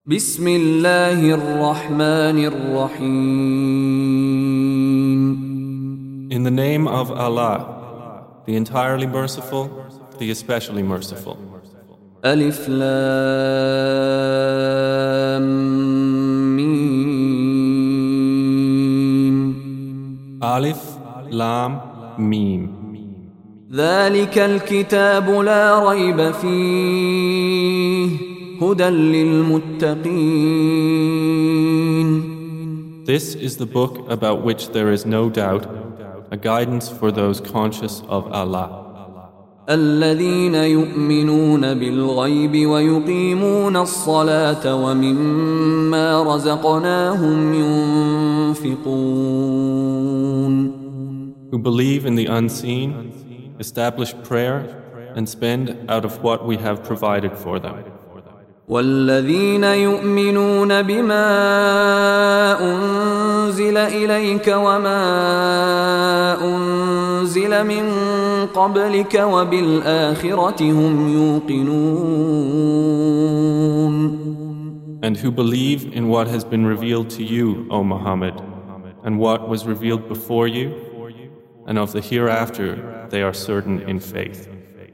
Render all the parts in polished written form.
بسم الله الرحمن الرحيم. In the name of Allah, the entirely merciful, the especially merciful. ألف لام ميم. Alif, Lam, Mim. ذلك الكتاب لا ريب فيه هدى للمتقين. This is the book about which there is no doubt, a guidance for those conscious of Allah. الذين يؤمنون بالغيب ويقيمون الصلاة ومما رزقناهم ينفقون. Who believe in the unseen, establish prayer, and spend out of what we have provided for them. والذين يؤمنون بما أنزل إليك وما أنزل من قبلك وبالآخرة هم يوقنون. And who believe in what has been revealed to you, O Muhammad, and what was revealed before you, and of the hereafter they are certain in faith.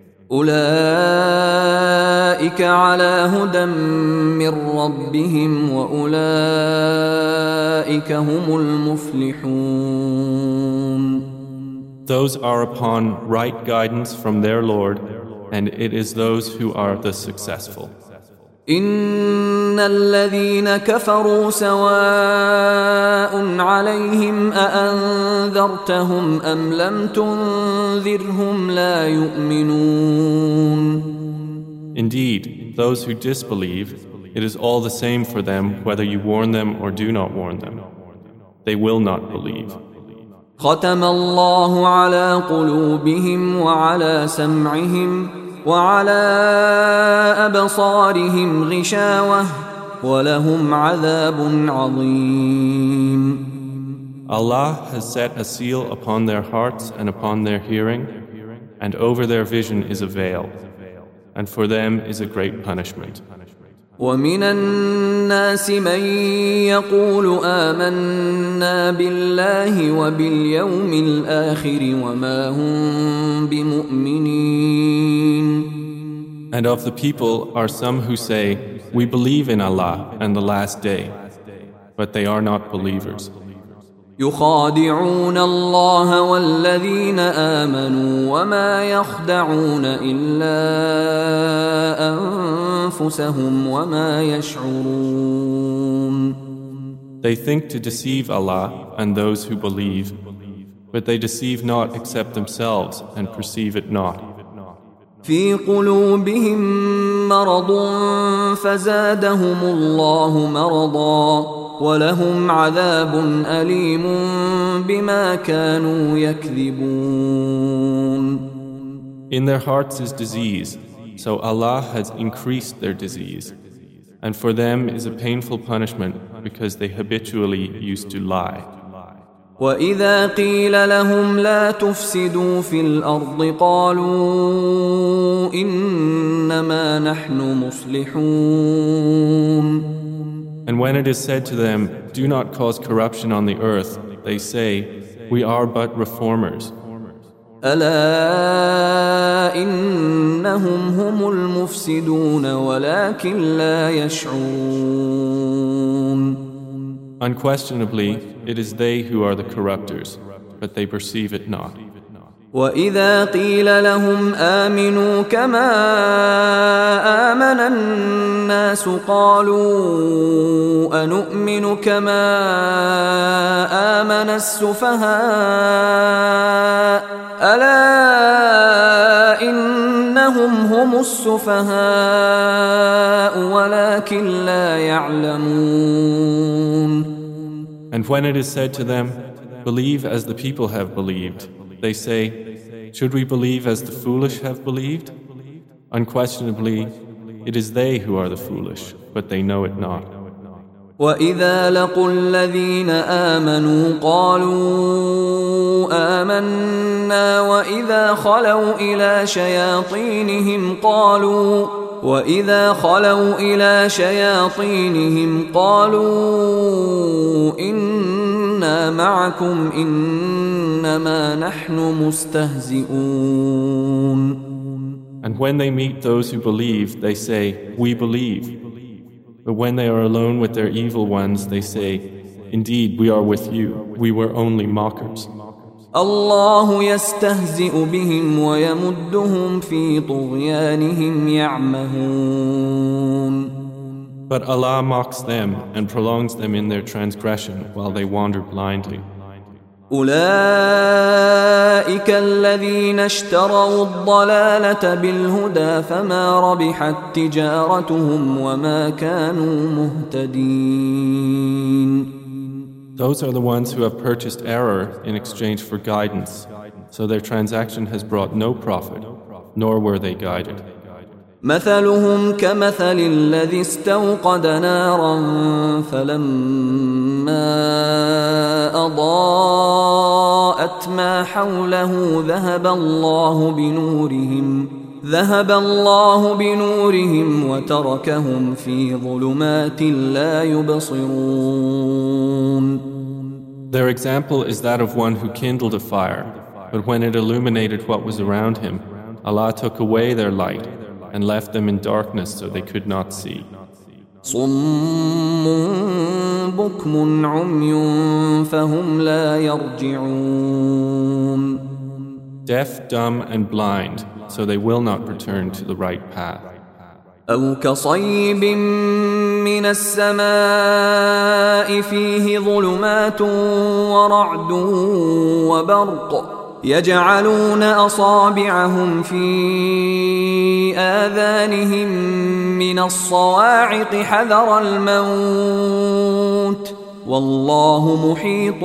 أولئك على هدى من ربهم وأولئك هم المفلحون. Those are upon right guidance from their Lord, and it is those who are the successful. إن الذين كفروا سواء عليهم أأنذرتهم أم لم تنذرهم لا يؤمنون. Indeed, those who disbelieve, it is all the same for them whether you warn them or do not warn them. They will not believe. ختم الله على قلوبهم وعلى سمعهم وعلى أبصارهم غشاوة ولهم عذاب عظيم. Allah has set a seal upon their hearts and upon their hearing, and over their vision is a veil, and for them is a great punishment. ومن الناس من يقول آمنا بالله وباليوم الآخر وما هم بمؤمنين. And of the people are some who say, we believe in Allah and the last day, but they are not believers. يخادعون الله والذين آمنوا وما يخدعون إلا أنفسهم وما يشعرون. They think to deceive Allah and those who believe, but they deceive not except themselves and perceive it not. في قلوبهم مرض فزادهم الله مرضا ولهم عذاب أليم بما كانوا يكذبون. In their hearts is disease, so Allah has increased their disease, and for them is a painful punishment because they habitually used to lie. وإذا قيل لهم لا تفسدوا في الأرض قالوا إنما نحن مصلحون. And when it is said to them, do not cause corruption on the earth, they say, we are but reformers. ألا إنهم هم المفسدون ولكن لا يشعرون. Unquestionably, it is they who are the corruptors, but they perceive it not. وإذا قيل لهم آمنوا كما آمن الناس قالوا أنؤمن كما آمن السفهاء ألا إنهم هم السفهاء ولكن لا يعلمون. And when it is said to them, believe as the people have believed, they say, should we believe as the foolish have believed? Unquestionably, it is they who are the foolish, but they know it not. وَإِذَا لَقُوا الَّذِينَ آمَنُوا قَالُوا آمَنَّا وَإِذَا خَلَوْا إِلَى شَيَاطِينِهِمْ وإذا خلوا إلى شياطينهم قالوا إنا معكم إنما نحن مستهزئون. And when they meet those who believe, they say, "We believe." But when they are alone with their evil ones, they say, "Indeed, we are with you. We were only mockers." الله يستهزئ بهم ويمدهم في طغيانهم يعمهون. But Allah mocks them and prolongs them in their transgression while they wander blindly. أولئك الذين اشتروا الضلالة بالهدى فما ربحت تجارتهم وما كانوا مهتدين. Those are the ones who have purchased error in exchange for guidance, so their transaction has brought no profit, nor were they guided. مثلهم كمثل الذي استوقد نارا فلما أضاءت ما حوله ذهب الله بنورهم وتركهم في ظلمات لا يبصرون. Their example is that of one who kindled a fire, but when it illuminated what was around him, Allah took away their light and left them in darkness so they could not see. صم بكم عمي فهم لا يرجعون. Deaf, dumb, and blind, so they will not return to the right path. أو كصيب من السماء فيه ظلمات ورعد وبرق يجعلون أصابعهم في آذانهم من الصواعق حذر الموت والله محيط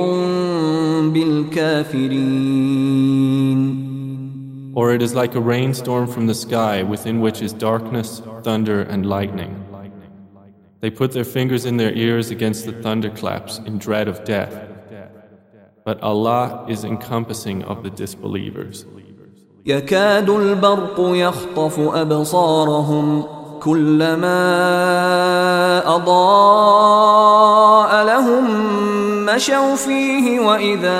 بالكافرين. Or it is like a rainstorm from the sky within which is darkness, thunder, and lightning. They put their fingers in their ears against the thunderclaps in dread of death. But Allah is encompassing of the disbelievers. يكاد البرق يخطف أبصارهم كلما أضاء لهم مشوا فيه وإذا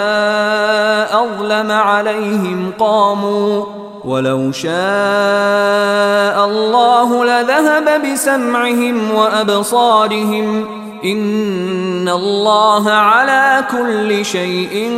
أظلم عليهم قاموا ولو شاء الله لذهب بسمعهم وأبصارهم إن الله على كل شيء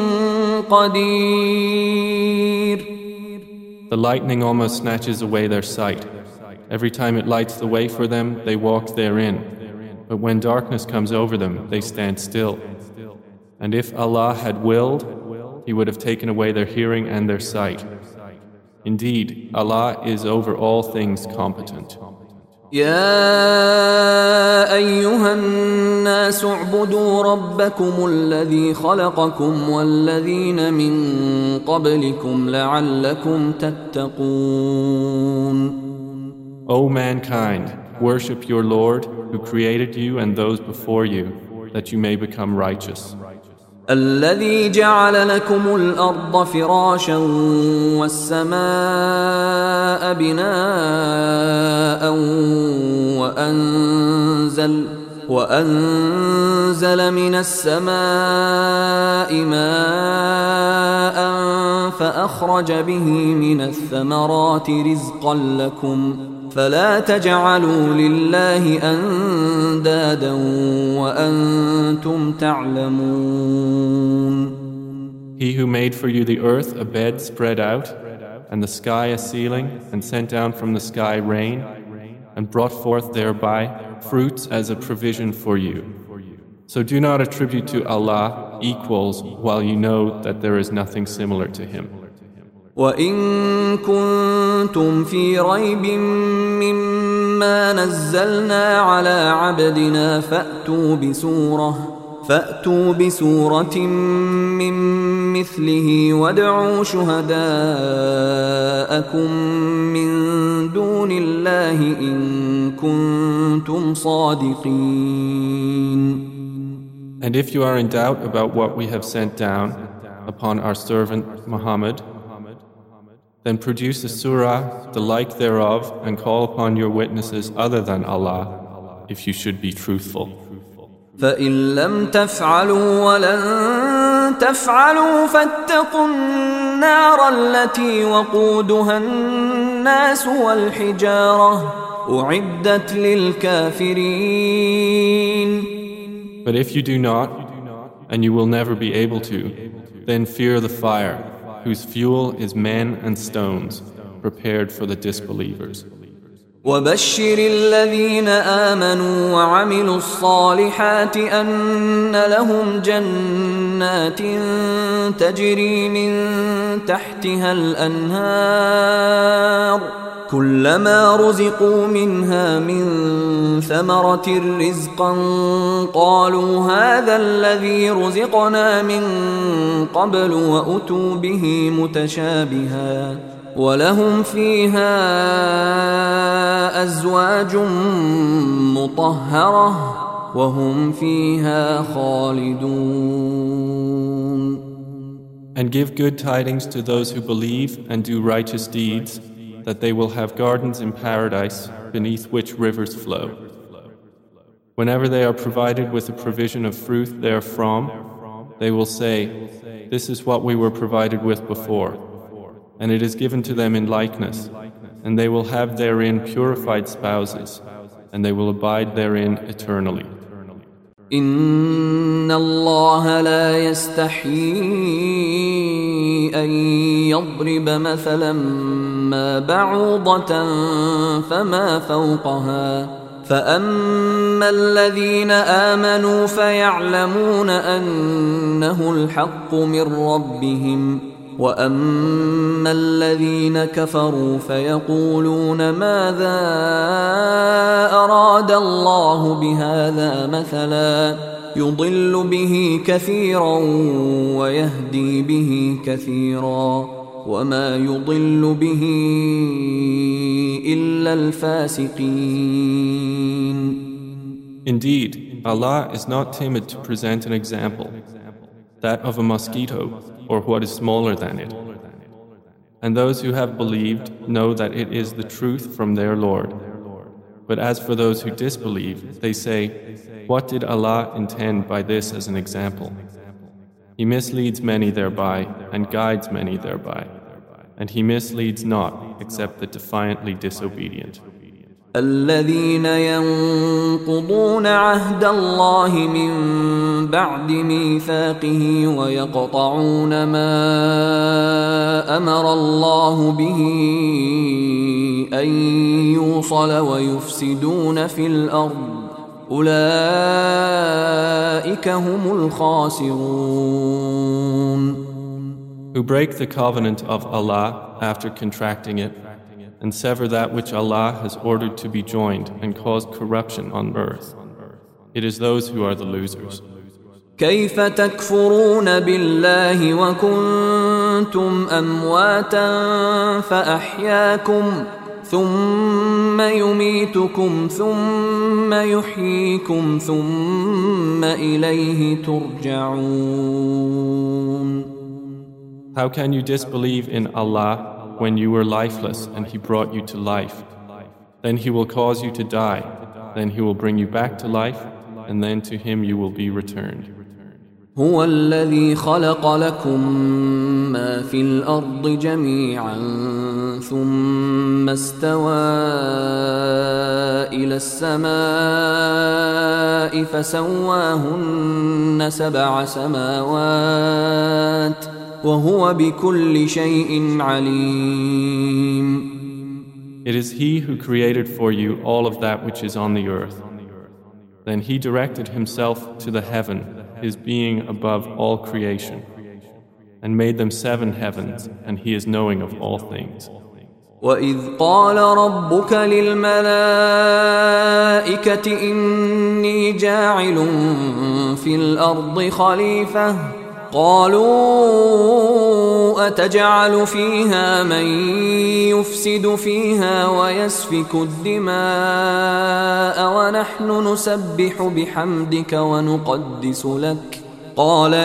قدير. The lightning almost snatches away their sight. Every time it lights the way for them, they walk therein. But when darkness comes over them, they stand still. And if Allah had willed, He would have taken away their hearing and their sight. Indeed, Allah is over all things competent. يا أيها الناس اعبدوا ربكم الذي خلقكم والذين من قبلكم لعلكم تتقون. O mankind, worship your Lord who created you and those before you, that you may become righteous. الذي جعل لكم الأرض فراشا والسماء بناء وأنزل من السماء ماء فأخرج به من الثمرات رزقا لكم فلا تجعلوا لله أندادا وأنتم تعلمون. He who made for you the earth a bed spread out, and the sky a ceiling, and sent down from the sky rain, and brought forth thereby fruits as a provision for you. So do not attribute to Allah equals while you know that there is nothing similar to Him. وَإِن كُنتُمْ فِي رَيْبٍ مِّمَّا نَزَّلْنَا عَلَىٰ عَبْدِنَا فَأْتُوا بِسُورَةٍ مِّن مِّثْلِهِ وَادْعُوا شُهَدَاءَكُم مِّن دُونِ اللَّهِ إِن كُنتُمْ صَادِقِينَ. And if you are in doubt about what we have sent down upon our servant Muhammad, Then produce a surah, the like thereof, and call upon your witnesses other than Allah, if you should be truthful. فإن لم تفعلوا ولن تفعلوا فاتقوا النار التي وقودها الناس والحجارة أعدت للكافرين. But if you do not, and you will never be able to, then fear the fire, whose fuel is men and stones, prepared for the disbelievers. وبشر الذين آمنوا وعملوا الصالحات أن لهم جنات تجري من تحتها الأنهار كلما رزقوا منها من ثمرة رزقا قالوا هذا الذي رزقنا من قبل وأتوا به متشابها ولهم فيها أزواج مطهرة وهم فيها خالدون. And give good tidings to those who believe and do righteous deeds, that they will have gardens in paradise beneath which rivers flow. Whenever they are provided with a provision of fruit therefrom, they will say, "This is what we were provided with before." And it is given to them in likeness, and they will have therein purified spouses, and they will abide therein eternally. Inna Allah la yastahi an yadriba mathalan ma ba'udatan fama fawqaha فأما الذين آمنوا فيعلمون أنه الحق من ربهم وأما الذين كفروا فيقولون ماذا أراد الله بهذا مثلا يضل به كثيرا ويهدي به كثيرا وما يضل به إلا الفاسقين. Indeed, Allah is not timid to present an example, that of a mosquito, or what is smaller than it. And those who have believed know that it is the truth from their Lord. But as for those who disbelieve, they say, "What did Allah intend by this as an example?" He misleads many thereby, and guides many thereby. And He misleads not, except the defiantly disobedient. الذين ينقضون عهد الله من بعد ميثاقه ويقطعون ما أمر الله به أن يوصل ويفسدون في الأرض أولئك هم الخاسرون. Who break the covenant of Allah after contracting it, and sever that which Allah has ordered to be joined and cause corruption on earth. It is those who are the losers. كيف تكفرون بالله وكنتم أمواتا فأحياكم ثم يميتكم ثم يحييكم ثم إليه ترجعون. How can you disbelieve in Allah when you were lifeless and He brought you to life? Then He will cause you to die, then He will bring you back to life, and then to Him you will be returned. هو الذي خلق لكم ما في الأرض جميعا ثم استوى إلى السماء فسواهن 7 سماوات وهو بكل شيء عليم. It is He who created for you all of that which is on the earth. Then He directed Himself to the heaven, His being above all creation, and made them 7 heavens, and He is knowing of all things. وَإِذْ قَالَ رَبُّكَ لِلْمَلَائِكَةِ إِنِّي جَاعِلٌ فِي الْأَرْضِ خَلِيفَةً قالوا أتجعل فيها من يفسد فيها ويسفك الدماء ونحن نسبح بحمدك ونقدس لك قال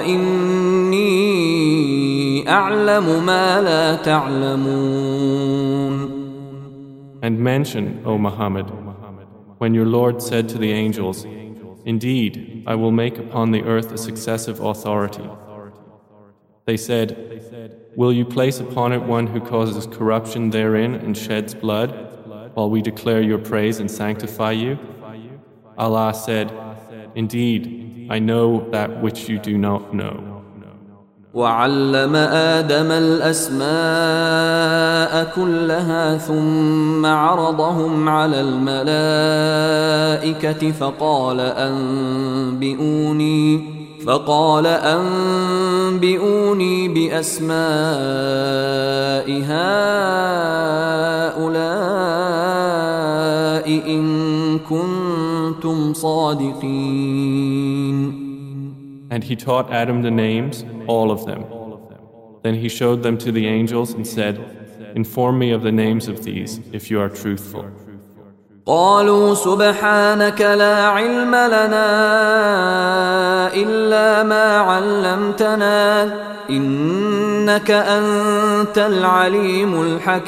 إني أعلم ما لا تعلمون. And mention, O Muhammad, when your Lord said to the angels, "Indeed, I will make upon the earth a successive authority." They said, "Will you place upon it one who causes corruption therein and sheds blood, while we declare your praise and sanctify you?" Allah said, "Indeed, I know that which you do not know." وعلم آدم الأسماء كلها ثم عرضهم على الملائكة فقال أنبئوني بأسماء هؤلاء إن كنتم صادقين. And he taught Adam the names, all of them. Then he showed them to the angels and said, "Inform me of the names of these, if you are truthful." قالوا سبحانك لا علم لنا إلا ما علمتنا إنك أنت العليم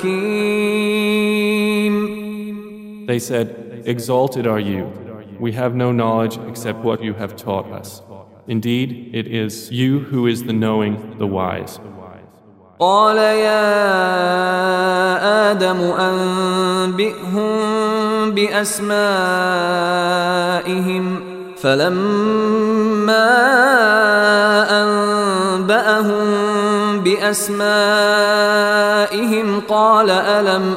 الحكيم. They said, "Exalted are you. We have no knowledge except what you have taught us. Indeed, it is you who is the knowing, the wise." قال يا آدم أنبئهم بأسمائهم فلما أنبأهم بأسمائهم قال ألم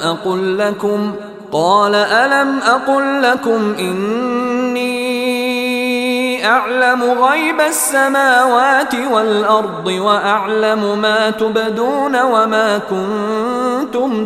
أقل لكم إني أعلم غيب السماوات والأرض وأعلم ما تبدون وما كنتم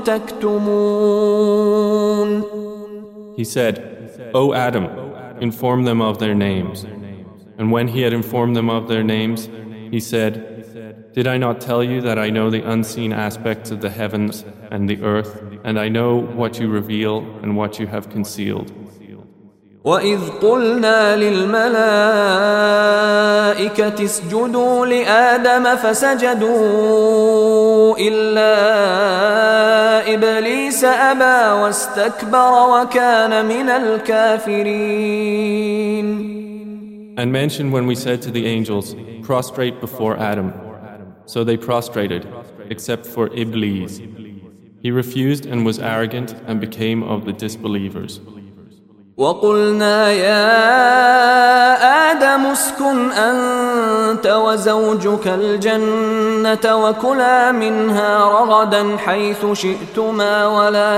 تكتمون. He said, "O Adam, inform them of their names." And when he had informed them of their names, he said, "Did I not tell you that I know the unseen aspects of the heavens and the earth, and I know what you reveal and what you have concealed?" وَإِذْ قُلْنَا لِلْمَلَائِكَةِ اسْجُدُوا لِآدَمَ فَسَجَدُوا إِلَّا إِبْلِيسَ أَبَى وَاسْتَكْبَرَ وَكَانَ مِنَ الْكَافِرِينَ. And mention when we said to the angels, "Prostrate before Adam." So they prostrated, except for Iblis. He refused and was arrogant and became of the disbelievers. وَقُلْنَا يَا آدَمُ اسْكُنْ أَنْتَ وَزَوْجُكَ الْجَنَّةَ وَكُلَا مِنْهَا رَغَدًا حَيْثُ شِئْتُمَا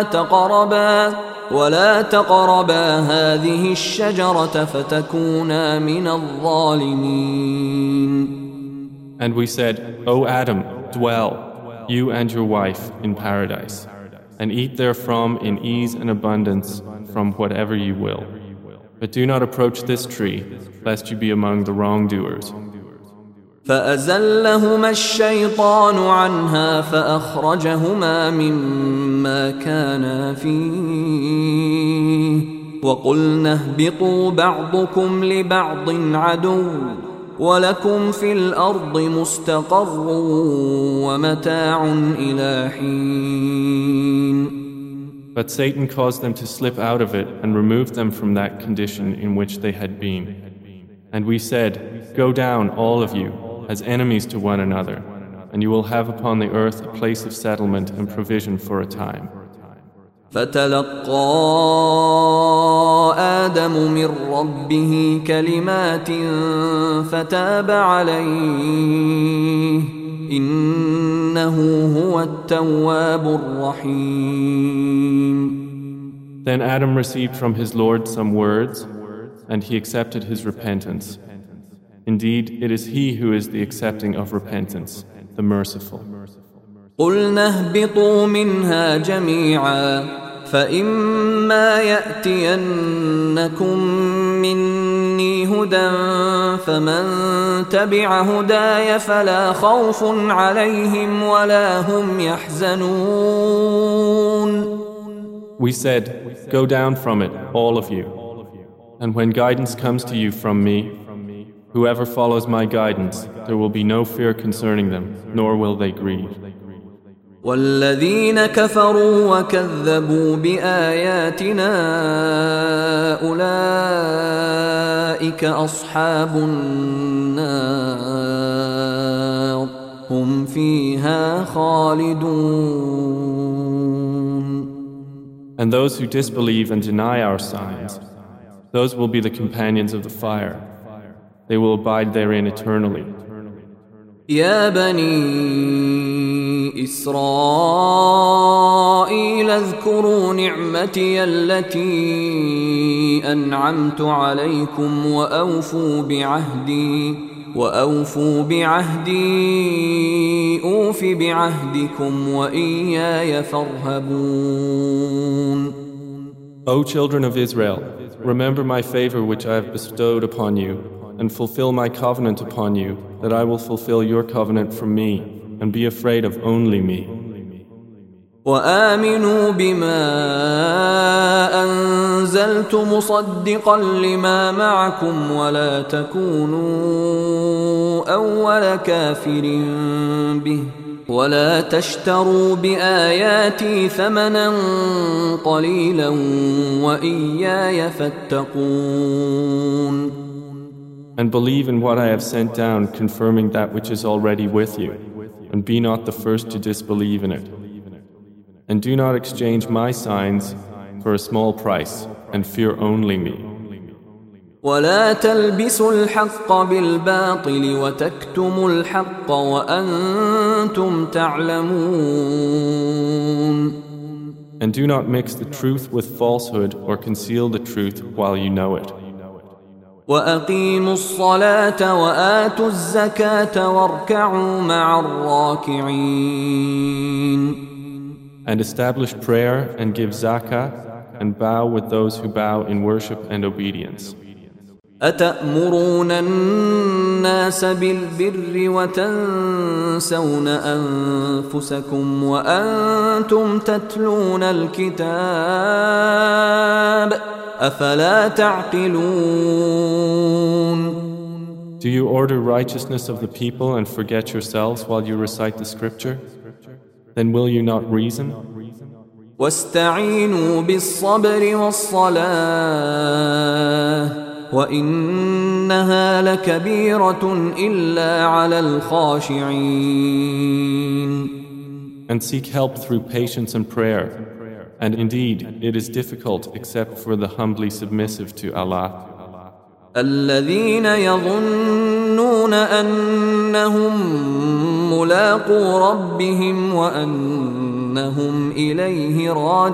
ولا تقربا هذه الشجرة فتكونا من الظالمين. And we said, "O Adam, dwell, you and your wife, in paradise, and eat therefrom in ease and abundance from whatever you will. But do not approach this tree, lest you be among the wrongdoers." فأزلهما الشيطان عنها فأخرجهما مما كانا فيه وقلنا اهبطوا بعضكم لبعض عدو ولكم في الأرض مستقر ومتاع إلى حين. But Satan caused them to slip out of it and removed them from that condition in which they had been. And we said, "Go down, all of you, as enemies to one another, and you will have upon the earth a place of settlement and provision for a time." فتلقى آدم من ربه كلمات فتاب عليه إنه هو التواب الرحيم. Then Adam received from his Lord some words, and he accepted his repentance. Indeed, it is he who is the accepting of repentance, the merciful. قُلْنَا اهْبِطُوا مِنْهَا جَمِيعًا فَإِمَّا يَأْتِيَنَّكُم مِّنِّي هُدًى فَمَن تَبِعَ هُدَايَ فَلَا خَوْفٌ عَلَيْهِمْ وَلَا هُمْ يَحْزَنُونَ. We said, "Go down from it, all of you. And when guidance comes to you from me, Whoever follows my guidance, there will be no fear concerning them, nor will they grieve. والذين كفروا وكذبوا بآياتنا أولئك أصحاب النار هم فيها خالدون. And those who disbelieve and deny our signs, those will be the companions of the fire. They will abide therein eternally. يا بني إسرائيل اذكروا نعمتي التي أنعمت عليكم وأوفوا بعهدي أوف بعهدكم وإياي فارهبون. O children of Israel, remember my favor which I have bestowed upon you, and fulfill my covenant upon you, that I will fulfill your covenant from me, and be afraid of only me. وآمنوا بما أنزلت مصدقا لما معكم ولا تكونوا أول كافر به ولا تشتروا بآياتي ثمنا قليلا وإياي فاتقون. And believe in what I have sent down, confirming that which is already with you, and be not the first to disbelieve in it. And do not exchange my signs for a small price, and fear only me. ولا تلبسوا الحق بالباطل وتكتموا الحق وأنتم تعلمون. And do not mix the truth with falsehood or conceal the truth while you know it. وأقيموا الصلاة وآتوا الزكاة واركعوا مع الراكعين. And establish prayer and give zakah and bow with those who bow in worship and obedience. أتأمرون الناس بالبر وتنسون أنفسكم وأنتم تتلون الكتاب أفلا تعقلون. Do you order righteousness of the people and forget yourselves while you recite the scripture? Then will you not reason? واستعينوا بالصبر والصلاة وإنها لكبيرة إلا على الخاشعين. And seek help through patience and prayer. And indeed, it is difficult except for the humbly submissive to Allah. الذين يظنون أنهم ملاقو ربهم وأنهم إليه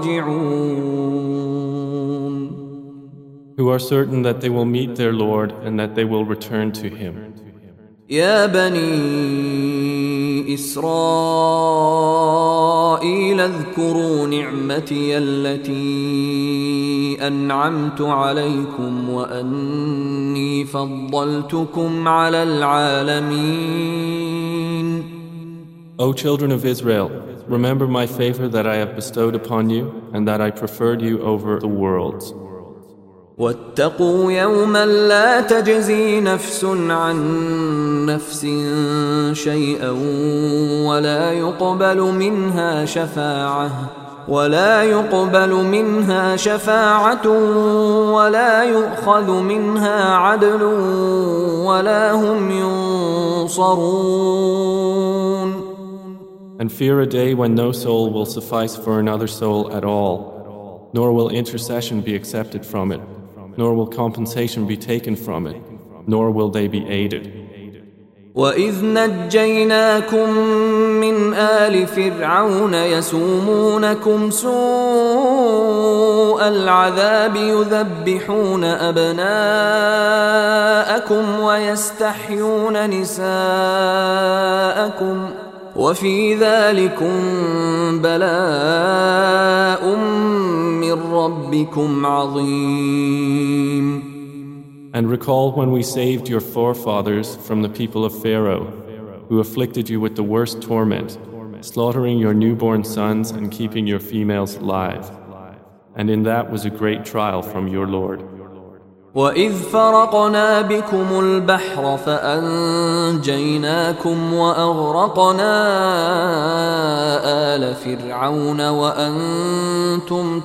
راجعون. Who are certain that they will meet their Lord and that they will return to Him. يا بني إسرائيل اذكروا نعمتي التي أنعمت عليكم وأني فضلتكم على العالمين. O children of Israel, remember my favor that I have bestowed upon you and that I preferred you over the worlds. واتقوا يوما لا تجزي نفس عن نفس شيئا ولا يقبل منها شفاعة ولا يؤخذ منها عدل ولا هم ينصرون. And fear a day when no soul will suffice for another soul at all, nor will intercession be accepted from it, nor will compensation be taken from it, nor will they be aided. وَإِذْ نَجَّيْنَاكُمْ مِنْ آلِ فِرْعَوْنَ يَسُومُونَكُمْ سُوءَ الْعَذَابِ يُذَبِّحُونَ أَبْنَاءَكُمْ وَيَسْتَحْيُونَ نِسَاءَكُمْ وَفِي ذَلِكُمْ بَلَاءٌ مِّن رَّبِّكُمْ عَظِيمٌ. And recall when we saved your forefathers from the people of Pharaoh, who afflicted you with the worst torment, slaughtering your newborn sons and keeping your females alive. And in that was a great trial from your Lord. وإذ فرقنا بكم البحر فأنجيناكم وأغرقنا آل فرعون وأنتم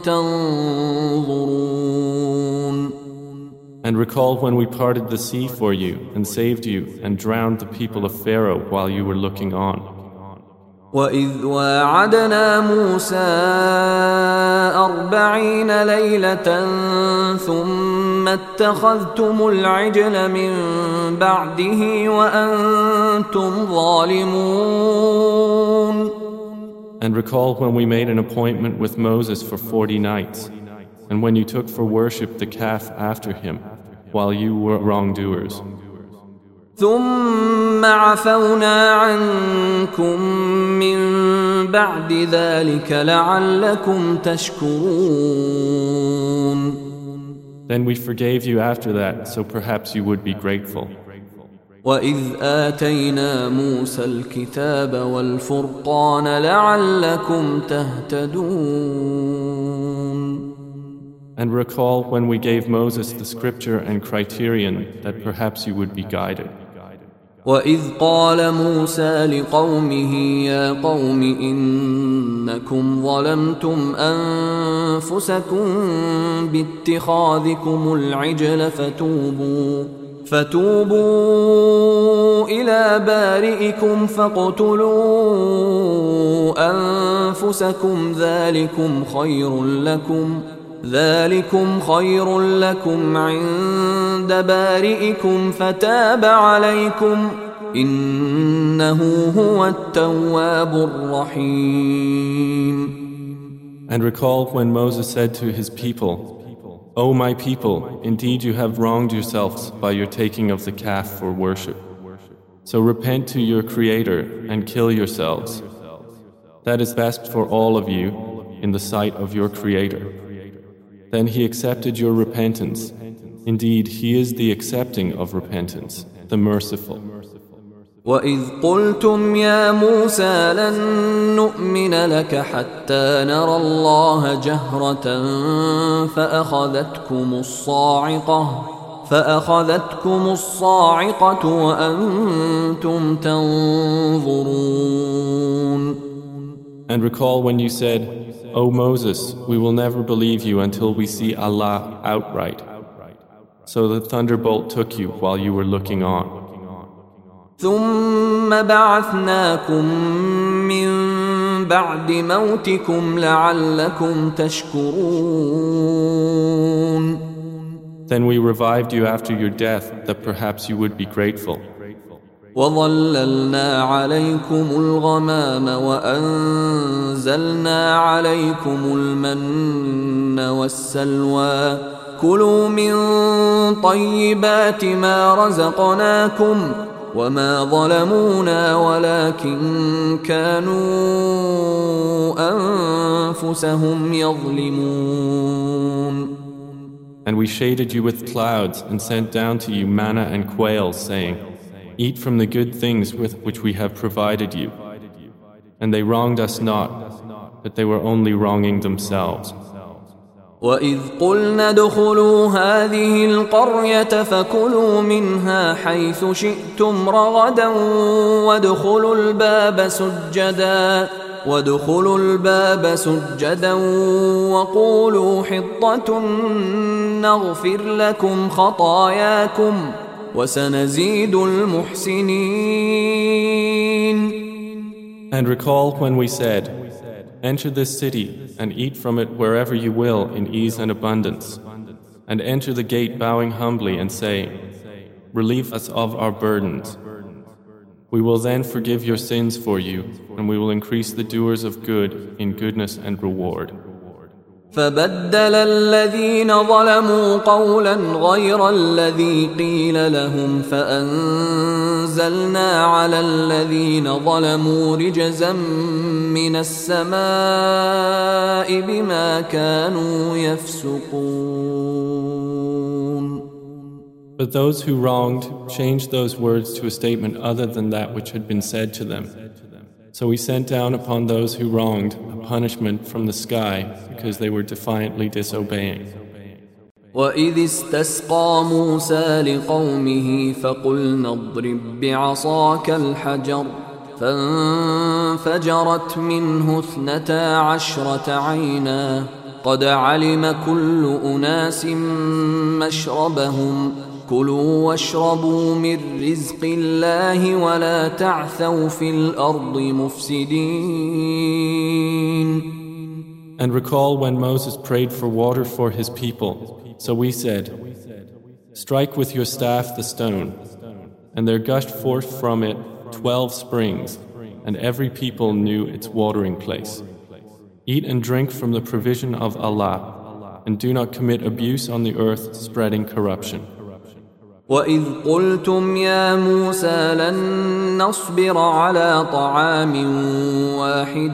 تنظرون. And recall when we parted the sea for you and saved you and drowned the people of Pharaoh while you were looking on. وإذ واعدنا موسى 40 ليلة ثم اتخذتم العجل من بعده وأنتم ظالمون. And recall when we made an appointment with Moses for 40 nights, and when you took for worship the calf after him, while you were wrongdoers. ثم عفونا عنكم من بعد ذلك لعلكم تشكرون. Then we forgave you after that, so perhaps you would be grateful. وإذ آتينا موسى الكتاب والفرقان لعلكم تهتدون. And recall when we gave Moses the scripture and criterion that perhaps you would be guided. وإذ قال موسى لقومه يا قوم إنكم ظلمتم أنفسكم باتخاذكم العجل فتوبوا إلى بارئكم فاقتلوا أنفسكم ذلكم خير لكم عند بارئكم فتاب عليكم إنه هو التواب الرحيم. And recall when Moses said to his people, O my people, indeed you have wronged yourselves by your taking of the calf for worship. So repent to your Creator and kill yourselves. That is best for all of you in the sight of your Creator. Then he accepted your repentance. Indeed, he is the accepting of repentance, the merciful. وَإِذْ قُلْتُمْ يَا مُوسَى لَن نُّؤْمِنَ لَكَ حَتَّى نَرَى اللَّهَ جَهْرَةً فَأَخَذَتْكُمُ الصَّاعِقَةُ وَأَنْتُمْ تَنظُرُونَ. And recall when you said, O Moses, we will never believe you until we see Allah outright. So the thunderbolt took you while you were looking on. ثم بعثناكم من بعد موتكم لعلكم تشكرون. Then we revived you after your death that perhaps you would be grateful. وظللنا عليكم الغمام وأنزلنا عليكم المن والسلوى كلوا من طيبات ما رزقناكم وما ظلمونا ولكن كانوا أنفسهم يظلمون. And we shaded you with clouds and sent down to you manna and quail, saying, Eat from the good things with which we have provided you. And they wronged us not, but they were only wronging themselves. وَإِذْ قُلْنَا ادْخُلُوا هَٰذِهِ الْقَرْيَةَ فَكُلُوا مِنْهَا حَيْثُ شِئْتُمْ رَغَدًا وَادْخُلُوا الْبَابَ سُجَّدًا وَقُولُوا حِطَّةٌ نَغْفِرْ لَكُمْ خَطَايَاكُمْ وَسَنَزِيدُ الْمُحْسِنِينَ. And recall when we said, Enter this city and eat from it wherever you will in ease and abundance, and enter the gate bowing humbly and say, Relieve us of our burdens. We will then forgive your sins for you, and we will increase the doers of good in goodness and reward. فبدل الذين ظلموا قولا غير الذي قيل لهم فأنزلنا على الذين ظلموا رجزا من السماء بما كانوا يفسقون. But those who wronged changed those words to a statement other than that which had been said to them. So we sent down upon those who wronged a punishment from the sky because they were defiantly disobeying. وإذ استسقى موسى لقومه فقلنا اضرب بعصاك الحجر فانفجرت منه 12 عينا قد علم كل أناس مشربهم كلوا واشربوا من رزق الله ولا تعثوا في الأرض مفسدين. And recall when Moses prayed for water for his people. So we said, strike with your staff the stone. And there gushed forth from it 12 springs, and every people knew its watering place. Eat and drink from the provision of Allah, and do not commit abuse on the earth, spreading corruption. وَإِذْ قُلْتُمْ يَا مُوسَى لَن نَّصْبِرَ عَلَى طَعَامٍ وَاحِدٍ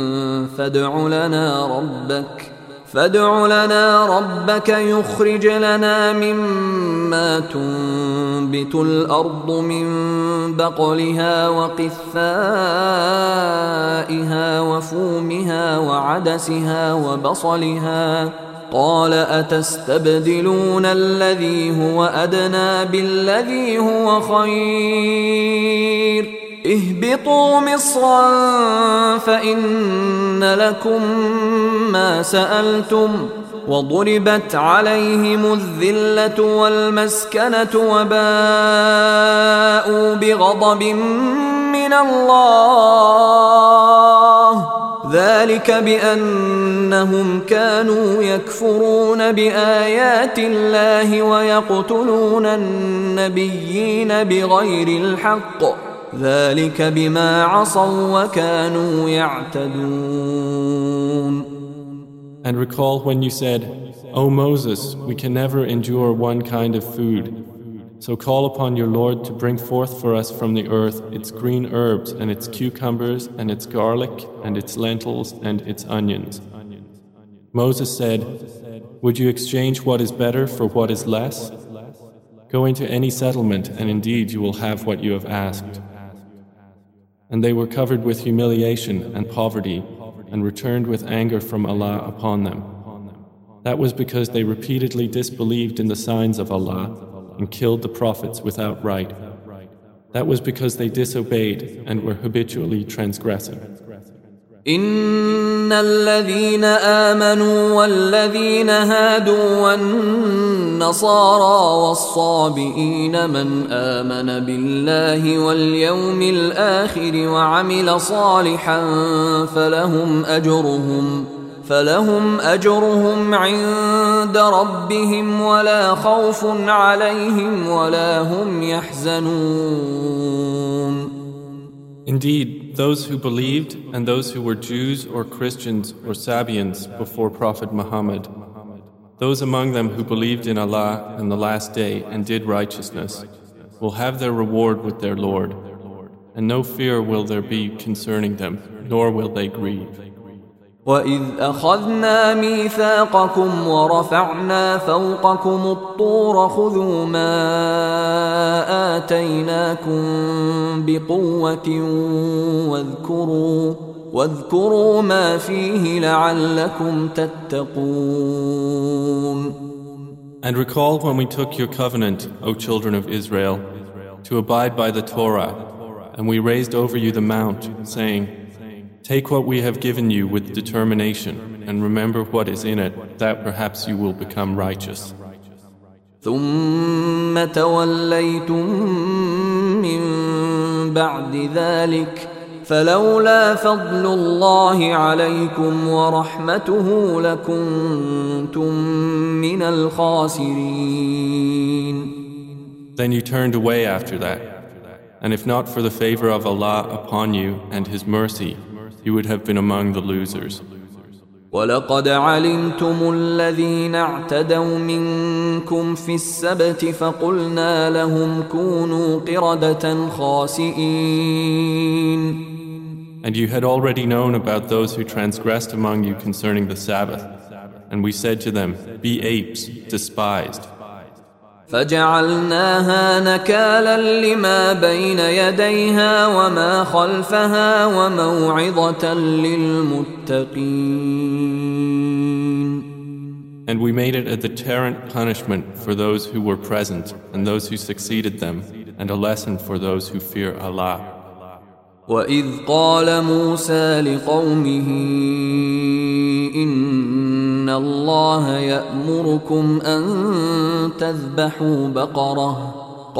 فادع لنا ربك يخرج لنا مما تنبت الأرض من بقلها وقثائها وفومها وعدسها وبصلها قال أتستبدلون الذي هو أدنى بالذي هو خير اهبطوا مصرا فإن لكم ما سألتم وضربت عليهم الذلة والمسكنة وباءوا بغضب من الله ذلك بأنهم كانوا يكفرون بآيات الله ويقتلون النبيين بغير الحق ذلك بما عصوا وكانوا يعتدون. And recall when you said, O Moses, we can never endure one kind of food. So call upon your Lord to bring forth for us from the earth its green herbs and its cucumbers and its garlic and its lentils and its onions. Moses said, would you exchange what is better for what is less? Go into any settlement and indeed you will have what you have asked. And they were covered with humiliation and poverty and returned with anger from Allah upon them. That was because they repeatedly disbelieved in the signs of Allah and killed the prophets without right. That was because they disobeyed and were habitually transgressing. إن الذين آمنوا والذين هادوا والنصارى والصابئين من آمن بالله واليوم الآخر وعمل صالحا فلهم أجرهم عند ربهم ولا خوف عليهم ولا هم يحزنون. Indeed, those who believed and those who were Jews or Christians or Sabians before Prophet Muhammad, those among them who believed in Allah and the Last Day and did righteousness, will have their reward with their Lord, and no fear will there be concerning them, nor will they grieve. وَإِذْ أَخَذْنَا مِيثَاقَكُمْ وَرَفَعْنَا فَوْقَكُمُ الطُّورَ خُذُوا مَا آتَيْنَاكُمْ بِقُوَّةٍ واذكروا ما فيه لعلكم تتقون. And recall when we took your covenant, O children of Israel, to abide by the Torah, and we raised over you the mount, saying, take what we have given you with determination, and remember what is in it, that perhaps you will become righteous. ثم توليتم من بعد ذلك فلولا فضل الله عليكم ورحمته لكنتم من الخاسرين. Then you turned away after that, and if not for the favor of Allah upon you and His mercy, you would have been among the losers. وَلَقَدْ عَلِمْتُمُ الَّذِينَ اعْتَدَوْا مِنْكُمْ فِي السَّبْتِ فَقُلْنَا لَهُمْ كُونُوا قِرَدَةً خَاسِئِينَ. And you had already known about those who transgressed among you concerning the Sabbath, and we said to them, be apes, despised. فجعلناها نكالا لما بين يديها وما خلفها وموعظة للمتقين. And we made it a deterrent punishment for those who were present and those who succeeded them, and a lesson for those who fear Allah. وَإِذْ قَالَ مُوسَى لِقَوْمِهِ إِنَّ اللَّهَ يَأْمُرُكُمْ أَن تَذْبَحُوا بَقَرَةً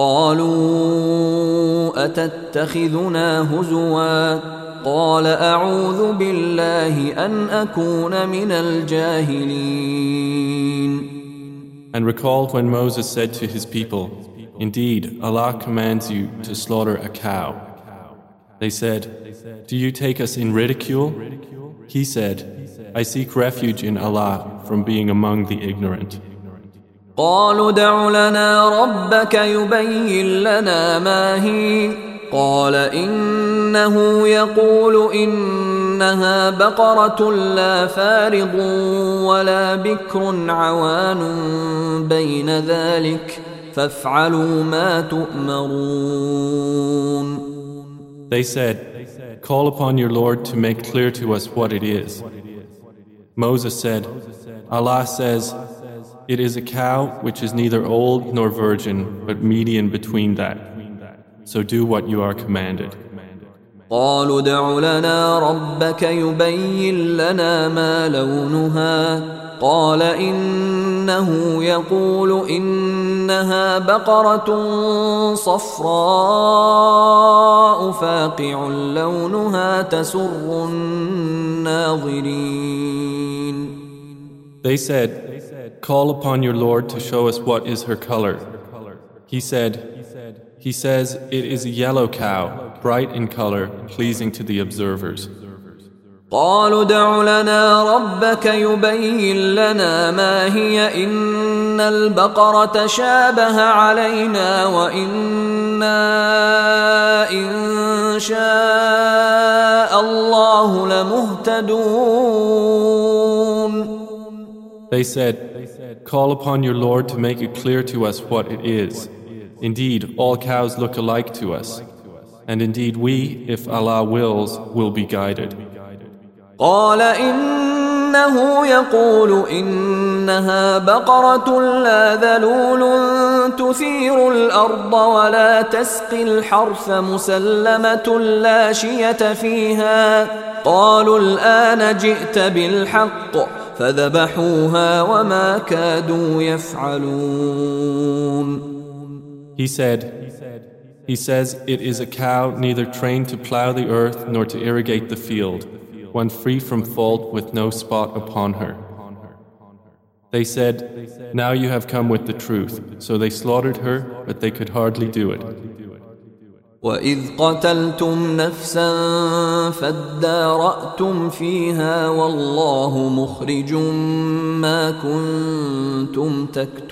قَالُوا أَتَتَّخِذُنَا هُزُوًا قَالَ أَعُوذُ بِاللَّهِ أَنْ أَكُونَ مِنَ الْجَاهِلِينَ. And recall when Moses said to his people, "Indeed, Allah commands you to slaughter a cow." They said, "Do you take us in ridicule?" He said, "I seek refuge in Allah from being among the ignorant." قالوا ادع لنا ربك يبين لنا ما هي قال إنه يقول إنها بقرة لا فارض ولا بكر عوان بين ذلك فافعلوا ما تؤمرون. They said, "Call upon your Lord to make clear to us what it is." Moses said, "Allah says, it is a cow which is neither old nor virgin, but median between that. So do what you are commanded." قالوا ادع لنا ربك يبين لنا ما لونها قال إنه يقول إنها بقرة صفراء فاقع لونها تسر الناظرين. They said, "Call upon your Lord to show us what is her color." He says, it is a yellow cow, bright in color, pleasing to the observers. قالوا ادع لنا ربك يبين لنا ما هي إن البقرة شابه علينا وإنا إن شاء الله لمهتدون. They said, "Call upon your Lord to make it clear to us what it is. Indeed, all cows look alike to us. And indeed we, if Allah wills, will be guided." قال إنه يقول إنها بقرة لا ذلول تثير الأرض ولا تسقي الحرث مسلمة لا شية فيها قالوا الآن جئت بالحق فذبحوها وما كادوا يفعلون. He says, it is a cow neither trained to plow the earth nor to irrigate the field, one free from fault with no spot upon her. They said, "Now you have come with the truth." So they slaughtered her, but they could hardly do it. وَإِذْ قَتَلْتُمْ نَفْسًا فَادَّارَأْتُمْ فِيهَا وَاللَّهُ مُخْرِجٌ مَا كُنْتُمْ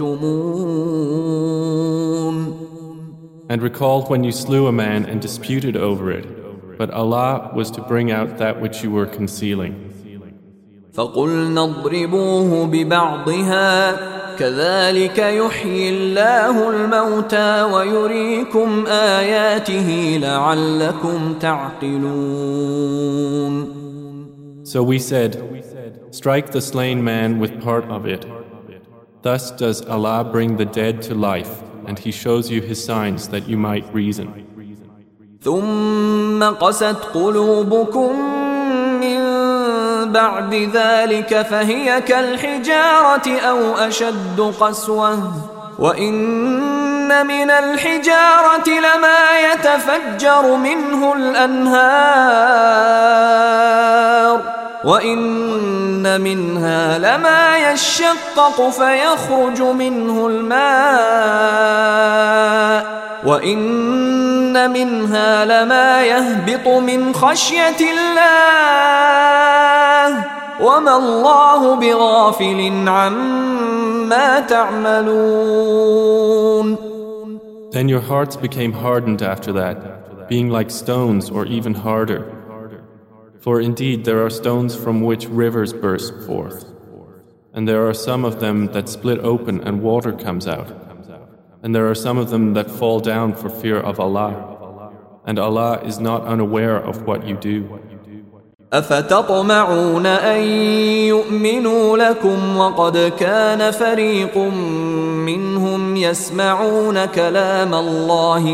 تَكْتُمُونَ. And recall when you slew a man and disputed over it, but Allah was to bring out that which you were concealing. فَقُلْنَا اضْرِبُوهُ بِبَعْضِهَا كَذَلِكَ يُحْيِي اللَّهُ الْمَوْتَى وَيُرِيكُمْ آيَاتِهِ لَعَلَّكُمْ تَعْقِلُونَ. So we said, "Strike the slain man with part of it. Thus does Allah bring the dead to life, and He shows you His signs that you might reason." ثُمَّ قَسَتْ قُلُوبُكُمْ مِنْ بَعْدِ ذَلِكَ فَهِيَ كَالْحِجَارَةِ أَوْ أَشَدُّ قَسْوَةً وَإِنَّ مِنَ الْحِجَارَةِ لَمَا يَتَفَجَّرُ مِنْهُ الْأَنْهَارُ وَإِنَّ مِنْهَا لَمَا يَشَّقَّقُ فَيَخْرُجُ مِنْهُ الْمَاءُ وَإِنَّ مِنْهَا لَمَا يَهْبِطُ مِنْ خَشْيَةِ اللَّهِ وَمَا اللَّهُ بِغَافِلٍ عَمَّا تَعْمَلُونَ. Then your hearts became hardened after that, being like stones or even harder. For indeed there are stones from which rivers burst forth, and there are some of them that split open and water comes out, and there are some of them that fall down for fear of Allah, and Allah is not unaware of what you do. أفتطمعون أن يؤمنوا لكم وقد كان فريق منهم يسمعون كلام الله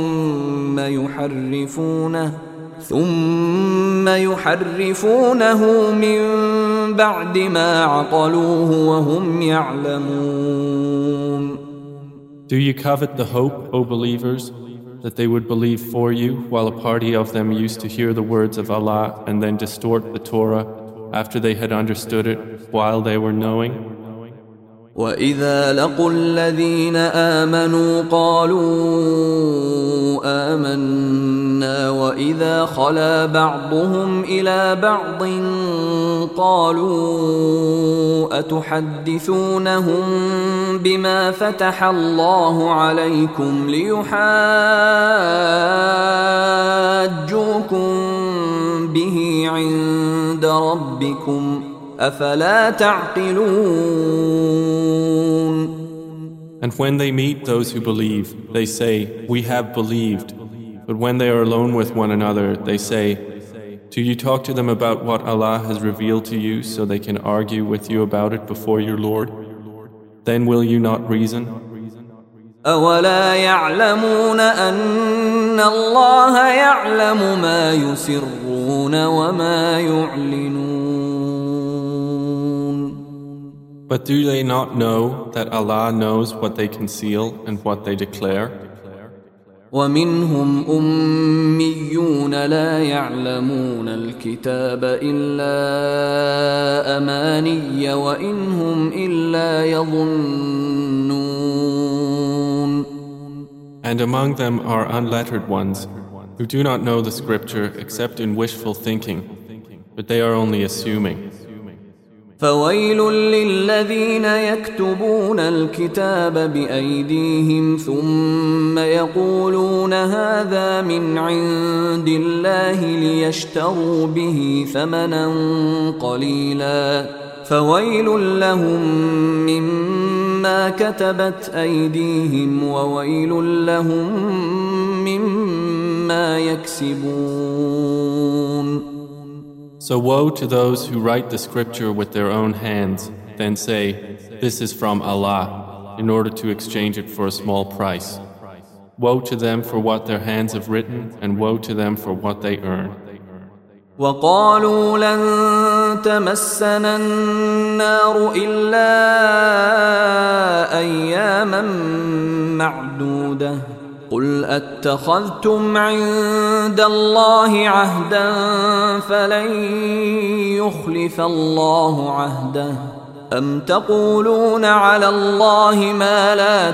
ثم يحرفونه من بعد ما عقلوه وهم يعلمون. Do you covet the hope, O believers, that they would believe for you, while a party of them used to hear the words of Allah and then distort the Torah after they had understood it while they were knowing? وَإِذَا لَقُوا الَّذِينَ آمَنُوا قَالُوا آمَنَّا وَإِذَا خَلَا بَعْضُهُمْ إِلَى بَعْضٍ قَالُوا أَتُحَدِّثُونَهُم بِمَا فَتَحَ اللَّهُ عَلَيْكُمْ لِيُحَاجُّوكُم بِهِ عِندَ رَبِّكُمْ أَفَلَا تَعْقِلُونَ. And when they meet those who believe, they say, "We have believed." But when they are alone with one another, they say, "Do you talk to them about what Allah has revealed to you so they can argue with you about it before your Lord? Then will you not reason?" أَوَلَا يَعْلَمُونَ أَنَّ اللَّهَ يَعْلَمُ مَا يُسِرُّونَ وَمَا يُعْلِنُونَ. But do they not know that Allah knows what they conceal and what they declare? وَمِنْهُمْ أُمِّيُّونَ لَا يَعْلَمُونَ الْكِتَابَ إِلَّا أَمَانِيَّ وَإِنْ هُمْ إِلَّا يَظُنُّونَ. And among them are unlettered ones who do not know the scripture except in wishful thinking, but they are only assuming. فَوَيْلٌ لِّلَّذِينَ يَكْتُبُونَ الْكِتَابَ بِأَيْدِيهِمْ ثُمَّ يَقُولُونَ هَذَا مِنْ عِندِ اللَّهِ لِيَشْتَرُوا بِهِ ثَمَنًا قَلِيلًا فَوَيْلٌ لَّهُم مِّمَّا كَتَبَتْ أَيْدِيهِمْ وَوَيْلٌ لَّهُم مِّمَّا يَكْسِبُونَ. So woe to those who write the scripture with their own hands, then say, "This is from Allah," in order to exchange it for a small price. Woe to them for what their hands have written, and woe to them for what they earn. وَقَالُوا لَن تَمَسَّنَا النَّارُ إِلَّا أَيَّامًا مَّعْدُودَةً قُلْ أَتَّخَذْتُمْ عِندَ اللَّهِ عَهْدًا فَلَن يُخْلِفَ اللَّهُ عَهْدَهُ أَمْ تَقُولُونَ عَلَى اللَّهِ مَا لَا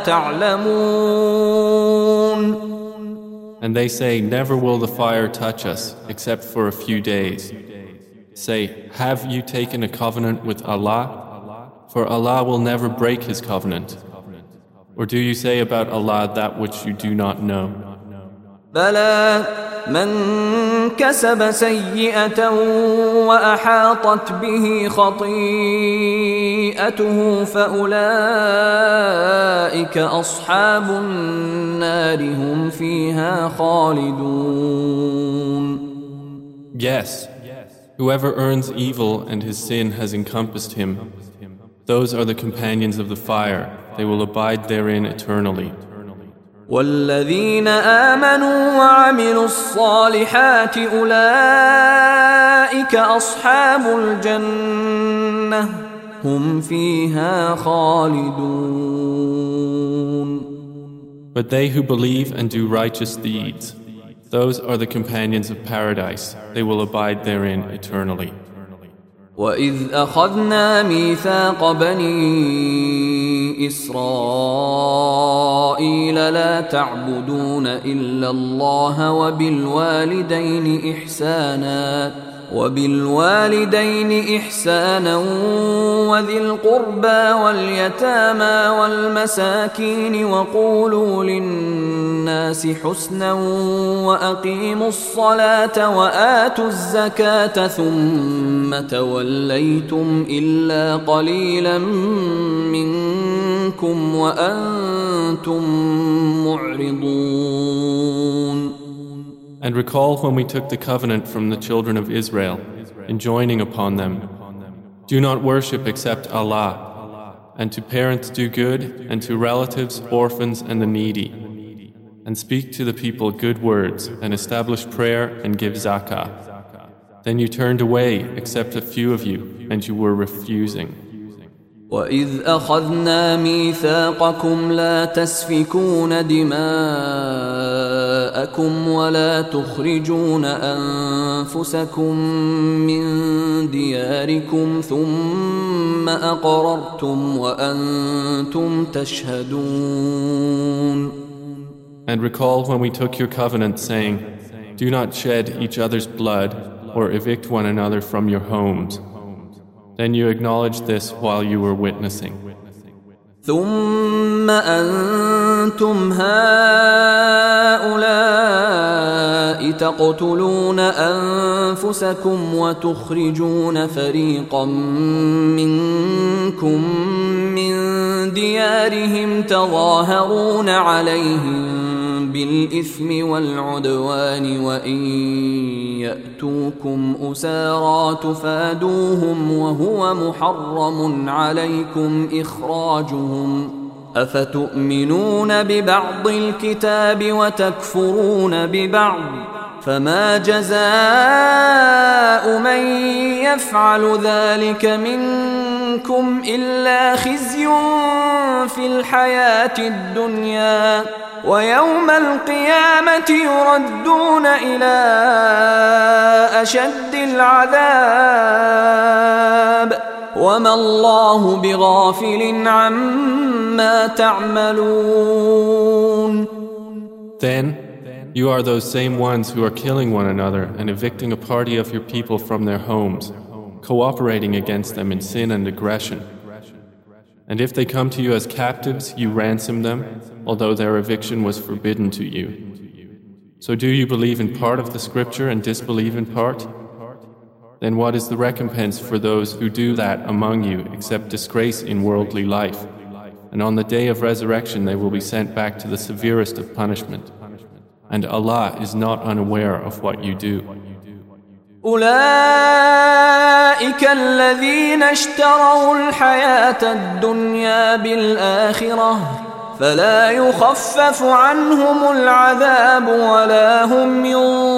تَعْلَمُونَ. And they say, "Never will the fire touch us except for a few days." Say, "Have you taken a covenant with Allah? For Allah will never break His covenant. Or do you say about Allah that which you do not know?" بَلَى مَنْ كَسَبَ سَيِّئَةً وَأَحَاطَتْ بِهِ خَطِيئَتُهُ فَأُولَئِكَ أَصْحَابُ النَّارِ هُمْ فِيهَا خَالِدُونَ. Yes, whoever earns evil and his sin has encompassed him, those are the companions of the fire. They will abide therein eternally. وَالَّذِينَ آمَنُوا وَعَمِلُوا الصَّالِحَاتِ أُولَئِكَ أَصْحَابُ الْجَنَّةِ هُمْ فِيهَا خَالِدُونَ. But they who believe and do righteous deeds, those are the companions of paradise. They will abide therein eternally. وَإِذْ أَخَذْنَا مِيثَاقَ بَنِي إِسْرَائِيلَ لَا تَعْبُدُونَ إِلَّا اللَّهَ وَبِالْوَالِدَيْنِ إِحْسَانًا وَذِي الْقُرْبَى وَالْيَتَامَى وَالْمَسَاكِينِ وَقُولُوا لِلنَّاسِ حُسْنًا وَأَقِيمُوا الصَّلَاةَ وَآتُوا الزَّكَاةَ ثُمَّ تَوَلَّيْتُمْ إِلَّا قَلِيلًا مِّنكُمْ وَأَنْتُمْ مُعْرِضُونَ. And recall when we took the covenant from the children of Israel, enjoining upon them, "Do not worship except Allah, and to parents do good, and to relatives, orphans, and the needy. And speak to the people good words, and establish prayer, and give zakah." Then you turned away, except a few of you, and you were refusing. وَإِذْ أَخَذْنَا مِيثَاقَكُمْ لَا تَسْفِكُونَ دِمَاءَكُمْ وَلَا تُخْرِجُونَ أَنفُسَكُمْ مِنْ دِيَارِكُمْ ثُمَّ أَقْرَرْتُمْ وَأَنْتُمْ تَشْهَدُونَ. And recall when we took your covenant, saying, "Do not shed each other's blood or evict one another from your homes." Then you acknowledged this while you were witnessing. ثم أنتم هؤلاء تقتلون أنفسكم وتخرجون فريقا منكم من ديارهم تظاهرون عليهم بالإثم والعدوان وإن يأتوكم أسارى تفادوهم وهو محرم عليكم إخراجهم أفتؤمنون ببعض الكتاب وتكفرون ببعض فما جزاء من يفعل ذلك منكم إلا خزي في الحياة الدنيا ويوم القيامة يردون إلى أشد العذاب وما الله بغافل عما تعملون. Then you are those same ones who are killing one another and evicting a party of your people from their homes, cooperating against them in sin and aggression. And if they come to you as captives, you ransom them, although their eviction was forbidden to you. So do you believe in part of the scripture and disbelieve in part? Then what is the recompense for those who do that among you except disgrace in worldly life? And on the day of resurrection they will be sent back to the severest of punishment. And Allah is not unaware of what you do. أولئك الذين اشتروا الحياة الدنيا بالآخرة فلا يخفف عنهم العذاب ولا هم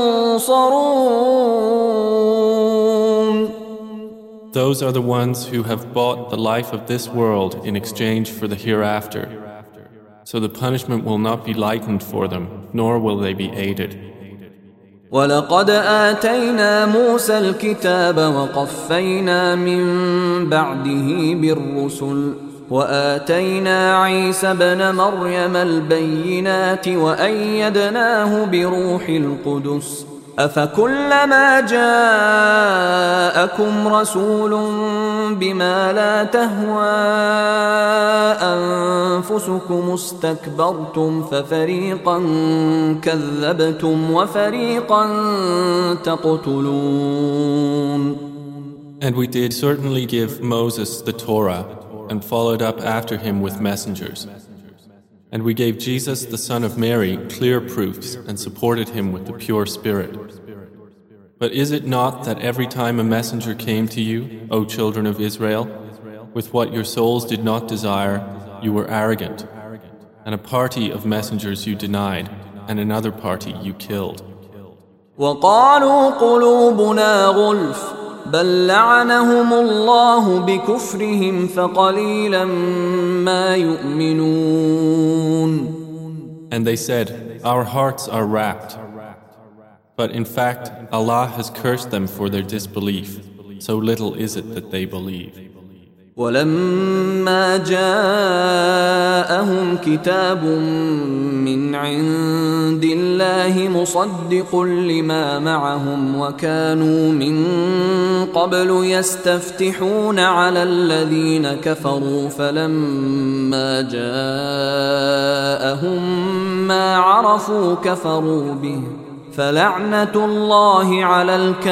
ينصرون. Those are the ones who have bought the life of this world in exchange for the hereafter. So the punishment will not be lightened for them, nor will they be aided. وَلَقَدْ آتَيْنَا مُوسَى الْكِتَابَ وَقَفَّيْنَا مِنْ بَعْدِهِ بِالرُّسُلِ وَآتَيْنَا عِيسَى ابْنَ مَرْيَمَ الْبَيِّنَاتِ وَأَيَّدْنَاهُ بِرُوحِ الْقُدُسِ أَفَكُلَّمَا جَاءَكُمْ رَسُولٌ بِمَا لَا تَهْوَى أَنفُسُكُمُ اسْتَكْبَرْتُمْ فَفَرِيقًا كَذَّبْتُمْ وَفَرِيقًا تَقْتُلُونَ. And we did certainly give Moses the Torah and followed up after him with messengers. And we gave Jesus, the son of Mary, clear proofs and supported him with the pure spirit. But is it not that every time a messenger came to you, O children of Israel, with what your souls did not desire, you were arrogant, and a party of messengers you denied, and another party you killed. وَقَالُوا قُلُوبُنَا غُلْفٌ بل لعنهم الله بكفرهم فقليلا ما يؤمنون. And they said, "Our hearts are wrapped." But in fact, Allah has cursed them for their disbelief. So little is it that they believe. ولما جاءهم كتاب من عند الله مصدق لما معهم وكانوا من قبل يستفتحون على الذين كفروا فلما جاءهم ما عرفوا كفروا به فلعنة الله على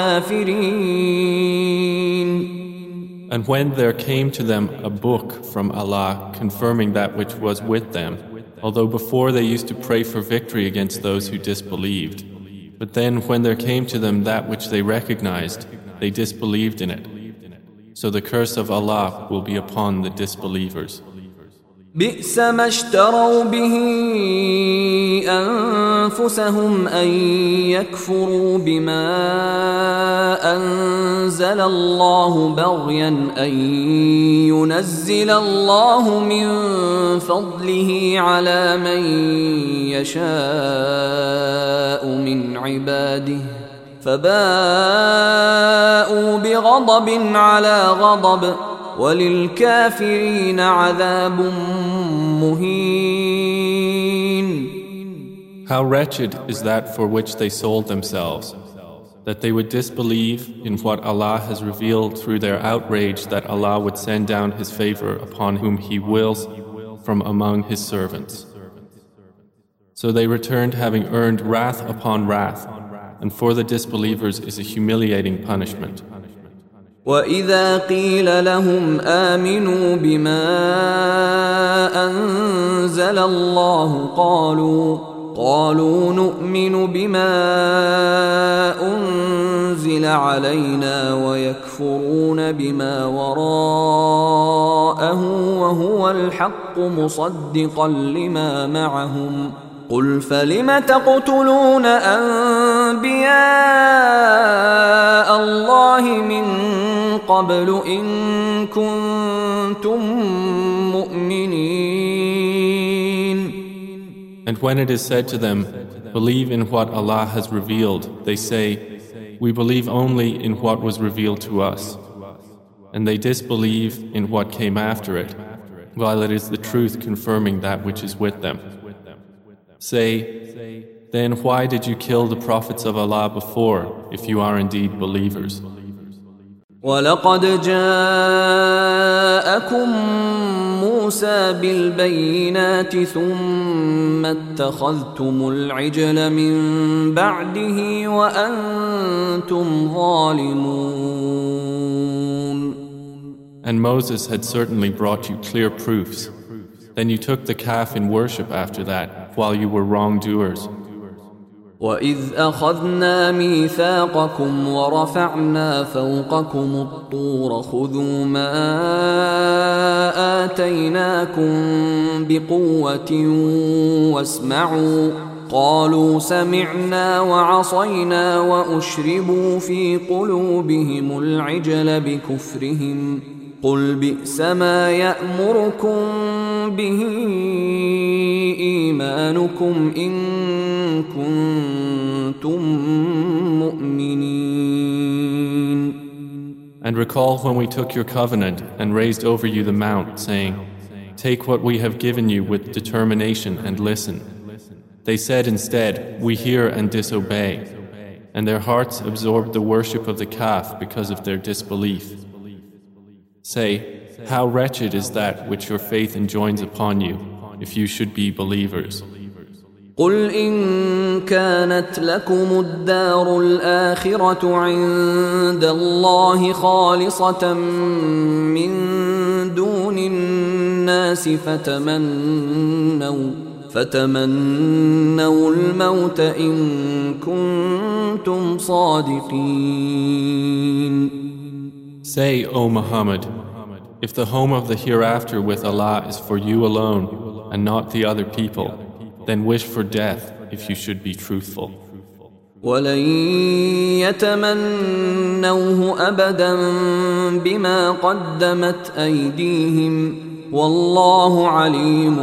الكافرين. And when there came to them a book from Allah confirming that which was with them, although before they used to pray for victory against those who disbelieved, but then when there came to them that which they recognized, they disbelieved in it. So the curse of Allah will be upon the disbelievers. بئس ما اشتروا به أنفسهم أن يكفروا بما أنزل الله بغيا أن ينزل الله من فضله على من يشاء من عباده فباءوا بغضب على غضب وللكافرين عذاب مهين. How wretched is that for which they sold themselves, that they would disbelieve in what Allah has revealed through their outrage that Allah would send down His favor upon whom He wills from among His servants. So they returned having earned wrath upon wrath, and for the disbelievers is a humiliating punishment. وَإِذَا قِيلَ لَهُمْ آمِنُوا بِمَا أَنزَلَ اللَّهُ قَالُوا نُؤْمِنُ بِمَا أُنزِلَ عَلَيْنَا وَيَكْفُرُونَ بِمَا وَرَاءَهُ وَهُوَ الْحَقُّ مُصَدِّقًا لِمَا مَعَهُمْ قُلْ فَلِمَ تَقْتُلُونَ أَنبِيَاءَ اللَّهِ مِنْ قَبْلُ إِن كُنتُم مُؤْمِنِينَ. And when it is said to them, believe in what Allah has revealed, they say, we believe only in what was revealed to us. And they disbelieve in what came after it, while it is the truth confirming that which is with them. Say, then why did you kill the prophets of Allah before, if you are indeed believers? وَلَقَدْ جَاءَكُم مُوسَى بِالْبَيِّنَاتِ ثُمَّ اتَّخَذْتُمُ الْعِجْلَ مِن بَعْدِهِ وَأَنْتُمْ ظَالِمُونَ. And Moses had certainly brought you clear proofs. Then you took the calf in worship after that, while you were wrongdoers. وَإِذْ أَخَذْنَا مِيثَاقَكُمْ وَرَفَعْنَا فَوْقَكُمُ الطُّورَ خُذُوا مَا آتَيْنَاكُمْ بِقُوَّةٍ وَاسْمَعُوا قَالُوا سَمِعْنَا وَعَصَيْنَا وَأُشْرِبُوا فِي قُلُوبِهِمُ الْعِجْلَ بِكُفْرِهِمْ قُلْ بِئْسَ مَا يَأْمُرُكُمْ بِهِ إِيمَانُكُمْ إِن كُنتُم مُّؤْمِنِينَ. And recall when we took your covenant and raised over you the mount, saying, take what we have given you with determination and listen. They said instead, we hear and disobey, and their hearts absorbed the worship of the calf because of their disbelief. Say, how wretched is that which your faith enjoins upon you, if you should be believers. قُلْ إِن كَانَتْ لَكُمُ الدَّارُ الْآخِرَةُ عِندَ اللَّهِ خَالِصَةً مِّن دُونِ النَّاسِ فتمنوا الموت إن كنتم صادقين. Say, O Muhammad, if the home of the hereafter with Allah is for you alone and not the other people, then wish for death if you should be truthful. وَلَن يَتَمَنَّوْهُ أَبَدًا بِمَا قَدَّمَتْ أَيْدِيهِمْ وَاللَّهُ عَلِيمٌ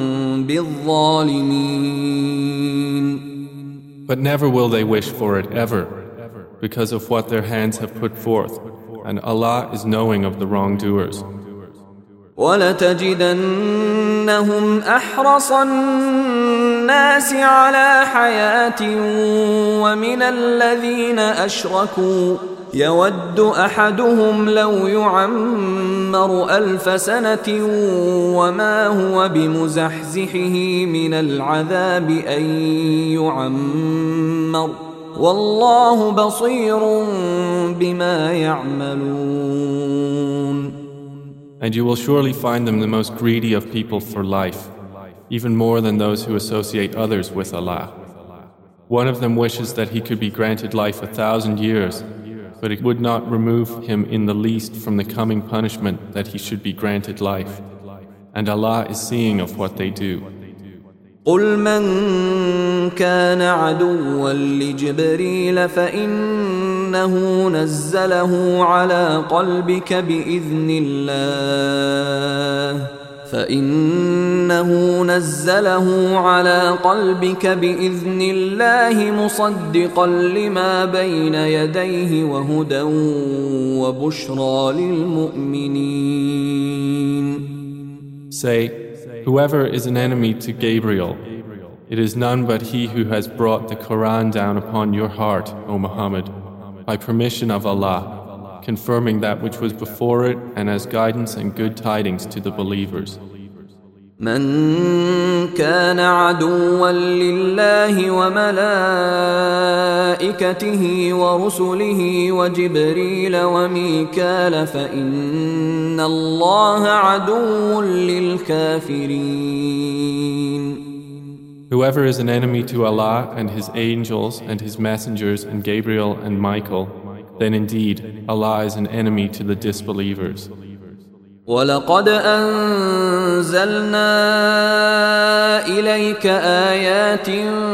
بِالظَّالِمِينَ. But never will they wish for it ever, because of what their hands have put forth, and Allah is knowing of the wrongdoers. وَلَتَجِدَنَّهُمْ أَحْرَصَ النَّاسِ عَلَى حَيَاةٍ وَمِنَ الَّذِينَ أَشْرَكُوا يَوَدُّ أَحَدُهُمْ لَوْ يُعَمَّرُ 1000 سَنَةٍ وَمَا هُوَ بِمُزَحْزِحِهِ مِنَ الْعَذَابِ أَن يُعَمَّرَ وَاللَّهُ بَصِيرٌ بِمَا يَعْمَلُونَ. And you will surely find them the most greedy of people for life, even more than those who associate others with Allah. One of them wishes that he could be granted life 1000 years, but it would not remove him in the least from the coming punishment that he should be granted life. And Allah is seeing of what they do. قل من كان عدوا لجبريل فإنه نزله على قلبك بإذن الله مصدقا لما بين يديه وهدى وبشرى للمؤمنين. Say, whoever is an enemy to Gabriel, it is none but he who has brought the Quran down upon your heart, O Muhammad, by permission of Allah, confirming that which was before it and as guidance and good tidings to the believers. من كان عدوا لله وملائكته ورسله وجبريل وميكال فإن الله عدو للكافرين. Whoever is an enemy to Allah and His angels and His messengers and Gabriel and Michael, then indeed Allah is an enemy to the disbelievers. وَلَقَدْ أَنزَلْنَا إِلَيْكَ آيَاتٍ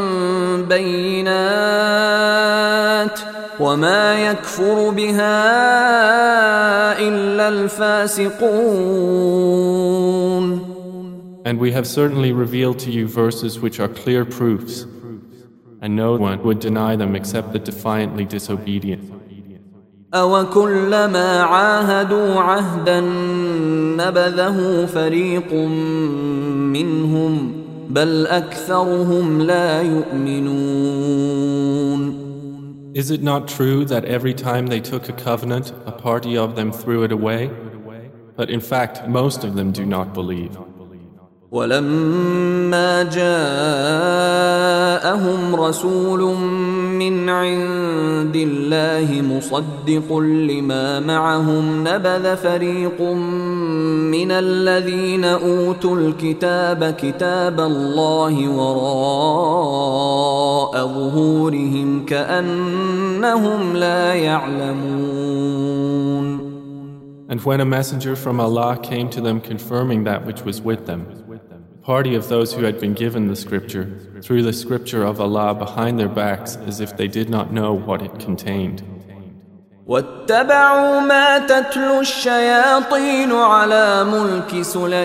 بَيِّنَاتٍ وَمَا يَكْفُرُ بِهَا إِلَّا الْفَاسِقُونَ. And we have certainly revealed to you verses which are clear proofs, and no one would deny them except the defiantly disobedient. أَوَكُلَّمَا عَاهَدُوا عَهْدًا نَبَذَهُ فَرِيقٌ مِّنْهُمْ بَلْ أَكْثَرُهُمْ لَا يُؤْمِنُونَ. Is it not true that every time they took a covenant, a party of them threw it away? But in fact, most of them do not believe. وَلَمَّا جَاءَهُمْ رَسُولٌ مِّنْ عِندِ اللَّهِ مُصَدِّقٌ لِمَا مَعَهُمْ نَبَذَ فَرِيقٌ مِّنَ الَّذِينَ أُوتُوا الْكِتَابَ كِتَابَ اللَّهِ وَرَاءَ ظُهُورِهِمْ كَأَنَّهُمْ لَا يَعْلَمُونَ. And when a messenger from Allah came to them confirming that which was with them, a party of those who had been given the scripture threw the scripture of Allah behind their backs as if they did not know what it contained. وَاتَّبَعُوا مَا تَتْلُو الشَّيَاطِينُ عَلَى مُلْكِ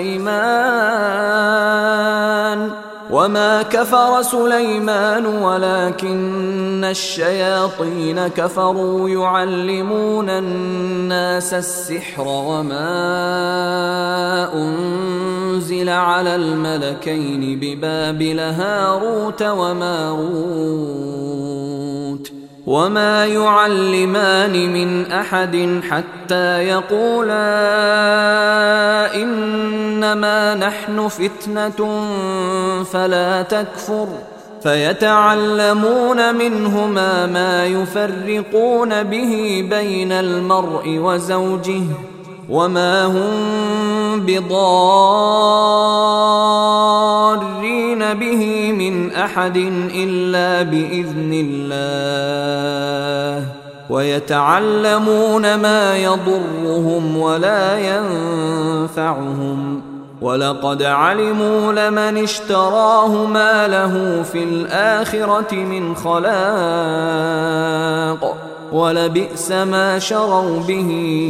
سُلَيْمَانَ وَمَا كَفَرَ سُلَيْمَانُ وَلَكِنَّ الشَّيَاطِينَ كَفَرُوا يُعَلِّمُونَ النَّاسَ السِّحْرَ وَمَا أُنزِلَ عَلَى الْمَلَكَيْنِ بِبَابِلَ هَارُوتَ وَمَارُوتَ وَمَا يُعَلِّمَانِ مِنْ أَحَدٍ حَتَّى يَقُولَا إِنَّمَا نَحْنُ فِتْنَةٌ فَلَا تَكْفُرْ فَيَتَعَلَّمُونَ مِنْهُمَا مَا يُفَرِّقُونَ بِهِ بَيْنَ الْمَرْءِ وَزَوْجِهِ وَمَا هُمْ بِضَارِّينَ بِهِ مِنْ أَحَدٍ إِلَّا بِإِذْنِ اللَّهِ وَيَتَعَلَّمُونَ مَا يَضُرُّهُمْ وَلَا يَنفَعُهُمْ وَلَقَدْ عَلِمُوا لَمَنِ اشْتَرَاهُ مَا لَهُ فِي الْآخِرَةِ مِنْ خَلَاقٍ وَلَبِئْسَ مَا شَرَوْا بِهِ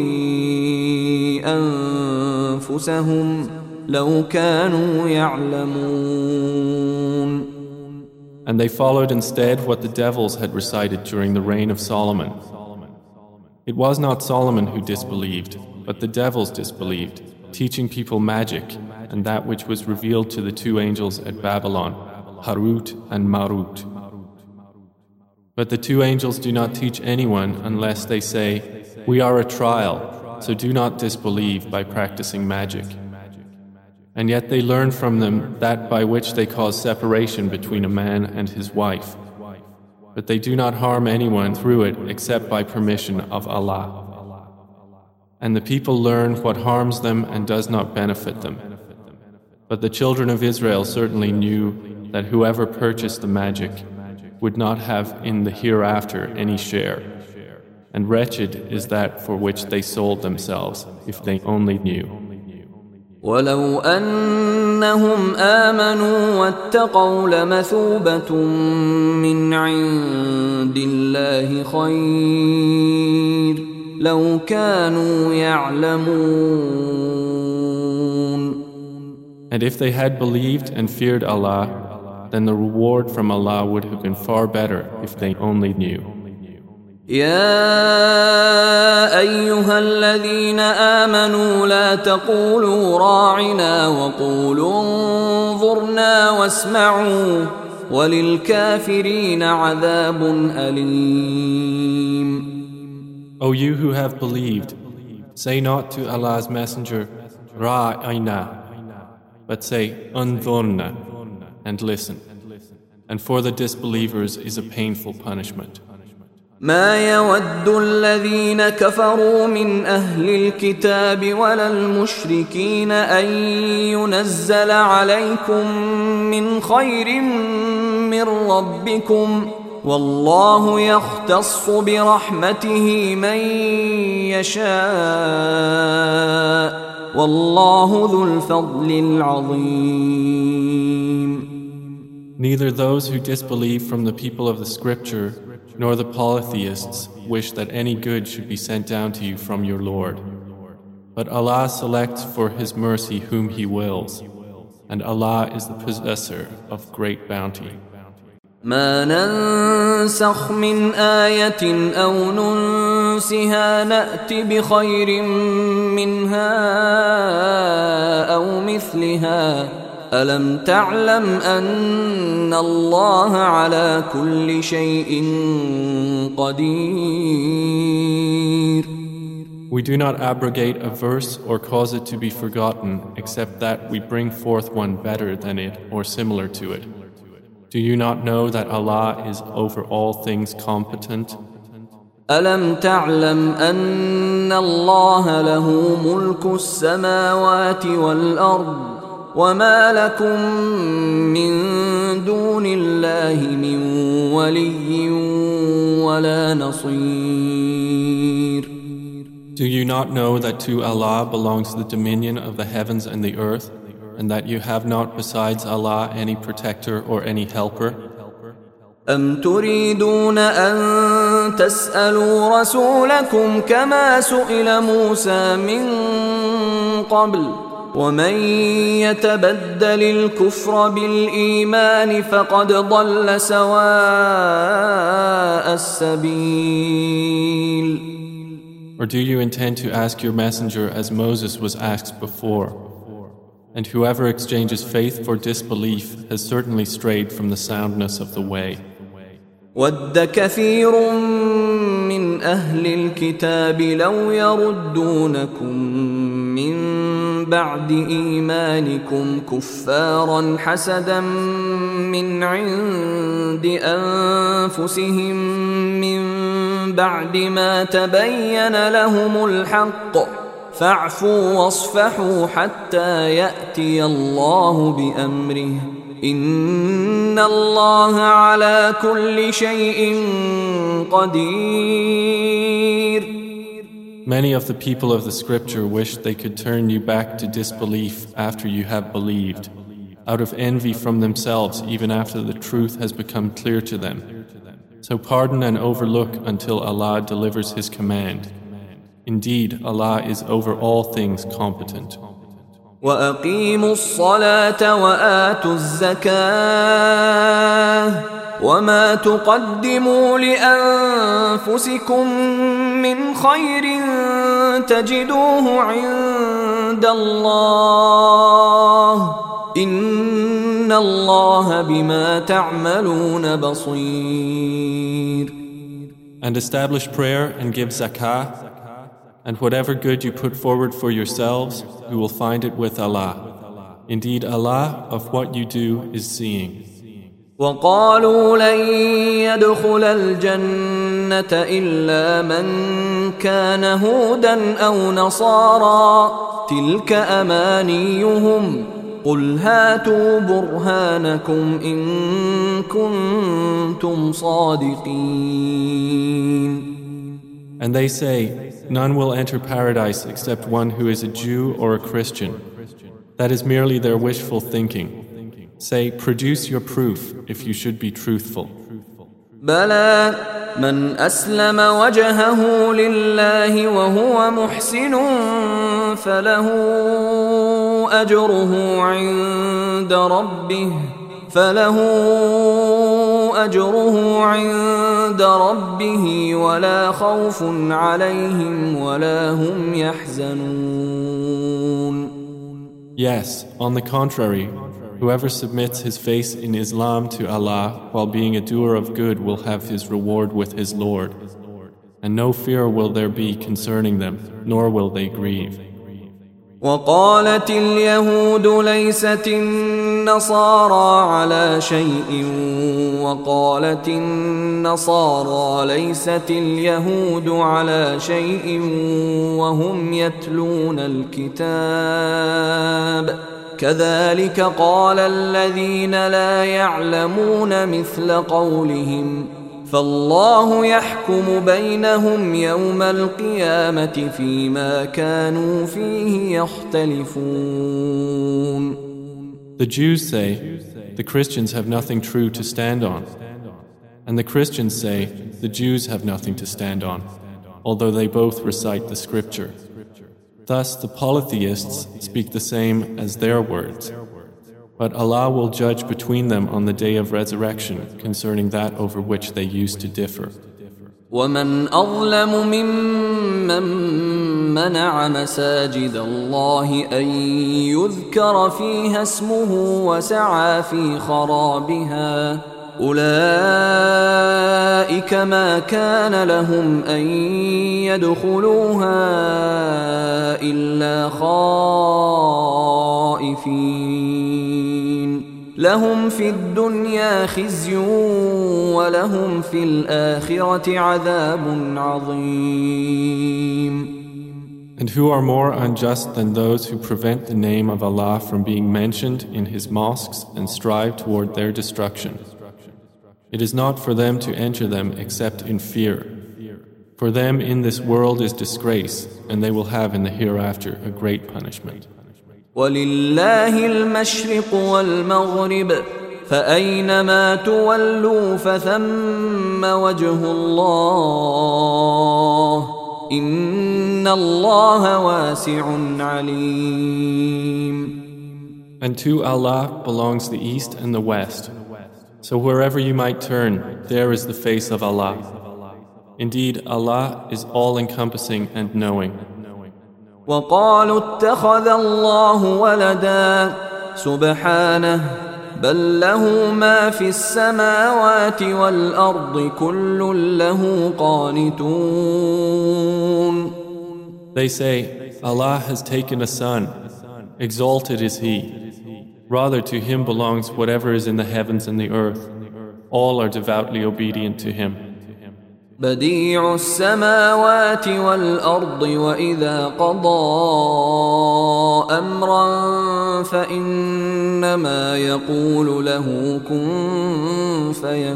أَنفُسَهُمْ لَوْ كَانُوا يَعْلَمُونَ. And they followed instead what the devils had recited during the reign of Solomon. It was not Solomon who disbelieved, but the devils disbelieved, teaching people magic and that which was revealed to the two angels at Babylon, Harut and Marut. But the two angels do not teach anyone unless they say, "We are a trial, so do not disbelieve by practicing magic." And yet they learn from them that by which they cause separation between a man and his wife. But they do not harm anyone through it except by permission of Allah. And the people learn what harms them and does not benefit them. But the children of Israel certainly knew that whoever purchased the magic would not have in the hereafter any share. and wretched is that for which they sold themselves, if they only knew. ولو أنهم آمنوا واتقوا لمثوبة من عند الله خير لو كانوا يعلمون. And if they had believed and feared Allah, then the reward from Allah would have been far better if they only knew. يا أيها الذين آمنوا لا تقولوا راعنا وقولوا انظرنا واسمعوا وللكافرين عذاب أليم. O you who have believed, say not to Allah's Messenger, Ra'ayna, but say, Unzurna, and listen. And for the disbelievers is a painful punishment. ما يود الذين كفروا من أهل الكتاب ولا المشركين أن ينزل عليكم من خير من ربكم والله يختص برحمته من يشاء والله ذو الفضل العظيم. Neither those who disbelieve from the people of the scripture nor the polytheists wish that any good should be sent down to you from your Lord. But Allah selects for His mercy whom He wills, and Allah is the possessor of great bounty. ما ننسخ من آية أو ننسها نأت بخير منها أو مثلها ألم تعلم أن الله على كل شيء قدير. We do not abrogate a verse or cause it to be forgotten except that we bring forth one better than it or similar to it. Do you not know that Allah is over all things competent? ألم تعلم أن الله له ملك السماوات والأرض وما لكم من دون الله من ولي ولا نصير. Do you not know that to Allah belongs the dominion of the heavens and the earth, and that you have not besides Allah any protector or any helper? أم تريدون أن تسألوا رسولكم كما سئل موسى من قبل ومن يتبدل الكفر بالإيمان فقد ضل سواء السبيل. Or do you intend to ask your messenger as Moses was asked before? And whoever exchanges faith for disbelief has certainly strayed from the soundness of the way. ود كثير من أهل الكتاب لو يردونكم من بعد إيمانكم كفارا حسدا من عند أنفسهم من بعد ما تبين لهم الحق فاعفوا واصفحوا حتى يأتي الله بأمره إن الله على كل شيء قدير. Many of the people of the scripture wish they could turn you back to disbelief after you have believed, out of envy from themselves even after the truth has become clear to them. So pardon and overlook until Allah delivers His command. Indeed, Allah is over all things competent. وأقيموا الصلاة وآتوا الزكاة وما تقدموا لأنفسكم من خير تجدوه عند الله إن الله بما تعملون بصير. And establish prayer and give zakah, and whatever good you put forward for yourselves, you will find it with Allah. Indeed, Allah of what you do is seeing. وقالوا لن يدخل الجنة إلا من كان هودا أو نصارى تلك أمانيهم قل هاتوا برهانكم إن كنتم صادقين. And they say, none will enter paradise except one who is a Jew or a Christian. That is merely their wishful thinking. Say, produce your proof if you should be truthful. بلى من أسلم وجهه لله وهو محسن فله أجره عند ربه ولا خوف عليهم ولا هم يحزنون. Yes, on the contrary, whoever submits his face in Islam to Allah while being a doer of good will have his reward with his Lord. And no fear will there be concerning them, nor will they grieve. وقالت اليهود ليست النصارى على شيء وقالت النصارى ليست اليهود على شيء وهم يتلون الكتاب كذلك قال الذين لا يعلمون مثل قولهم فالله يحكم بينهم يوم القيامة فيما كانوا فيه يختلفون. The Jews say, the Christians have nothing true to stand on. And the Christians say, the Jews have nothing to stand on, although they both recite the scripture. Thus the polytheists speak the same as their words. But Allah will judge between them on the day of resurrection concerning that over which they used to differ. وَمَنْ أَظْلَمُ مِمَّنْ مَنَعَ مَسَاجِدَ اللَّهِ أَنْ يُذْكَرَ فِيهَا اسْمُهُ وَسَعَى فِي خَرَابِهَا أُولَئِكَ مَا كَانَ لَهُمْ أَنْ يَدْخُلُوهَا إِلَّا خَائِفِينَ لهم في الدنيا خزي ولهم في الآخرة عذاب عظيم. And who are more unjust than those who prevent the name of Allah from being mentioned in His mosques and strive toward their destruction? It is not for them to enter them except in fear. For them in this world is disgrace, and they will have in the hereafter a great punishment. ولله المشرق والمغرب فأينما تولوا فثم وجه الله إن الله واسع عليم. And to Allah belongs the east and the west. So wherever you might turn, there is the face of Allah. Indeed, Allah is all-encompassing and knowing. وقالوا اتخذ الله ولدا سبحانه بل له ما في السماوات والأرض كل له قانتون. They say, Allah has taken a son, exalted is He. Rather to Him belongs whatever is in the heavens and the earth. All are devoutly obedient to Him. بديع السماوات والأرض وإذا قضى أمرا فإنما يقول له كن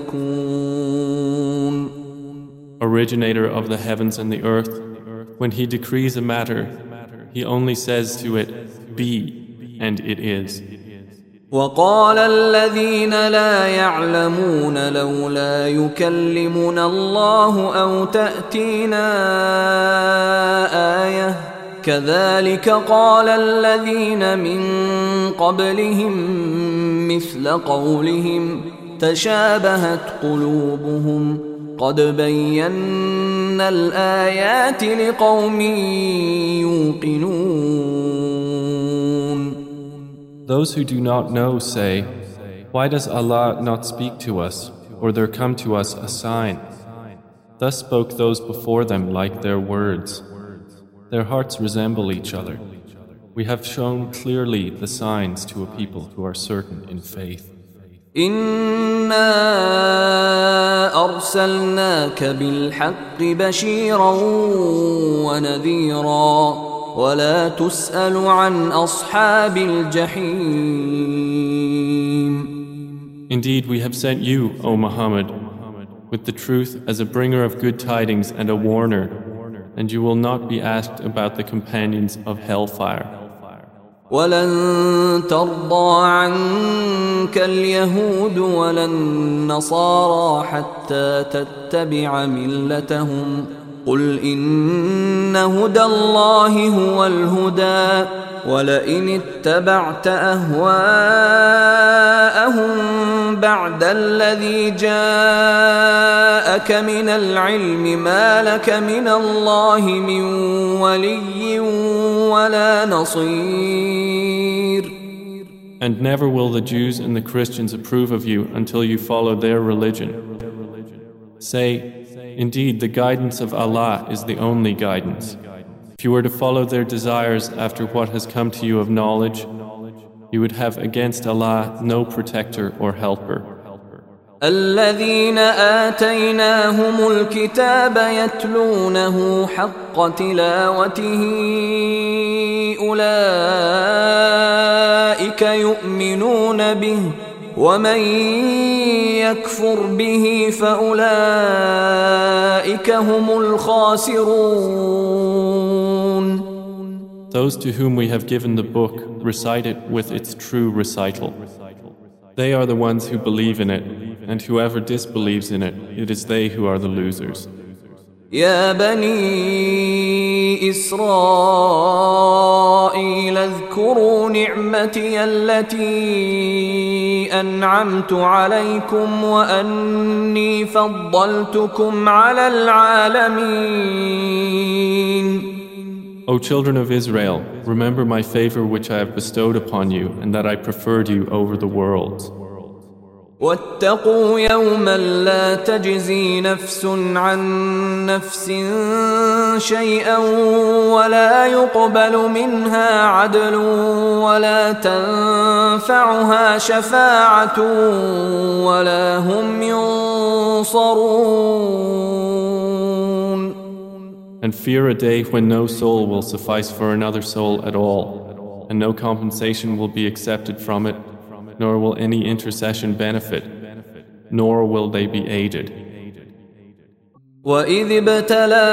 فيكون. Originator of the heavens and the earth, when He decrees a matter, He only says to it, be, and it is. وقال الذين لا يعلمون لولا يكلمنا الله أو تأتينا آية كذلك قال الذين من قبلهم مثل قولهم تشابهت قلوبهم قد بينا الآيات لقوم يوقنون. Those who do not know say, why does Allah not speak to us, or there come to us a sign? Thus spoke those before them like their words. Their hearts resemble each other. We have shown clearly the signs to a people who are certain in faith. إنا أرسلناك بالحق بشيرا ونذيرا ولا تسأل عن أصحاب الجحيم. Indeed, we have sent you, O Muhammad, with the truth as a bringer of good tidings and a warner, and you will not be asked about the companions of hellfire. ولن ترضى عنك اليهود ولا النصارى حتى تتبع ملتهم قل إن هدى الله هو الهدى ولئن اتبعت أهواءهم بعد الذي جاءك من العلم ما لك من الله من ولي ولا نصير. And never will the Jews and the Christians approve of you until you follow their religion. Say, indeed, the guidance of Allah is the only guidance. If you were to follow their desires after what has come to you of knowledge, you would have against Allah no protector or helper. الذين آتيناهم الكتاب يتلونه حق تلاوته أولئك يؤمنون به ومن يكفر به فأولئك هم الخاسرون. Those to whom we have given the book recite it with its true recital. They are the ones who believe in it, and whoever disbelieves in it, it is they who are the losers. يا بني إسرائيل اذكروا نعمتي التي أنعمت عليكم وأني فضلتكم على العالمين. O children of Israel, remember my favor which I have bestowed upon you, and that I preferred you over the worlds. واتقوا يوما لا تجزي نفس عن نفس شيئا ولا يقبل منها عدل ولا تنفعها شفاعة ولا هم ينصرون. And fear a day when no soul will suffice for another soul at all, and no compensation will be accepted from it, nor will any intercession benefit, nor will they be aided. وَإِذِ ابْتَلَى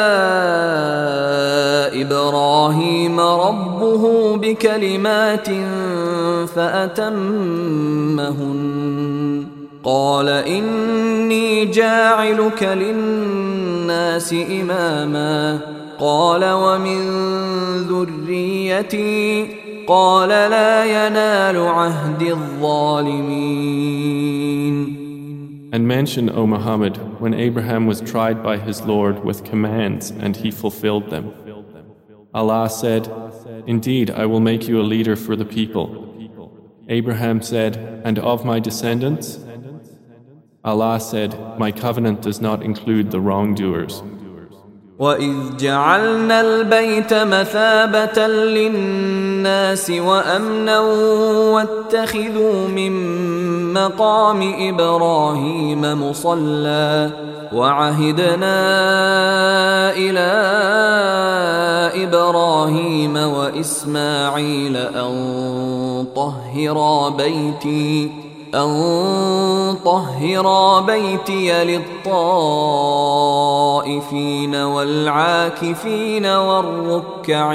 إِبْرَاهِيمَ رَبُّهُ بِكَلِمَاتٍ فَأَتَمَّهُنَّ قَالَ إِنِّي جَاعِلُكَ لِلنَّاسِ إِمَامًا قَالَ وَمِنْ ذُرِّيَّتِي قال لا ينال عهد الظالمين. And mention, O Muhammad, when Abraham was tried by his Lord with commands and he fulfilled them. Allah said, indeed, I will make you a leader for the people. Abraham said, and of my descendants? Allah said, my covenant does not include the wrongdoers. وَإِذْ جَعَلْنَا الْبَيْتَ مَثَابَةً لِلنَّاسِ وَأَمْنًا وَاتَّخِذُوا مِن مَّقَامِ إِبْرَاهِيمَ مُصَلًّى وَعَهِدْنَا إِلَىٰ إِبْرَاهِيمَ وَإِسْمَاعِيلَ أَن طهرا بيتي للطائفين والعاكفين والركع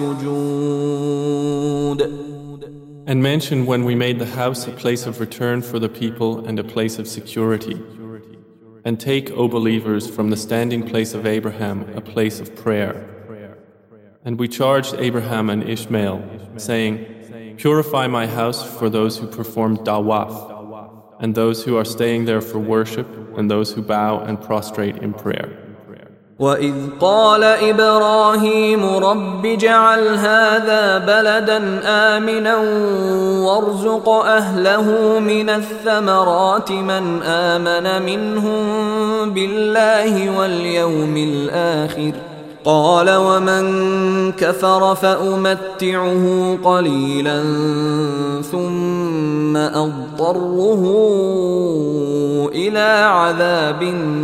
السجود. And mention when we made the house a place of return for the people and a place of security. And take, O believers, from the standing place of Abraham a place of prayer. And we charged Abraham and Ishmael, saying, purify my house for those who perform tawaf, and those who are staying there for worship, and those who bow and prostrate in prayer. وَإِذْ قَالَ إِبْرَاهِيمُ رَبِّ اجْعَلْ هَذَا بَلَدًا آمِنًا وَارْزُقْ أَهْلَهُ مِنَ الثَّمَرَاتِ مَنْ آمَنَ مِنْهُمْ بِاللَّهِ وَالْيَوْمِ الْآخِرِ قال ومن كفر فأمتعه قليلا ثم أضطره إلى عذاب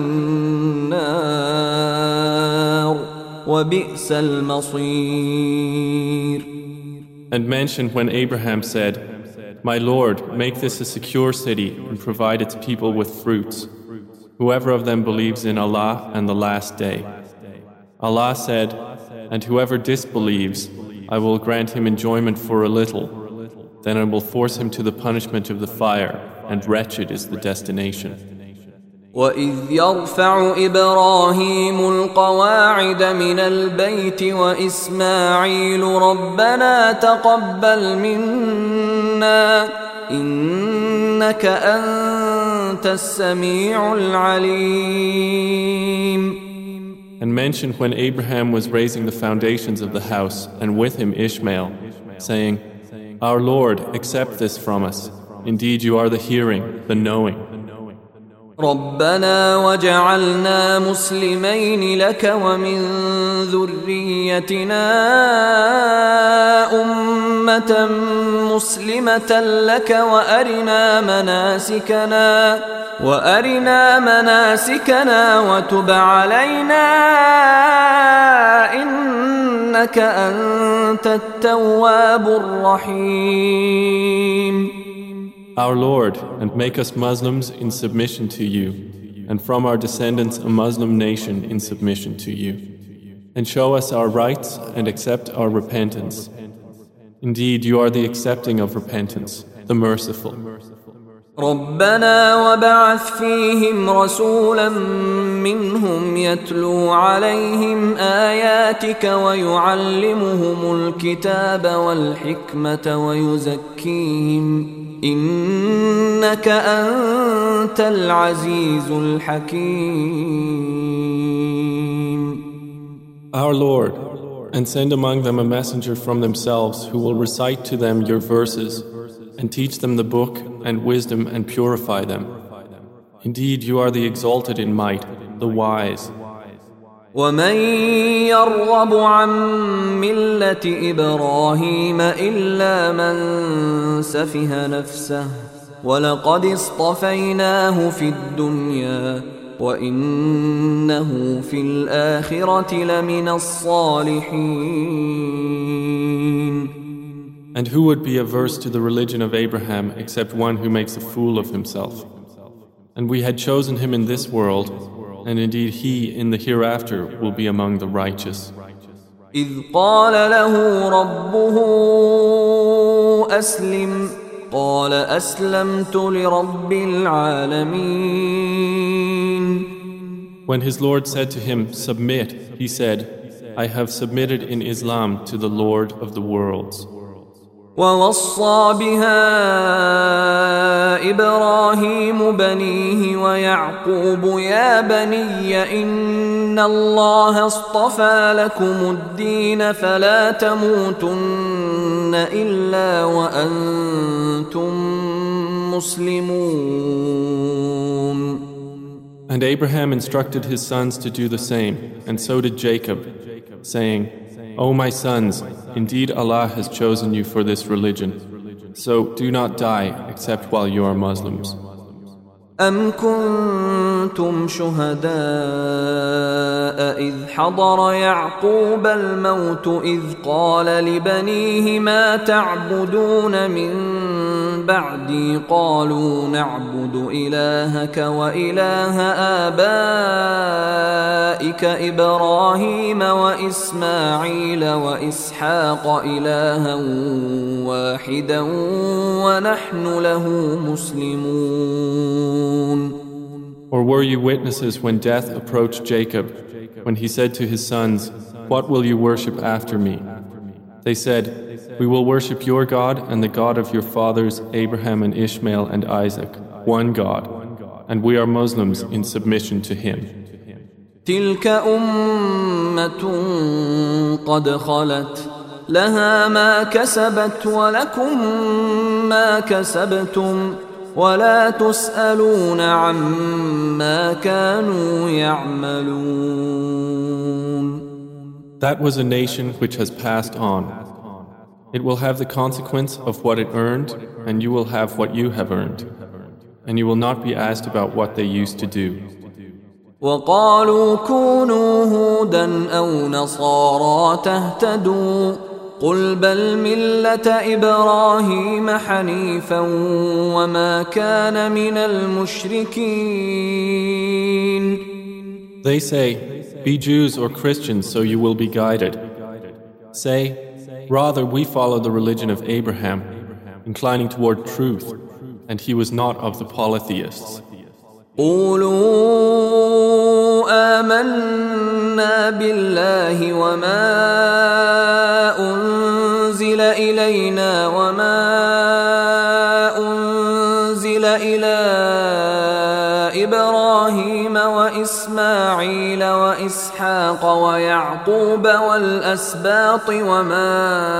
النار وبئس المصير. And mention when Abraham said, my Lord, make this a secure city and provide its people with fruits, whoever of them believes in Allah and the last day. Allah said, and whoever disbelieves, I will grant him enjoyment for a little, then I will force him to the punishment of the fire, and wretched is the destination. وَإِذْ يَرْفَعُ إِبْرَاهِيمُ الْقَوَاعِدَ مِنَ الْبَيْتِ وَإِسْمَاعِيلُ رَبَّنَا تَقَبَّلْ مِنَّا إِنَّكَ أَنْتَ السَّمِيعُ الْعَلِيمُ. And mention when Abraham was raising the foundations of the house, and with him Ishmael, saying, Our Lord, accept this from us. Indeed, you are the hearing, the knowing. رَبَّنَا وَجَعَلْنَا مُسْلِمَيْنِ لَكَ وَمِنْ ذُرِّيَّتِنَا أُمَّةً مُسْلِمَةً لَكَ وَأَرِنَا مَنَاسِكَنَا وَتُبْ عَلَيْنَا إِنَّكَ أَنْتَ التَّوَّابُ الرَّحِيمُ. Our Lord, and make us Muslims in submission to you, and from our descendants a Muslim nation in submission to you. And show us our rights and accept our repentance. Indeed, you are the accepting of repentance, the merciful. رَبَّنَا وَابْعَثْ فِيهِمْ رَسُولًا مِّنْهُمْ يَتْلُو عَلَيْهِمْ آيَاتِكَ وَيُعَلِّمُهُمُ الْكِتَابَ وَالْحِكْمَةَ وَيُزَكِّيهِمْ إِنَّكَ أَنْتَ الْعَزِيزُ الْحَكِيمُ. Our Lord, and send among them a messenger from themselves who will recite to them your verses and teach them the book and wisdom and purify them. Indeed, you are the exalted in might, the wise. وَمَنْ يَرْغَبُ عَنْ مِلَّةِ إِبْرَاهِيمَ إِلَّا مَنْ سَفِهَ نَفْسَهُ وَلَقَدِ اصْطَفَيْنَاهُ فِي الدُّنْيَا وَإِنَّهُ فِي الْآخِرَةِ لَمِنَ الصَّالِحِينَ. And who would be averse to the religion of Abraham except one who makes a fool of himself? And we had chosen him in this world, and indeed he in the hereafter will be among the righteous. إِذْ قَالَ لَهُ رَبُّهُ أَسْلِمْ قَالَ أَسْلَمْتُ لِرَبِّ الْعَالَمِينَ. When his Lord said to him, Submit, he said, I have submitted in Islam to the Lord of the worlds. وَوَصَّى بِهَا إِبْرَاهِيمُ بَنِيهِ وَيَعْقُوبُ يَا بَنِيَّ إِنَّ اللَّهَ اصْطَفَى لَكُمُ الدِّينَ فَلَا تَمُوتُنَّ إِلَّا وَأَنْتُمْ مُسْلِمُونَ. And Abraham instructed his sons to do the same, and so did Jacob, saying, O my sons, indeed Allah has chosen you for this religion, so do not die except while you are Muslims. أَمْ كُنْتُمْ شُهَدَاءَ إِذْ حَضَرَ يَعْقُوبَ الْمَوْتُ إِذْ قَالَ لِبَنِيهِ مَا تَعْبُدُونَ مِنْ بَعْدِي قَالُوا نَعْبُدُ إِلَهَكَ وَإِلَهَ آبَائِكَ إِبْرَاهِيمَ وَإِسْمَاعِيلَ وَإِسْحَاقَ إِلَهًا وَاحِدًا وَنَحْنُ لَهُ مُسْلِمُونَ. Or were you witnesses when death approached Jacob, when he said to his sons, What will you worship after me? They said, We will worship your God and the God of your fathers Abraham and Ishmael and Isaac, one God, and we are Muslims in submission to him. تِلْكَ أُمَّةٌ قَدْ خَلَتْ لَهَا مَا كَسَبَتْ وَلَكُمْ مَا كَسَبْتُمْ وَلَا تُسْأَلُونَ عَمَّا كَانُوا يَعْمَلُونَ. That was a nation which has passed on. It will have the consequence of what it earned, and you will have what you have earned. And you will not be asked about what they used to do. وَقَالُوا كُونُوا هُودًا أَوْ نَصَارَىٰ تَهْتَدُوا قُلْ بَلْ مِلَّةَ إِبْرَاهِيمَ حَنِيفًا وَمَا كَانَ مِنَ الْمُشْرِكِينَ. They say, "Be Jews or Christians so you will be guided." Say, "Rather we follow the religion of Abraham, inclining toward truth, and he was not of the polytheists." قولوا آمنا بالله وما أنزل إلينا وما أنزل إلى إبراهيم وإسماعيل وإسحاق ويعقوب والأسباط وما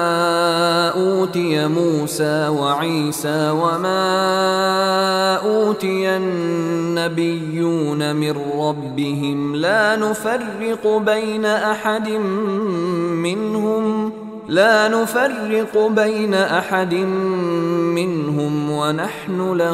أوتي موسى وعيسى وما أوتي النبيون من ربهم لا نفرق بين أحد منهم ونحن له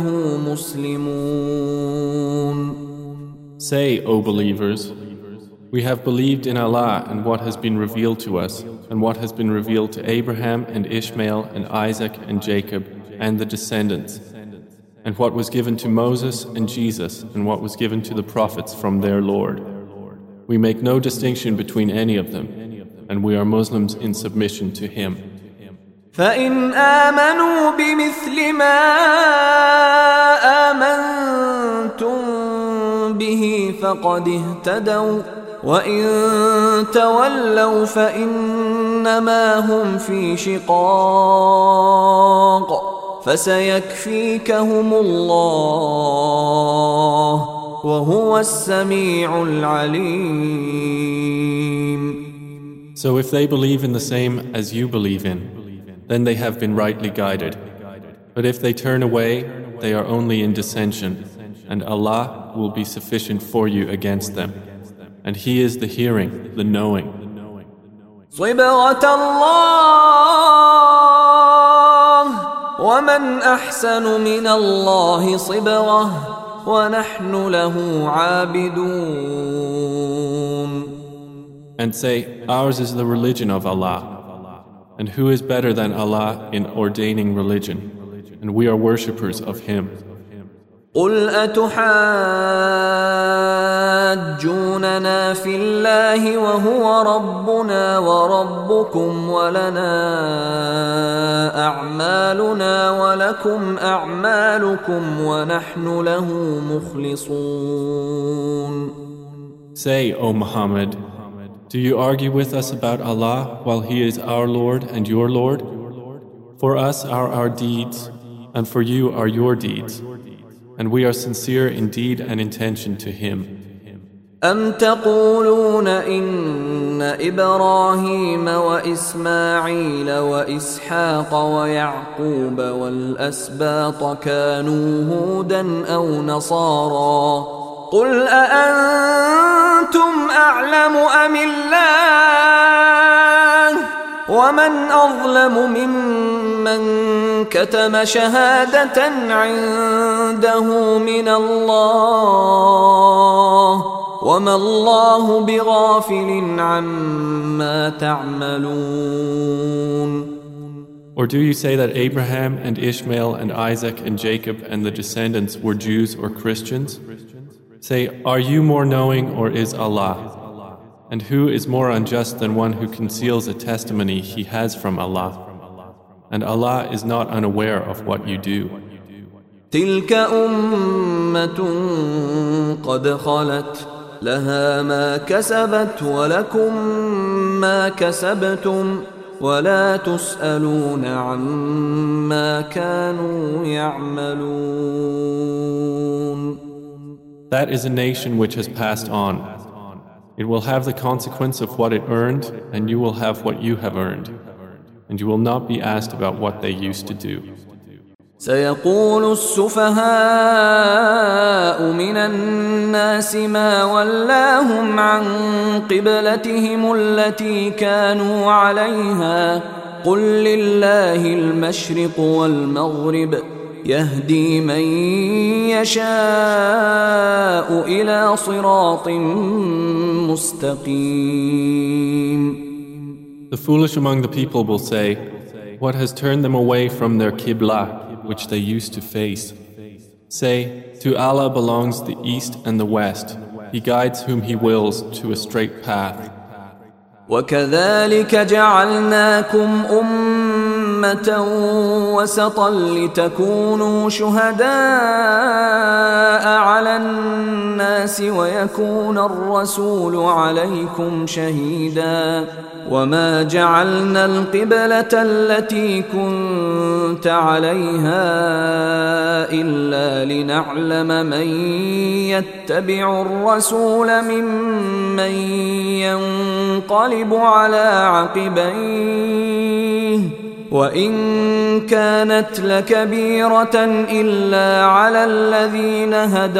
مسلمون. Say, O believers, we have believed in Allah and what has been revealed to us, and what has been revealed to Abraham and Ishmael and Isaac and Jacob and the descendants, and what was given to Moses and Jesus and what was given to the prophets from their Lord. We make no distinction between any of them, and we are Muslims in submission to Him. فإن آمنوا بمثل ما آمنتم به فقد اهتدوا وإن تولوا فإنما هم في شقاق فسيكفيكهم الله وهو السميع العليم. So if they believe in the same as you believe in, then they have been rightly guided. But if they turn away, they are only in dissension, and Allah will be sufficient for you against them. And He is the hearing, the knowing. صبغة الله ومن أحسن من الله صبغة ونحن له عابدون. And say, ours is the religion of Allah. And who is better than Allah in ordaining religion? And we are worshippers of Him. قل أتحاجوننا في الله وهو ربنا وربكم ولنا أعمالنا ولكم أعمالكم ونحن له مخلصون. Say, O Muhammad, do you argue with us about Allah while He is our Lord and your Lord? For us are our deeds, and for you are your deeds, and we are sincere in deed and intention to Him. أم تقولون إن إبراهيم وإسماعيل وإسحاق ويعقوب والأسباط كانوا هودا أو نصارى قل أأنتم أعلم أم الله ومن أظلم ممن كتم شهادة عنده من الله وما الله بغافل عما تعملون. Or do you say that Abraham and Ishmael and Isaac and Jacob and the descendants were Jews or Christians? Say, are you more knowing or is Allah? And who is more unjust than one who conceals a testimony he has from Allah? And Allah is not unaware of what you do. تلك أمة قد خلت لها ما كسبت ولكم ما كسبتم ولا تسألون عما كانوا يعملون. That is a nation which has passed on. It will have the consequence of what it earned, and you will have what you have earned. And you will not be asked about what they used to do. سيقول السفهاء من الناس ما ولاهم عن قبلتهم التي كانوا عليها قل لله المشرق والمغرب يهدي من يشاء إلى صراط مستقيم. The foolish among the people will say, what has turned them away from their Qibla, which they used to face? Say, to Allah belongs the east and the west. He guides whom He wills to a straight path. وكذلك جعلناكم أمة وسطا لتكونوا شهداء على الناس ويكون الرسول عليكم شهيدا وما جعلنا القبلة التي كنت عليها إلا لنعلم من يتبع الرسول ممن ينقلب على عقبيه وإن كانت لكبيرة إلا على الذين هدى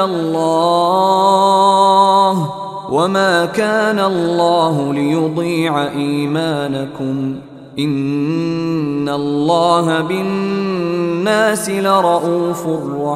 الله وما كان الله ليضيع إيمانكم إن الله بالناس لرؤوف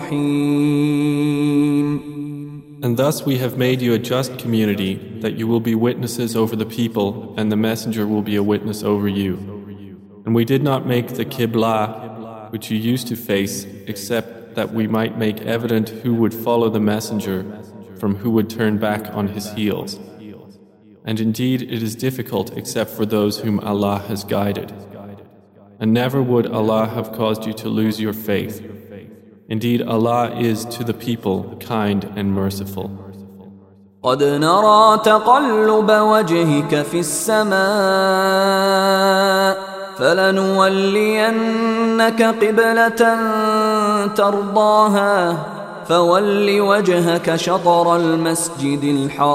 رحيم. And thus we have made you a just community, that you will be witnesses over the people, and the messenger will be a witness over you. And we did not make the Qibla, which you used to face, except that we might make evident who would follow the messenger from who would turn back on his heels. And indeed it is difficult except for those whom Allah has guided. And never would Allah have caused you to lose your faith. Indeed, Allah is to the people kind and merciful. قد نرى تقلب وجهك في السماء فلنولينك قبلة ترضاها فول وجهك شطر المسجد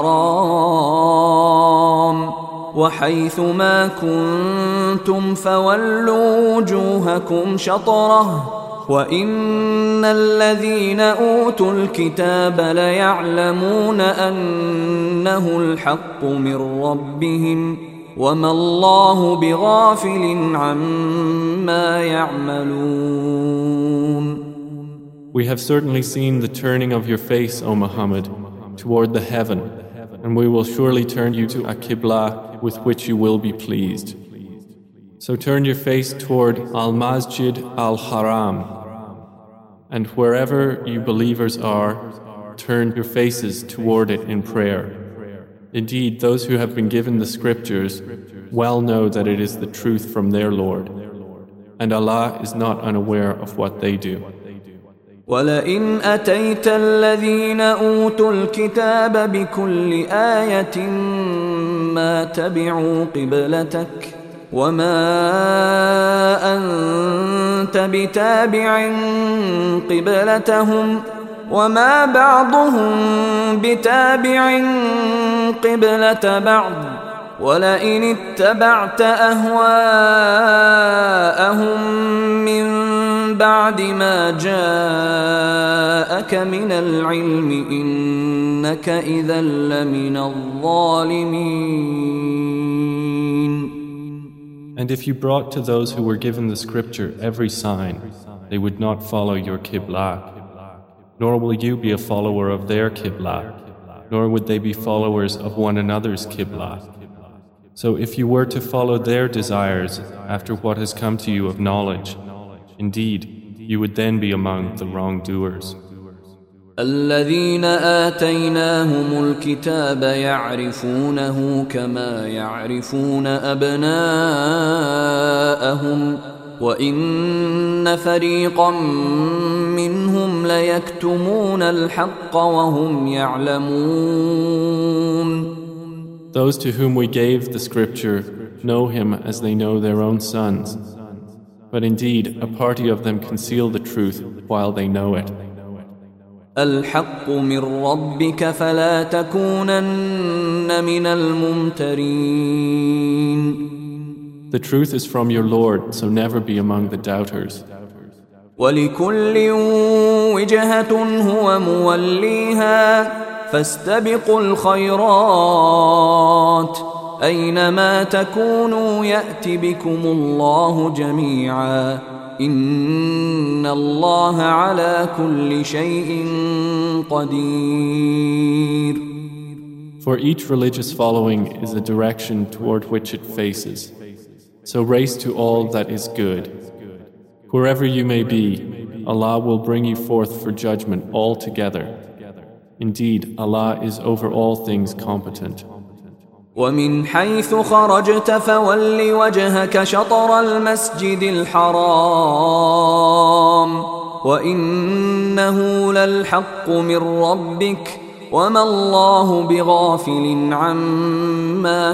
الحرام وحيث ما كنتم فولوا وجوهكم شطره وإن الذين أوتوا الكتاب ليعلمون أنه الحق من ربهم وما الله بغافل عما يعملون. We have certainly seen the turning of your face, O Muhammad, toward the heaven, and we will surely turn you to a Qibla with which you will be pleased. So turn your face toward Al-Masjid Al-Haram, and wherever you believers are, turn your faces toward it in prayer. Indeed, those who have been given the scriptures well know that it is the truth from their Lord, and Allah is not unaware of what they do. وَلَئِنْ أَتَيْتَ الَّذِينَ أُوتُوا الْكِتَابَ بِكُلِّ آيَةٍ مَا تَبِعُوا قِبْلَتَكَ وما أنت بتابع قبلتهم وما بعضهم بتابع قبلة بعض ولئن اتبعت أهواءهم من بعد ما جاءك من العلم إنك إذا لمن الظالمين. And if you brought to those who were given the scripture every sign, they would not follow your Qibla, nor will you be a follower of their Qibla, nor would they be followers of one another's Qibla. So if you were to follow their desires after what has come to you of knowledge, indeed, you would then be among the wrongdoers. الذين آتيناهم الكتاب يعرفونه كما يعرفون أبناءهم وإن فريقا منهم ليكتمون الحق وهم يعلمون. Those to whom we gave the scripture know him as they know their own sons. But indeed, a party of them conceal the truth while they know it. الحق من ربك فلا تكونن من الممترين. The truth is from your Lord, so never be among the doubters. ولكل وجهة هو موليها فاستبقوا الخيرات أينما تكونوا يأت بكم الله جميعا إن الله على كل شيء قدير. For each religious following is a direction toward which it faces. So race to all that is good. Wherever you may be, Allah will bring you forth for judgment all together. Indeed, Allah is over all things competent. ومن حيث خرجت فول وجهك شطر المسجد الحرام وإنه للحق من ربك وما الله بغافل عما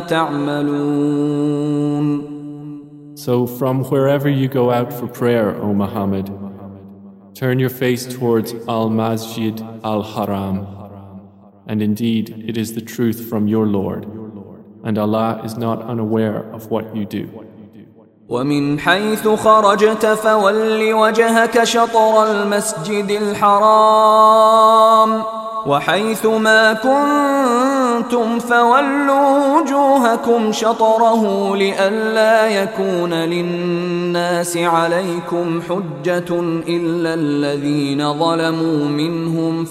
تعملون. So from wherever you go out for prayer, O Muhammad, turn your face towards Al-Masjid Al-Haram, and indeed it is the truth from your Lord, and Allah is not unaware of what you do. ومن حيث خرجت فول وجهك شطر المسجد الحرام وحيث ما كنتم فولوا وجوهكم شطره لئلا يكون للناس عليكم حجة إلا الذين ظلموا منهم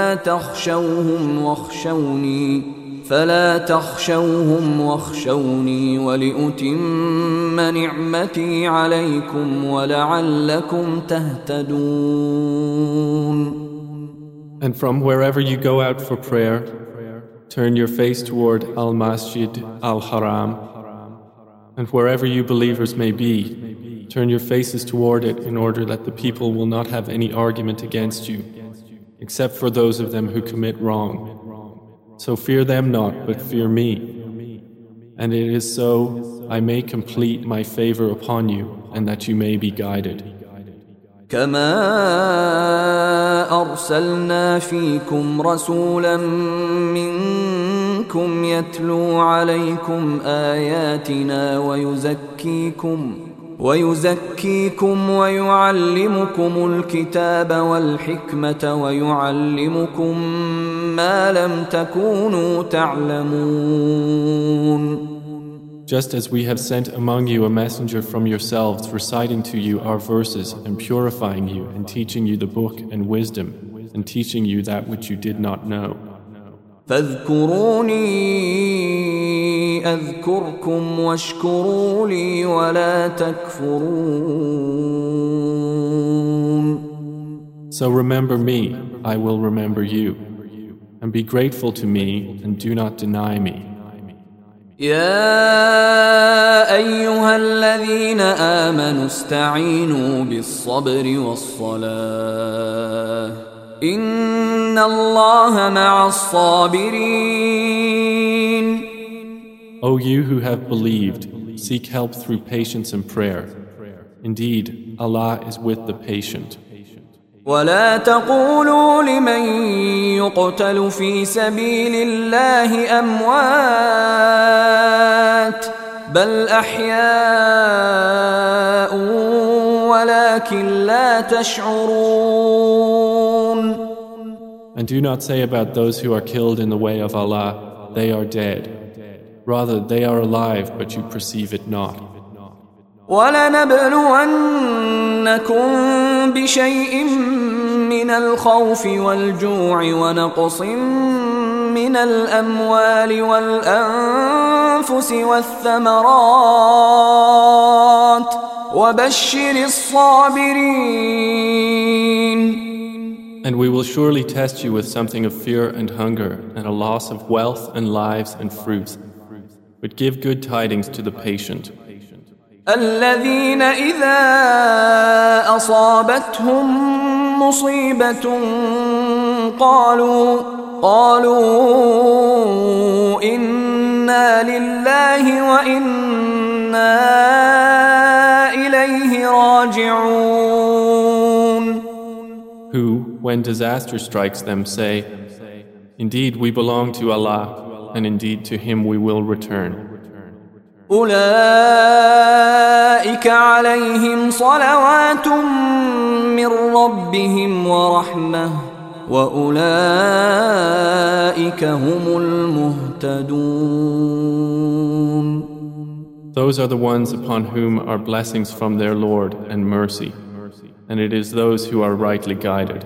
فلا تخشوهم واخشوني ولأتم نعمتي عليكم ولعلكم تهتدون. And from wherever you go out for prayer, turn your face toward Al-Masjid Al-Haram, and wherever you believers may be, turn your faces toward it in order that the people will not have any argument against you, except for those of them who commit wrong. So fear them not, but fear me. And it is so I may complete my favor upon you, and that you may be guided. كما أرسلنا فيكم رسولا منكم يتلو عليكم آياتنا ويزكيكم ويعلمكم الكتاب والحكمة ويعلمكم ما لم تكونوا تعلمون. Just as we have sent among you a messenger from yourselves, reciting to you our verses and purifying you and teaching you the book and wisdom and teaching you that which you did not know. فاذكروني أذكركم واشكروا لي ولا تكفرون. So remember me, I will remember you, and be grateful to me and do not deny me. يا أيها الذين آمنوا استعينوا بالصبر والصلاة إن الله مع الصابرين. O you who have believed, seek help through patience and prayer. Indeed, Allah is with the patient. ولا تقولوا لمن يقتل في سبيل الله أموات بل أحياء ولكن لا تشعرون. And do not say about those who are killed in the way of Allah, they are dead. Rather, they are alive, but you perceive it not. وَلَنَبْلُوَنَّكُمْ بِشَيْءٍ مِّنَ الْخَوْفِ وَالْجُوعِ وَنَقْصٍ مِّنَ الْأَمْوَالِ وَالْأَنفُسِ وَالثَّمَرَاتِ وَبَشِّرِ الصَّابِرِينَ. And we will surely test you with something of fear and hunger and a loss of wealth and lives and fruits. But give good tidings to the patient. الذين إذا أصابتهم مصيبة قالوا إنا لله وإنا إليه راجعون. Who, when disaster strikes them, say, indeed we belong to Allah, and indeed to Him we will return. أولئك عليهم صلوات من ربهم ورحمة وأولئك هم المهتدون. Those are the ones upon whom are blessings from their Lord and mercy, and it is those who are rightly guided.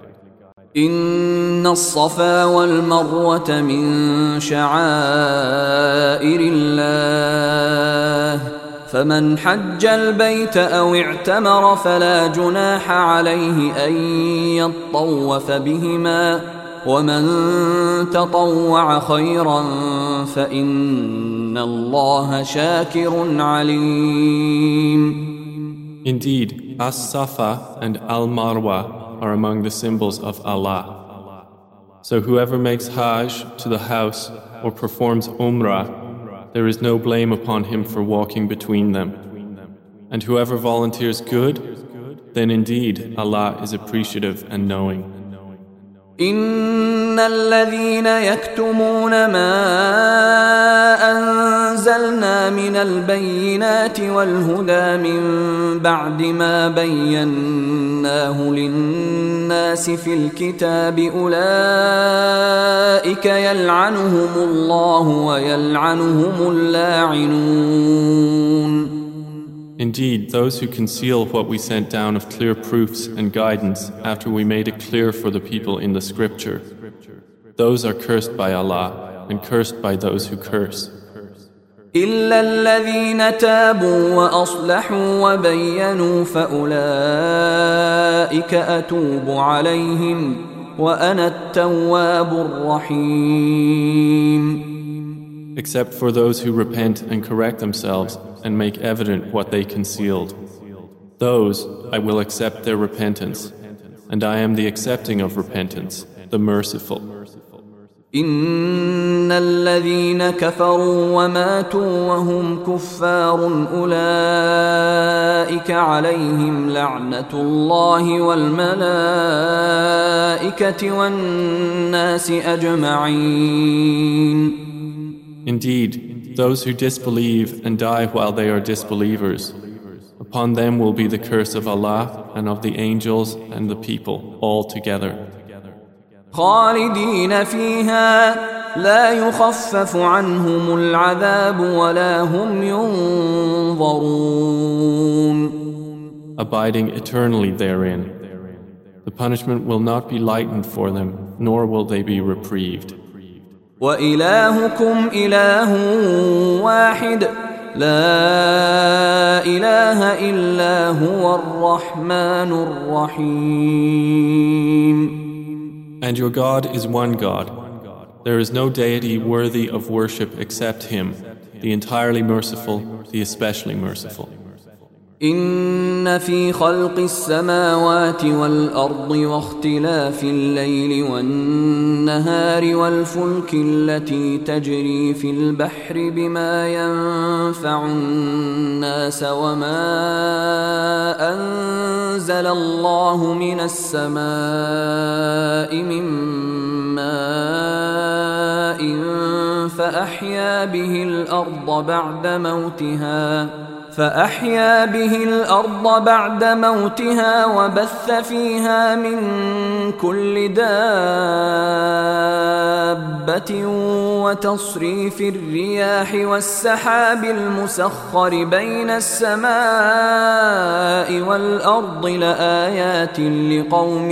إن الصفا والمروة من شعائر الله فمن حج البيت أو اعتمر فلا جناح عليه أن يطوف بهما ومن تطوع خيرا فإن الله شاكر عليم. Indeed, As-Safa and Al-Marwa are among the symbols of Allah. So whoever makes Hajj to the house or performs Umrah, there is no blame upon him for walking between them. And whoever volunteers good, then indeed Allah is appreciative and knowing. إن الذين يكتمون ما أنزلنا من البينات والهدى من بعد ما بيناه للناس في الكتاب أولئك يلعنهم الله ويلعنهم اللاعنون. Indeed, those who conceal what we sent down of clear proofs and guidance after we made it clear for the people in the scripture, those are cursed by Allah and cursed by those who curse. إلا الذين تابوا وأصلحوا وبينوا فأولئك أتوب عليهم وأنا التواب الرحيم. Except for those who repent and correct themselves and make evident what they concealed. Those I will accept their repentance, and I am the accepting of repentance, the merciful. إن الذين كفروا وماتوا وهم كفار أولئك عليهم لعنة الله والملائكة والناس أجمعين. Indeed, those who disbelieve and die while they are disbelievers, upon them will be the curse of Allah and of the angels and the people all together. خالدين فيها لا يخفف عنهم العذاب ولا هم ينظرون. Abiding eternally therein, the punishment will not be lightened for them, nor will they be reprieved. وإلهكم إله واحد لا إله إلا هو الرحمن الرحيم. And your God is one God. There is no deity worthy of worship except Him, the entirely merciful, the especially merciful. إن في خلق السماوات والأرض واختلاف الليل والنهار والفلك التي تجري في البحر بما ينفع الناس وما أنزل الله من السماء من ماء فأحيا به الأرض بعد موتها وبث فيها من كل دابة وتصريف الرياح والسحاب المسخر بين السماء والأرض لآيات لقوم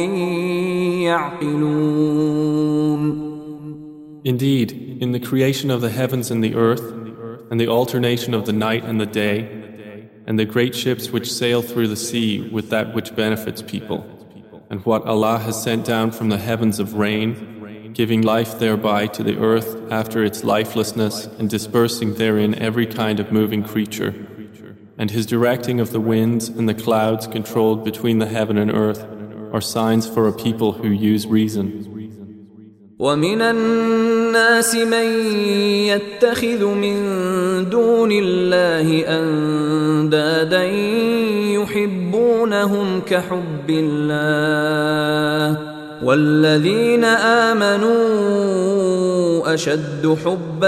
يعقلون. Indeed, in the creation of the heavens and the earth, and the alternation of the night and the day, and the great ships which sail through the sea with that which benefits people, and what Allah has sent down from the heavens of rain, giving life thereby to the earth after its lifelessness and dispersing therein every kind of moving creature, and His directing of the winds and the clouds controlled between the heaven and earth are signs for a people who use reason. ومن الناس من يتخذ من دون الله أندادا يحبونهم كحب الله والذين آمنوا أشد حبا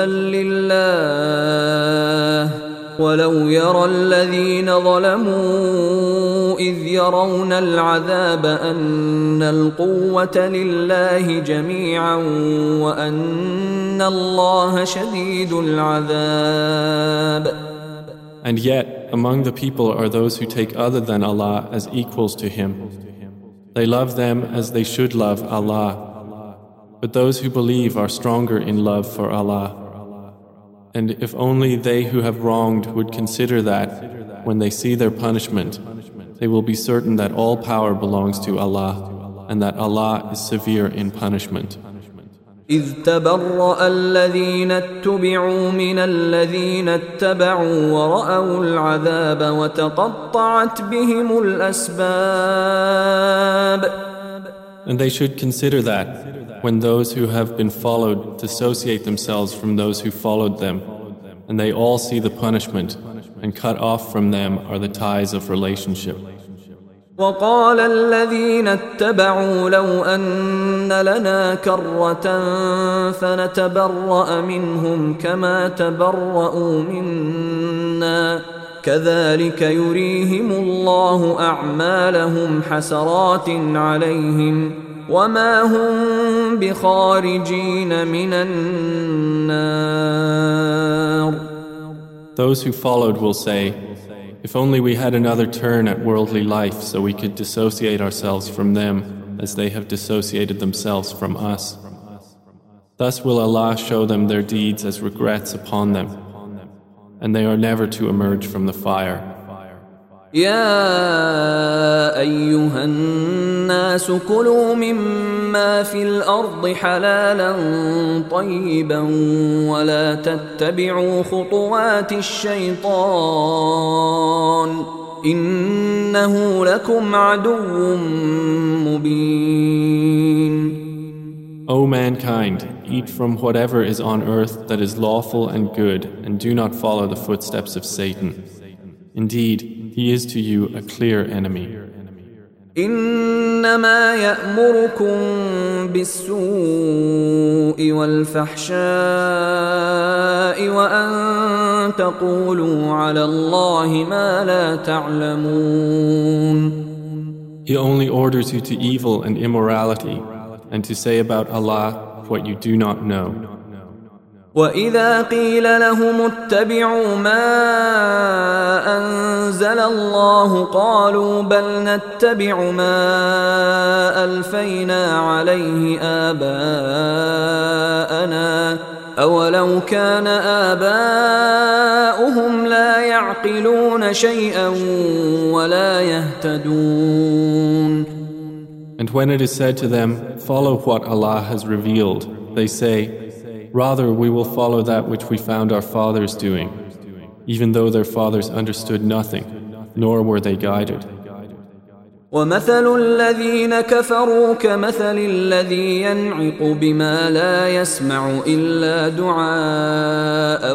لله ولو يرى الذين ظلموا إذ يرون العذاب أن القوة لله جميعا وأن الله شديد العذاب. And yet, among the people are those who take other than Allah as equals to Him. They love them as they should love Allah. But those who believe are stronger in love for Allah. And if only they who have wronged would consider that, when they see their punishment, they will be certain that all power belongs to Allah, and that Allah is severe in punishment. إذ تبرأ الذين اتبعوا من الذين اتبعوا ورأوا العذاب وتقطعت بهم الأسباب. And they should consider that when those who have been followed dissociate themselves from those who followed them, and they all see the punishment, and cut off from them are the ties of relationship. وقال الذين اتبعوا لو أن لنا كرة فنتبرأ منهم كما تبرأوا منا كذلك يريهم الله أعمالهم حسرات عليهم وما هم بخارجين من النار. Those who followed will say, if only we had another turn at worldly life so we could dissociate ourselves from them as they have dissociated themselves from us. Thus will Allah show them their deeds as regrets upon them, and they are never to emerge from the fire. يا أيها الناس كلوا مما في الأرض حلالا طيبا ولا تتبعوا خطوات الشيطان إنه لكم عدو مبين. O mankind, eat from whatever is on earth that is lawful and good, and do not follow the footsteps of Satan. Indeed, he is to you a clear enemy. إنما يأمركم بالسوء والفحشاء وأن تقولوا على الله ما لا تعلمون. He only orders you to evil and immorality, and to say about Allah what you do not know. وَإِذَا قِيلَ لَهُمُ اتَّبِعُوا مَا أَنزَلَ اللَّهُ قَالُوا بَلْ نَتَّبِعُ مَا أَلْفَيْنَا عَلَيْهِ آبَاءَنَا أَوَلَوْ كَانَ آبَاؤُهُمْ لَا يَعْقِلُونَ شَيْئًا وَلَا يَهْتَدُونَ. And when it is said to them, follow what Allah has revealed, they say, rather, we will follow that which we found our fathers doing, even though their fathers understood nothing, nor were they guided. وَمَثَلُ الَّذِينَ كَفَرُوا كَمَثَلِ الَّذِي يَنْعِقُ بِمَا لَا يَسْمَعُ إِلَّا دُعَاءً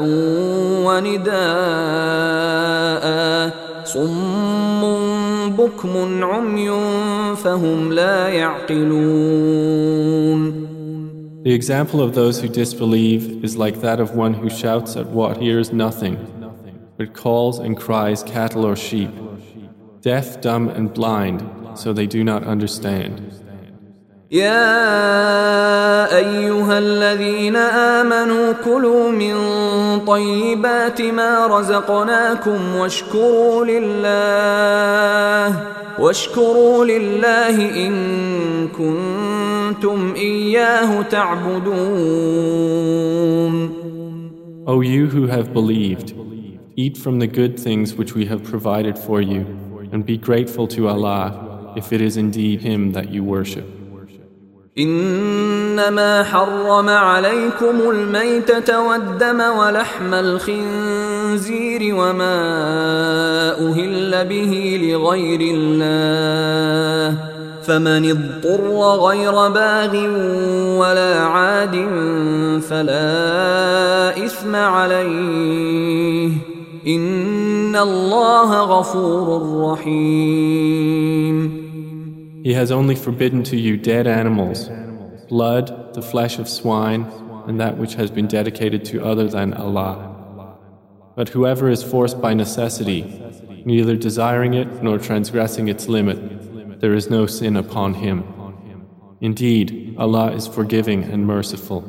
وَنِدَاءً صُمٌّ بُكْمٌ عُمْيٌ فَهُمْ لَا يَعْقِلُونَ. The example of those who disbelieve is like that of one who shouts at what hears nothing, but calls and cries cattle or sheep, deaf, dumb, and blind, so they do not understand. يا أيها الذين آمنوا كلوا من طيبات ما رزقناكم واشكروا لله إن كنتم إياه تعبدون. O you who have believed, eat from the good things which we have provided for you, and be grateful to Allah if it is indeed Him that you worship. إنما حرم عليكم الميتة والدم ولحم الخنزير وما أهل به لغير الله فمن اضطر غير باغ ولا عاد فلا إثم عليه إن الله غفور رحيم. He has only forbidden to you dead animals, blood, the flesh of swine, and that which has been dedicated to other than Allah. But whoever is forced by necessity, neither desiring it nor transgressing its limit, there is no sin upon him. Indeed, Allah is forgiving and merciful.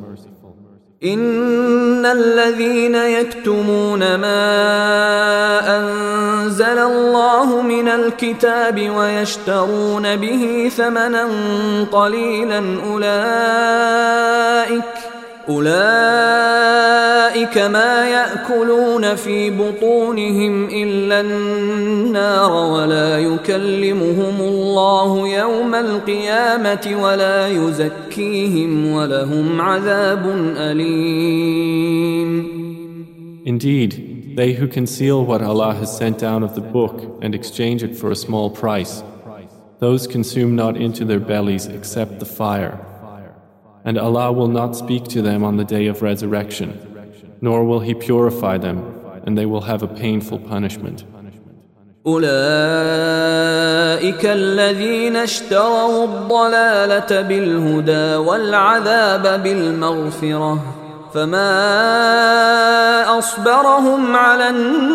إن الذين يكتمون ما أنزل الله من الكتاب ويشترون به ثمنا قليلا أولئك أولئك ما يأكلون في بطونهم إلا النار ولا يكلمهم الله يوم القيامة ولا يزكيهم ولهم عذاب أليم. Indeed, they who conceal what Allah has sent down of the book and exchange it for a small price, those consume not into their bellies except the fire. And Allah will not speak to them on the day of resurrection, nor will He purify them, and they will have a painful punishment. أولئك الذين اشتروا الضلالة بالهدى والعذاب بالمغفرة فما أصبرهم على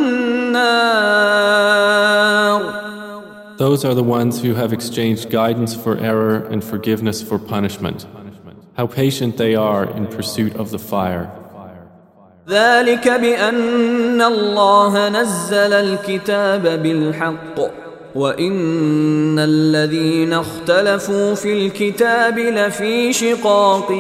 النار. Those are the ones who have exchanged guidance for error and forgiveness for punishment. How patient they are in pursuit of the fire. ذلك بأن الله نزل الكتاب بالحق وإن الذين اختلفوا في الكتاب لفي شقاق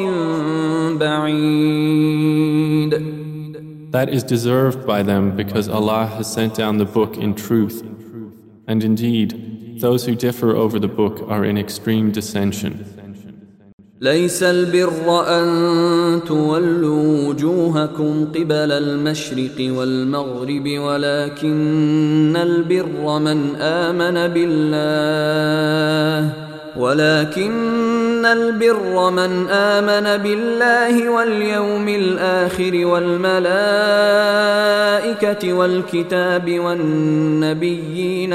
بعيد. That is deserved by them because Allah has sent down the book in truth. And indeed, those who differ over the book are in extreme dissension. ليس البر أن تولوا وجوهكم قبل المشرق والمغرب ولكن البر من آمن بالله واليوم الآخر والملائكة والكتاب والنبيين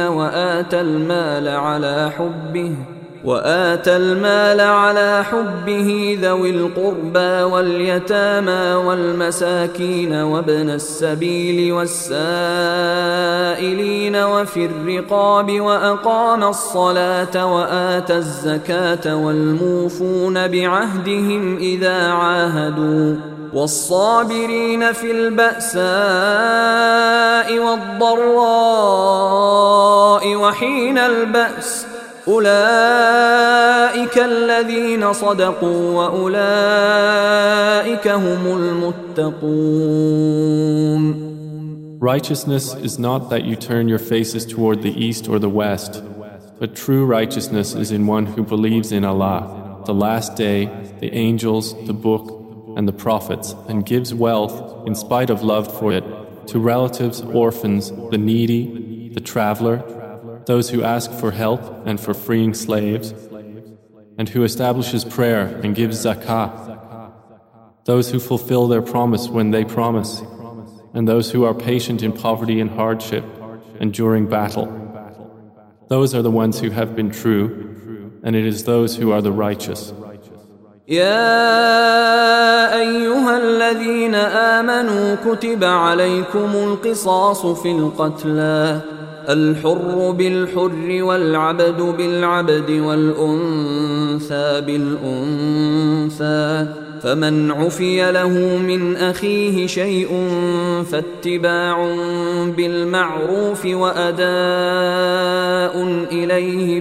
وآتى المال على حبه ذوي القربى واليتامى والمساكين وابن السبيل والسائلين وفي الرقاب وأقام الصلاة وآتى الزكاة والموفون بعهدهم إذا عاهدوا والصابرين في البأساء والضراء وحين البأس أولئك الذين صدقوا وأولئك هم المتقون. Righteousness is not that you turn your faces toward the east or the west, but true righteousness is in one who believes in Allah, the last day, the angels, the book, and the prophets, and gives wealth, in spite of love for it, to relatives, orphans, the needy, the traveler, those who ask for help and for freeing slaves, and who establishes prayer and gives zakah, those who fulfill their promise when they promise, and those who are patient in poverty and hardship and during battle. Those are the ones who have been true, and it is those who are the righteous. يا أيها الذين آمنوا كتب عليكم القصاص في القتلى الحر بالحر والعبد بالعبد والأنثى بالأنثى فمن عفي له من أخيه شيء فاتباع بالمعروف وأداء إليه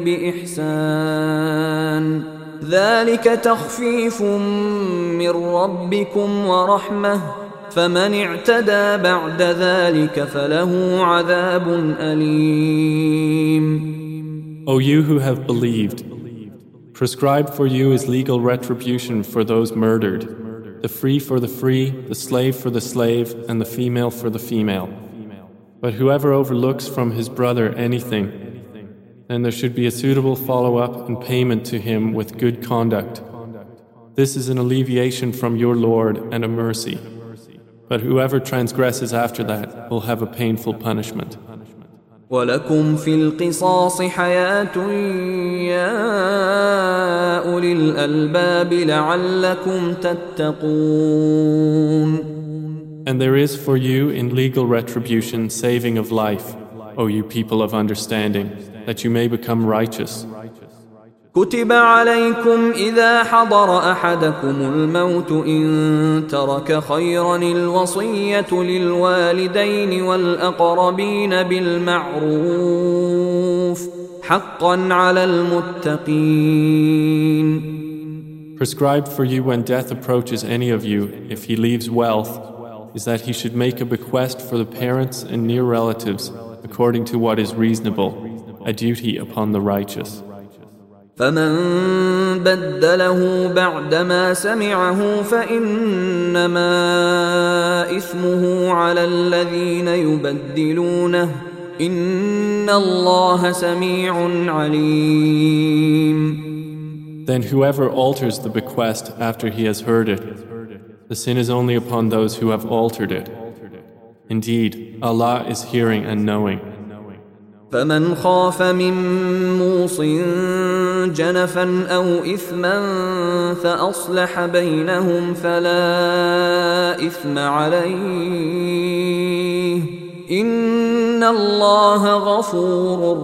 بإحسان ذلك تخفيف من ربكم ورحمة فمن اعتدى بعد ذلك فله عذاب أليم. O you who have believed, prescribed for you is legal retribution for those murdered, the free for the free, the slave for the slave, and the female for the female. But whoever overlooks from his brother anything, then there should be a suitable follow-up and payment to him with good conduct. This is an alleviation from your Lord and a mercy. But whoever transgresses after that will have a painful punishment. وَلَكُمْ فِي الْقِصَاصِ حَيَاةٌ يَا أُولِي الْأَلْبَابِ لَعَلَّكُمْ تَتَّقُونَ. And there is for you in legal retribution saving of life, O you people of understanding, that you may become righteous. كتب عليكم إذا حضر أحدكم الموت إن ترك خيرا الوصية للوالدين والأقربين بالمعروف حقا على المتقين. Prescribed for you when death approaches any of you, if he leaves wealth, is that he should make a bequest for the parents and near relatives according to what is reasonable, a duty upon the righteous. فمن بدله بعدما سمعه فإنما إثمه على الذين يبدلونه إن الله سميع عليم. Then whoever alters the bequest after he has heard it, the sin is only upon those who have altered it. Indeed, Allah is hearing and knowing. فمن خاف من موص جنفا أو إثما فأصلح بينهم فلا إثم عليه إن الله غفور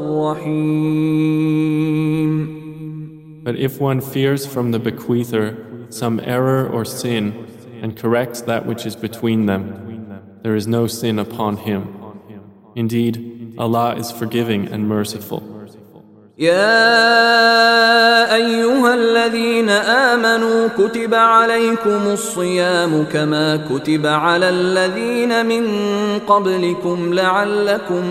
رحيم. But if one fears from the bequeather some error or sin and corrects that which is between them, there is no sin upon him. Indeed, Allah is forgiving and merciful. يا أيها الذين آمنوا كتب عليكم الصيام كما كتب على الذين من قبلكم لعلكم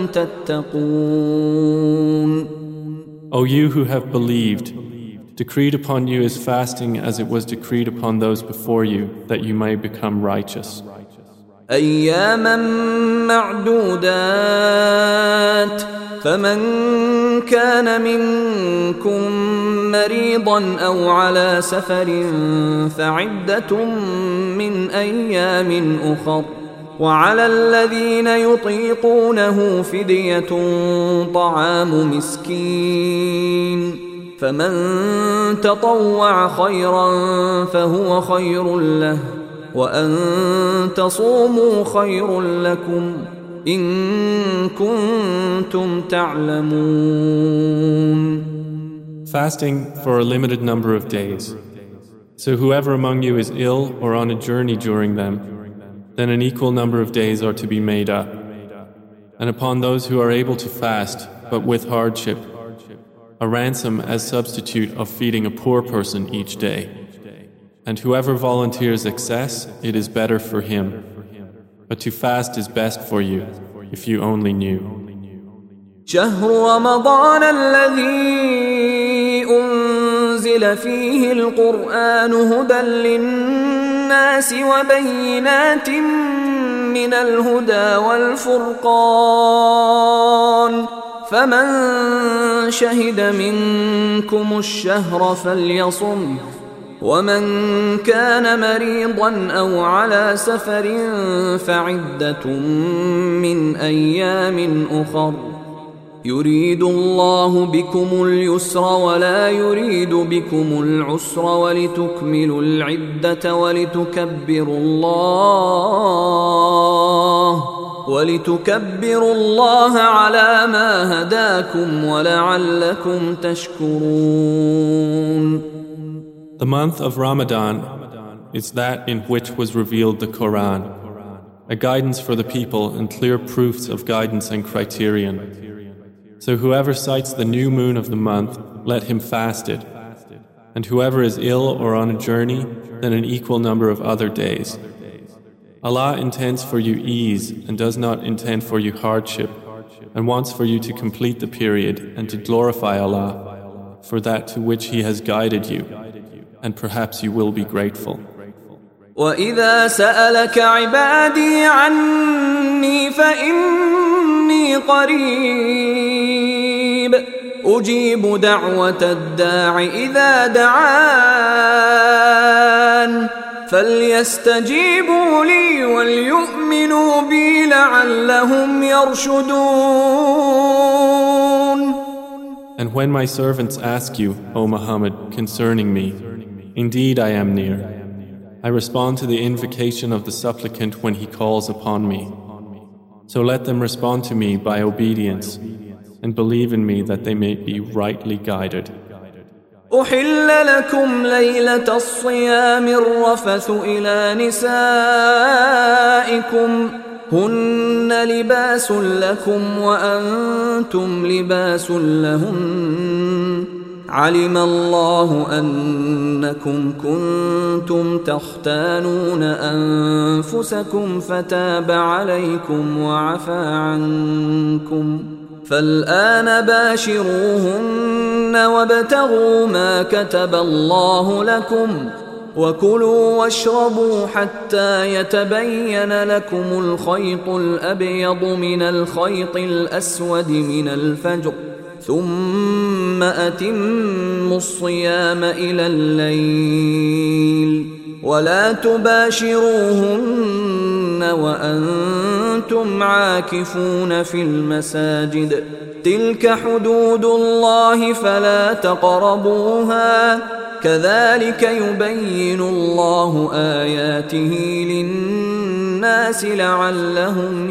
تتقون. O you who have believed, decreed upon you is fasting as it was decreed upon those before you, that you may become righteous. أياما معدودات فمن كان منكم مريضا أو على سفر فعدة من أيام أخر وعلى الذين يطيقونه فدية طعام مسكين فمن تطوع خيرا فهو خير له وأن تصوموا خير لكم إن كنتم تعلمون. Fasting for a limited number of days. So whoever among you is ill or on a journey during them, then an equal number of days are to be made up. And upon those who are able to fast, but with hardship, a ransom as substitute of feeding a poor person each day. And whoever volunteers excess, it is better for him. But to fast is best for you, if you only knew. شهر رمضان الذي أنزل فيه القرآن هدى للناس وبينات من الهدى والفرقان فمن شهد منكم الشهر فليصم ومن كان مريضا أو على سفر فعدة من أيام أخر يريد الله بكم اليسر ولا يريد بكم العسر ولتكملوا العدة ولتكبروا الله على ما هداكم ولعلكم تشكرون. The month of Ramadan is that in which was revealed the Quran, a guidance for the people and clear proofs of guidance and criterion. So whoever sights the new moon of the month, let him fast it. And whoever is ill or on a journey, then an equal number of other days. Allah intends for you ease and does not intend for you hardship, and wants for you to complete the period and to glorify Allah for that to which He has guided you, and perhaps you will be grateful. وَإِذَا سَأَلَكَ عِبَادِي عَنِّي فَإِنِّي قَرِيبٌ أُجِيبُ دَعْوَةَ الدَّاعِ إِذَا دَعَانِ فَلْيَسْتَجِيبُوا لِي وَلْيُؤْمِنُوا بِي لَعَلَّهُمْ يَرْشُدُونَ. And when my servants ask you, O Muhammad, concerning me, indeed I am near. I respond to the invocation of the supplicant when he calls upon me. So let them respond to me by obedience and believe in me that they may be rightly guided. أحل لكم ليلة الصيام الرفث إلى نسائكم هن لباس لكم وأنتم لباس لهن علم الله أنكم كنتم تختانون أنفسكم فتاب عليكم وعفى عنكم فالآن باشروهن وابتغوا ما كتب الله لكم وكلوا واشربوا حتى يتبين لكم الخيط الأبيض من الخيط الأسود من الفجر ثم أتموا الصيام إلى الليل ولا تباشروهن وأنتم عاكفون في المساجد تلك حدود الله فلا تقربوها كذلك يبين الله آياته للناس لعلهم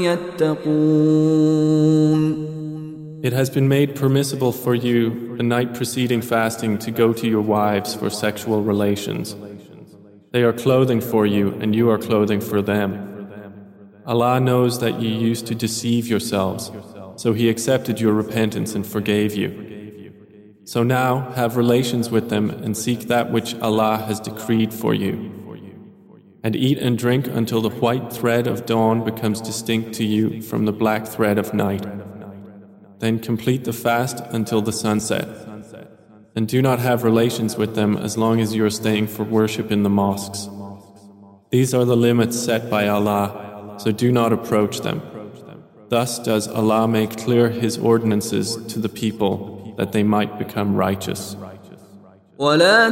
يتقون. It has been made permissible for you the night preceding fasting to go to your wives for sexual relations. They are clothing for you and you are clothing for them. Allah knows that you used to deceive yourselves, so He accepted your repentance and forgave you. So now have relations with them and seek that which Allah has decreed for you. And eat and drink until the white thread of dawn becomes distinct to you from the black thread of night. Then complete the fast until the sunset. And do not have relations with them as long as you are staying for worship in the mosques. These are the limits set by Allah, so do not approach them. Thus does Allah make clear His ordinances to the people that they might become righteous. ولا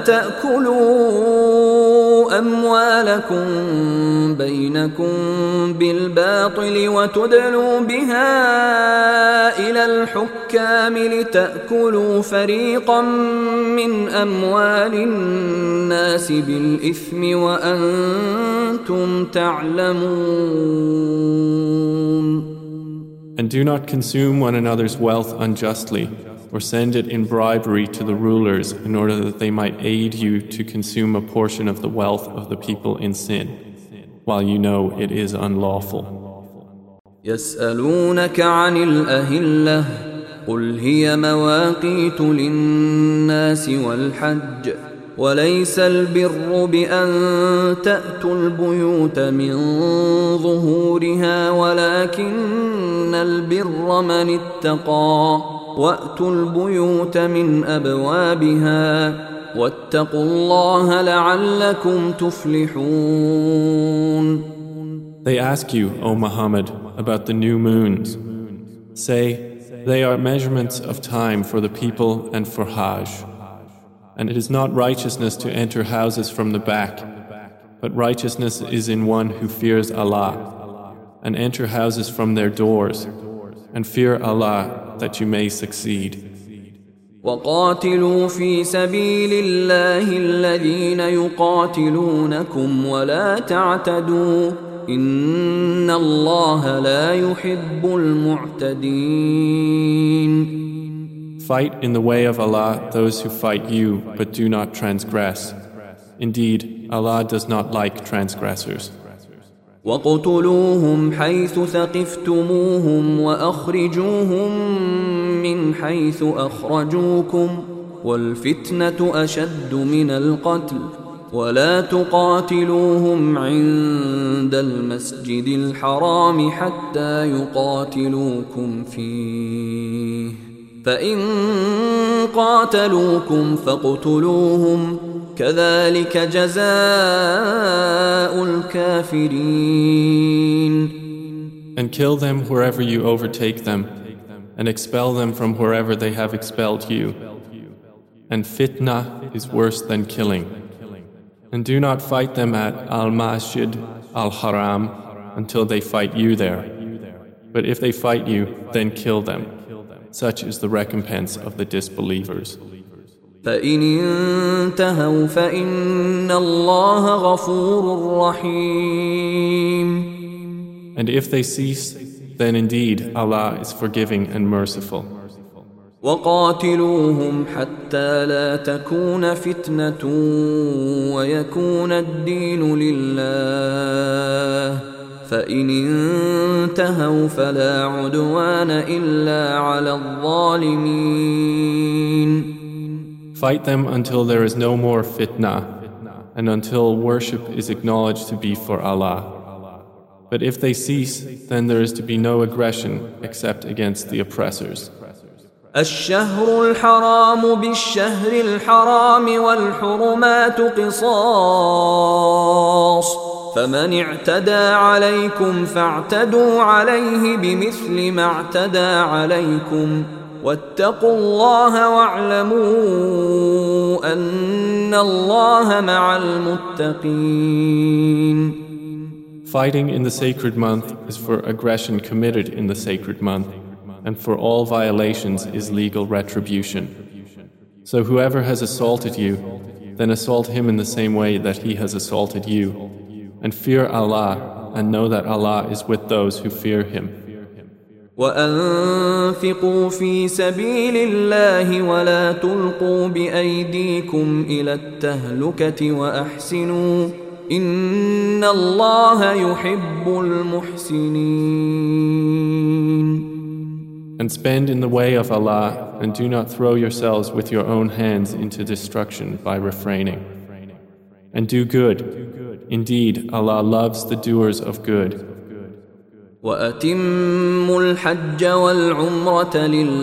تأكلوا أموالكم بينكم بالباطل وتدلوا بها إلى الحكام لتأكلوا فريقا من أموال الناس بالإثم وأنتم تعلمون. And do not consume one another's wealth unjustly, or send it in bribery to the rulers in order that they might aid you to consume a portion of the wealth of the people in sin, while you know it is unlawful. يسألونك عن الأهلة قل هي مواقيت للناس والحج وليس البر بأن تأتوا البيوت من ظهورها ولكن البر من اتقى وأتوا البيوت من أبوابها واتقوا الله لعلكم تفلحون. They ask you, O Muhammad, about the new moons. Say, they are measurements of time for the people and for Hajj. And it is not righteousness to enter houses from the back, but righteousness is in one who fears Allah, and enter houses from their doors, and fear Allah that you may succeed. وقاتلوا في سبيل الله الذين يقاتلونكم ولا تعتدوا إن الله لا يحب المعتدين. Fight in the way of Allah those who fight you, but do not transgress. Indeed, Allah does not like transgressors. وَاقْتُلُوهُمْ حَيْثُ ثَقِفْتُمُوهُمْ وَأَخْرِجُوهُمْ مِنْ حَيْثُ أَخْرَجُوكُمْ وَالْفِتْنَةُ أَشَدُّ مِنَ الْقَتْلِ وَلَا تُقَاتِلُوهُمْ عِندَ الْمَسْجِدِ الْحَرَامِ حَتَّى يُقَاتِلُوكُمْ فِيهِ فَإِنْ قَاتَلُوكُمْ فَاقْتُلُوهُمْ كذلك جزاء الكافرين. And kill them wherever you overtake them, and expel them from wherever they have expelled you. And fitna is worse than killing. And do not fight them at Al-Masjid Al-Haram until they fight you there. But if they fight you, then kill them. Such is the recompense of the disbelievers. فإن انتهوا فإن الله غفور رحيم. And if they cease, then indeed Allah is forgiving and merciful. وقاتلوهم حتى لا تكون فتنة ويكون الدين لله فإن انتهوا فلا عدوان إلا على الظالمين. Fight them until there is no more fitna, and until worship is acknowledged to be for Allah. But if they cease, then there is to be no aggression except against the oppressors. الشهر الحرام بالشهر الحرام والحرمات قصاص فمن اعتدى عليكم فاعتدوا عليه بمثل ما اعتدى عليكم واتقوا الله واعلموا أن الله مع المتقين. Fighting in the sacred month is for aggression committed in the sacred month, and for all violations is legal retribution. So whoever has assaulted you, then assault him in the same way that he has assaulted you, and fear Allah, and know that Allah is with those who fear Him. وأنفقوا في سبيل الله ولا تلقوا بأيديكم إلى التهلكة وأحسنوا إن الله يحب المحسنين. And spend in the way of Allah, and do not throw yourselves with your own hands into destruction by refraining. And do good. Indeed, Allah loves the doers of good. وأتموا الحج والعمرة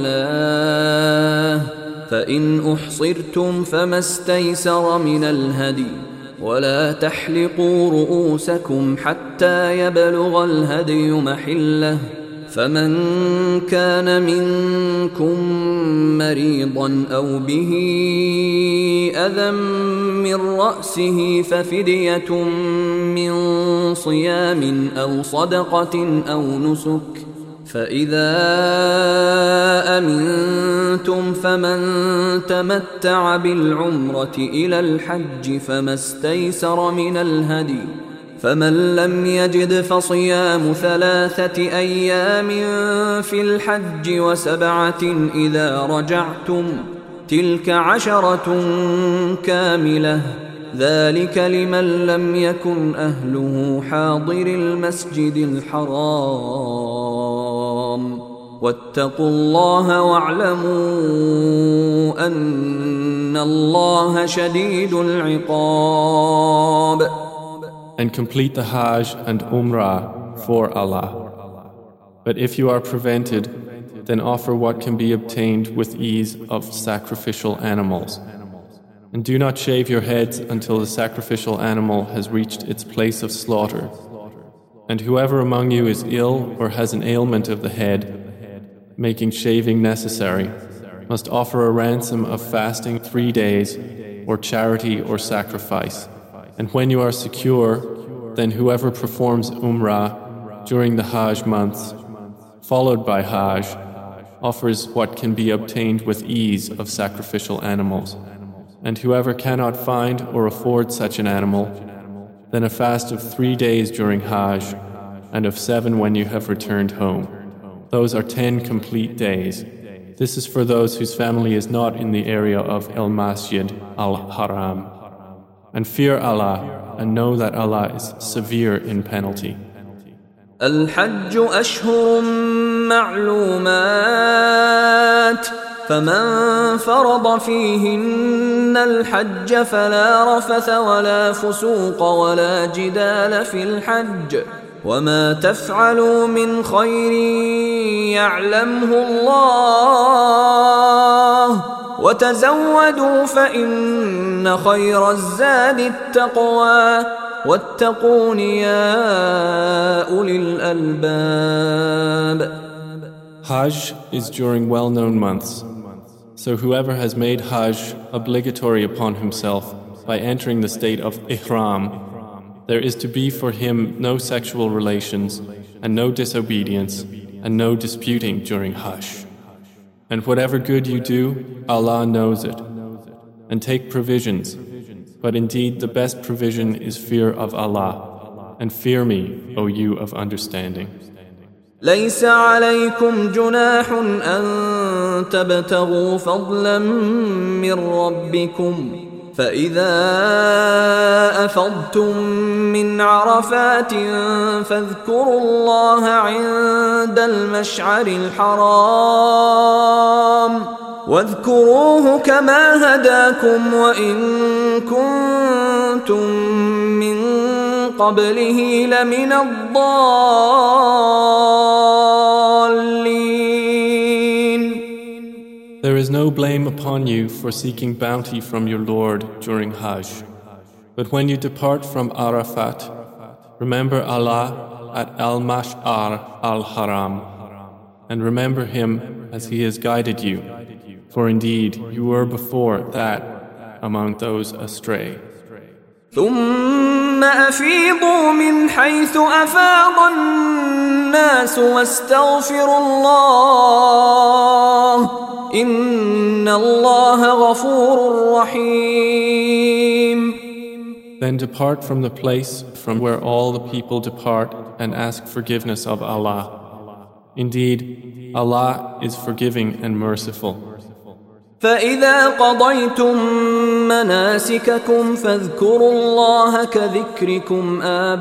لله فإن أحصرتم فما استيسر من الهدي ولا تحلقوا رؤوسكم حتى يبلغ الهدي محله فمن كان منكم مريضا أو به أذى من رأسه ففدية من صيام أو صدقة أو نسك فإذا أمنتم فمن تمتع بالعمرة إلى الحج فما استيسر من الهدي فمن لم يجد فصيام 3 أيام في الحج و7 إذا رجعتم تلك 10 كاملة ذلك لمن لم يكن أهله حاضر المسجد الحرام واتقوا الله واعلموا أن الله شديد العقاب. And complete the Hajj and Umrah for Allah. But if you are prevented, then offer what can be obtained with ease of sacrificial animals. And do not shave your heads until the sacrificial animal has reached its place of slaughter. And whoever among you is ill or has an ailment of the head, making shaving necessary, must offer a ransom of fasting 3 days, or charity or sacrifice. And when you are secure, then whoever performs Umrah during the Hajj months, followed by Hajj, offers what can be obtained with ease of sacrificial animals. And whoever cannot find or afford such an animal, then a fast of 3 days during Hajj, and of 7 when you have returned home. Those are 10 complete days. This is for those whose family is not in the area of El Masjid al-Haram. And fear Allah, and know that Allah is severe in penalty. الحج أشهر معلومات فمن فرض فيهن الحج فلا رفث ولا فسوق ولا جدال في الحج وما تفعلوا من خير يعلمه الله وتزودوا فإن خير الزاد التقوى واتقون يا أولي الألباب. Hajj is during well-known months. So whoever has made Hajj obligatory upon himself by entering the state of Ihram, there is to be for him no sexual relations and no disobedience and no disputing during Hajj. And whatever good you do, Allah knows it. And take provisions. But indeed the best provision is fear of Allah. And fear me, O you of understanding. ليس عليكم جناح أن تبتغوا فضلا من ربكم فإذا أفضتم من عرفات فاذكروا الله عند المشعر الحرام واذكروه كما هداكم وإن كنتم من قبله لمن الضالين. There is no blame upon you for seeking bounty from your Lord during Hajj. But when you depart from Arafat, remember Allah at Al-Mash'ar Al-Haram, and remember Him as He has guided you, for indeed you were before that among those astray. ثم أفيضوا من حيث أفاض الناس واستغفروا الله إن الله غفور رحيم. Then depart from the place from where all the people depart and ask forgiveness of Allah. Indeed, Allah is forgiving and merciful. فإذا قضيتم مناسككم فاذكروا الله كذكركم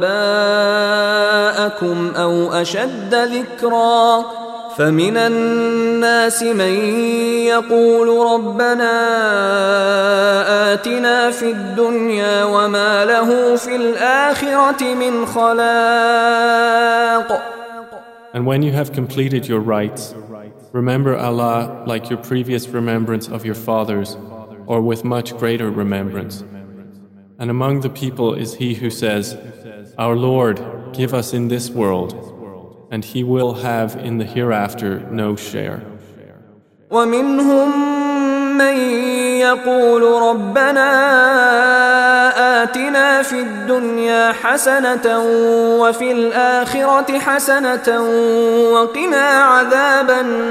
آباءكم أو أشد ذكرا فمن الناس من يقول ربنا آتنا في الدنيا وما له في الآخرة من خلاق. And when you have completed your rites, remember Allah like your previous remembrance of your fathers, or with much greater remembrance. And among the people is he who says, Our Lord, give us in this world, and he will have in the hereafter no share. ومنهم من يقول ربنا آتنا في الدنيا حسنة وفي الآخرة حسنة وقنا عذاب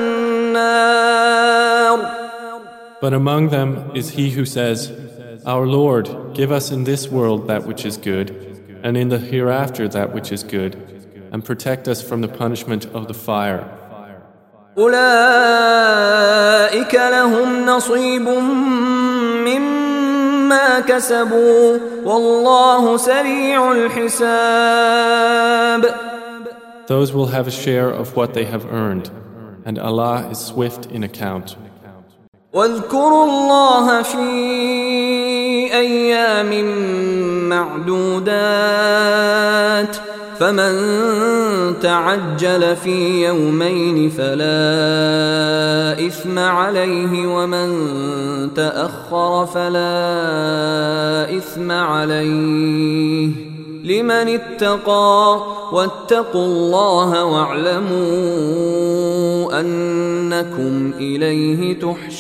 النار. But among them is he who says, Our Lord, give us in this world that which is good, and in the hereafter that which is good, and protect us from the punishment of the fire. أولئك لهم نصيب مما كسبوا والله سريع الحساب. Those will have a share of what they have earned, and Allah is swift in account. واذكروا الله في أيام معدودات فمن تعجل في يومين فلا إثم عليه ومن تأخر فلا إثم عليه لمن اتقى واتقوا الله واعلموا أنكم إليه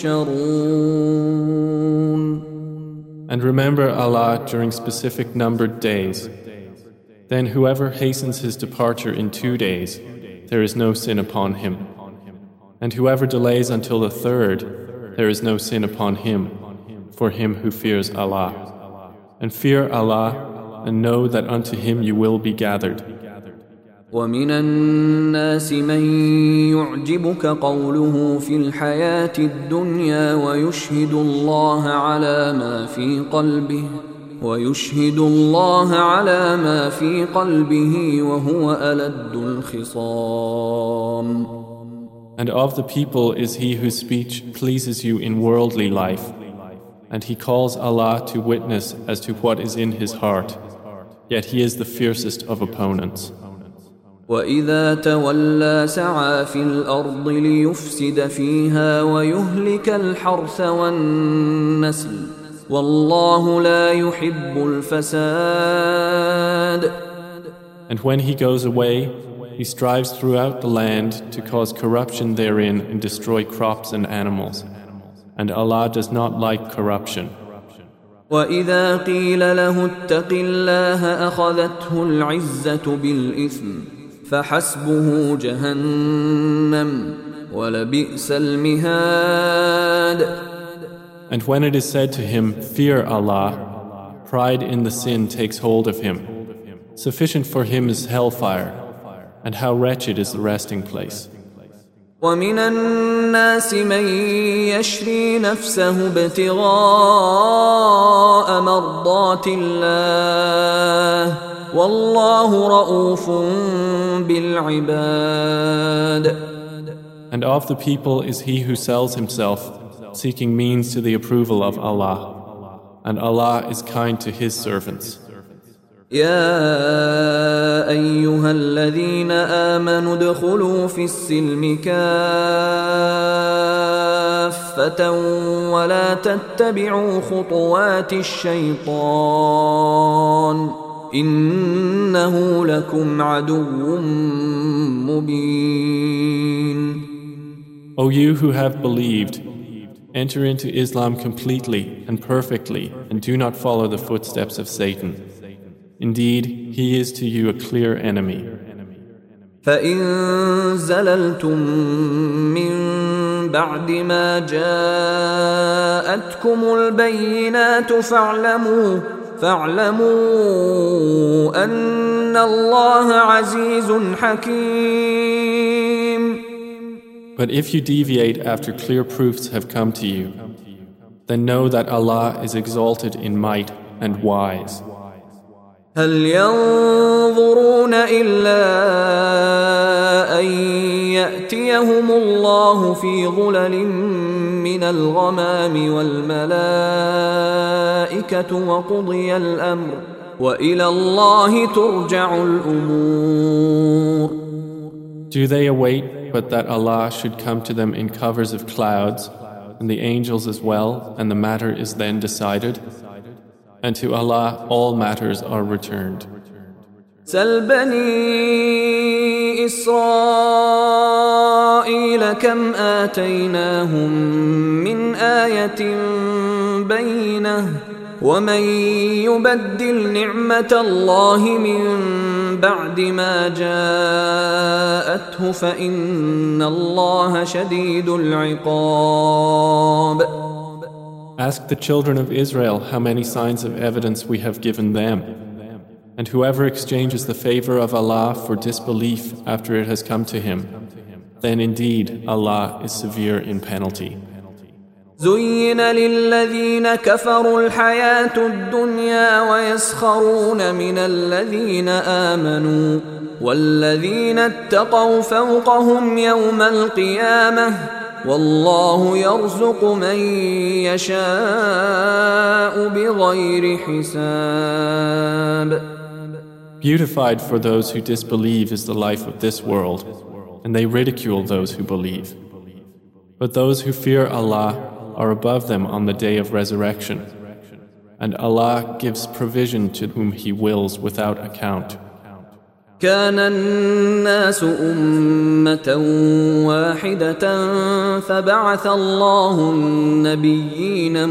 تحشرون. And remember Allah during specific numbered days. Then whoever hastens his departure in 2 days, there is no sin upon him. And whoever delays until the third, there is no sin upon him, for him who fears Allah. And fear Allah, and know that unto him you will be gathered. ومن الناس من يعجبك قوله في الحياة الدنيا ويشهد الله على ما في قلبه وهو ألد الخصام. And of the people is he whose speech pleases you in worldly life, and he calls Allah to witness as to what is in his heart, yet he is the fiercest of opponents. وإذا تولى سعى في الأرض ليفسد فيها ويهلك الحرث والنسل والله لا يحب الفساد. And when he goes away, he strives throughout the land to cause corruption therein and destroy crops and animals. And Allah does not like corruption. وإذا قيل له اتق الله أخذته العزة بالإثم فحسبه جهنم ولبئس المهاد. And when it is said to him, Fear Allah, pride in the sin takes hold of him. Sufficient for him is hellfire, and how wretched is the resting place. ومن الناس من يشري نفسه ابتغاء مرضات الله والله رؤوف بالعباد. And of the people is he who sells himself seeking means to the approval of Allah. And Allah is kind to His servants. يا أيها الذين آمنوا ادخلوا في السلم كافة ولا تتبعوا خطوات الشيطان إنه لكم عدو مبين. O you who have believed, enter into Islam completely and perfectly and do not follow the footsteps of Satan. Indeed, he is to you a clear enemy. فَإِن زَلَلْتُم مِّن بَعْدِ مَا جَاءَتْكُمُ الْبَيِّنَاتُ فَاعْلَمُوا أَنَّ اللَّهَ عَزِيزٌ حَكِيمٌ. But if you deviate after clear proofs have come to you, then know that Allah is exalted in might and wise. هل ينظرون إلا أن يأتيهم الله في ظلل من الغمام والملائكة وقضي الأمر وإلى الله ترجع الأمور. Do they await but that Allah should come to them in covers of clouds and the angels as well, and the matter is then decided? And to Allah all matters are returned. سل بني إسرائيل كم آتيناهم من آية بينة ومن يبدل نعمة الله من بعد ما جاءته فإن الله شديد العقاب. Ask the children of Israel how many signs of evidence we have given them. And whoever exchanges the favor of Allah for disbelief after it has come to him, then indeed Allah is severe in penalty. زين للذين كفروا الحياة الدنيا ويسخرون من الذين آمنوا والذين اتقوا فوقهم يوم القيامة والله يرزق من يشاء بغير حساب. Beautified for those who disbelieve is the life of this world, and they ridicule those who believe. But those who fear Allah are above them on the day of resurrection, and Allah gives provision to whom He wills without account. كان الناس أمة واحدة فبعث الله النبيين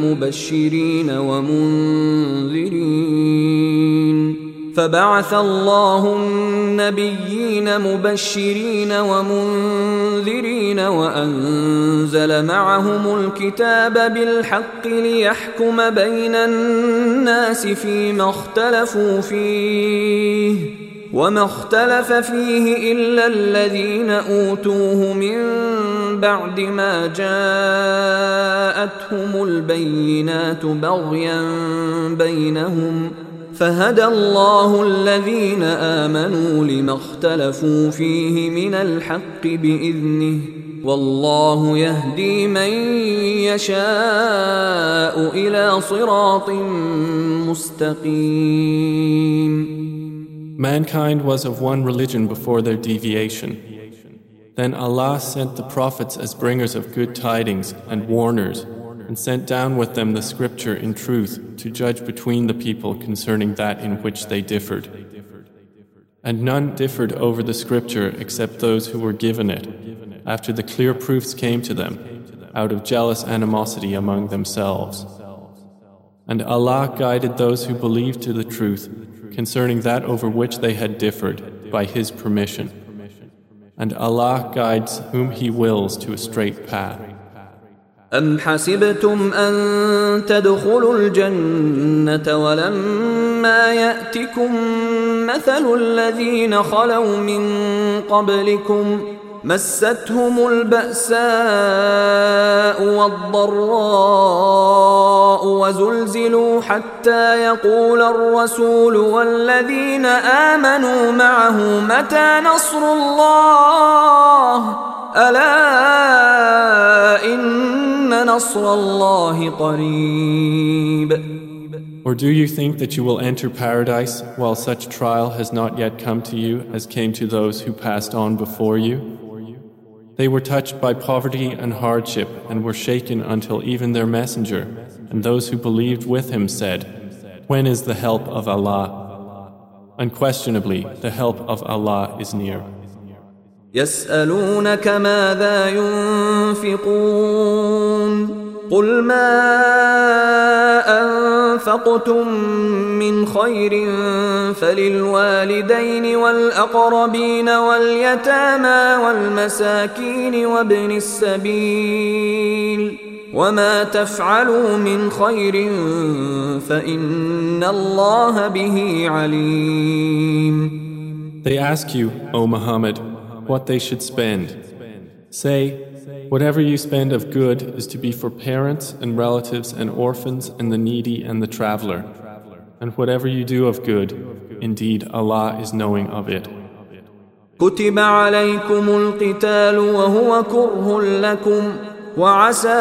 مبشرين ومنذرين وأنزل معهم الكتاب بالحق ليحكم بين الناس فيما اختلفوا فيه وما اختلف فيه إلا الذين أوتوه من بعد ما جاءتهم البينات بغيا بينهم فهدى الله الذين آمنوا لما اختلفوا فيه من الحق بإذنه والله يهدي من يشاء إلى صراط مستقيم. Mankind was of one religion before their deviation. Then Allah sent the prophets as bringers of good tidings and warners, and sent down with them the scripture in truth to judge between the people concerning that in which they differed. And none differed over the scripture except those who were given it, after the clear proofs came to them, out of jealous animosity among themselves. And Allah guided those who believed to the truth concerning that over which they had differed by His permission. And Allah guides whom He wills to a straight path. أم حسبتم أن تدخلوا الجنة ولما يأتكم مثل الذين خلوا من قبلكم مستهم البأساء والضراء وزلزلوا حتى يقول الرسول والذين آمنوا معه متى نصر الله ألا إن نصر الله قريب. Or do you think that you will enter paradise while such trial has not yet come to you as came to those who passed on before you? They were touched by poverty and hardship and were shaken until even their messenger and those who believed with him said, "When is the help of Allah?" Unquestionably, the help of Allah is near. يسألونك ماذا ينفقون قل ما أنفقتم من خير فللوالدين والأقربين واليتامى والمساكين وابن السبيل وما تفعلوا من خير فإن الله به عليم. They ask you, O Muhammad, what they should spend. Say, whatever you spend of good is to be for parents and relatives and orphans and the needy and the traveler. And whatever you do of good, indeed Allah is knowing of it. كتب عليكم القتال وهو كره لكم وعسى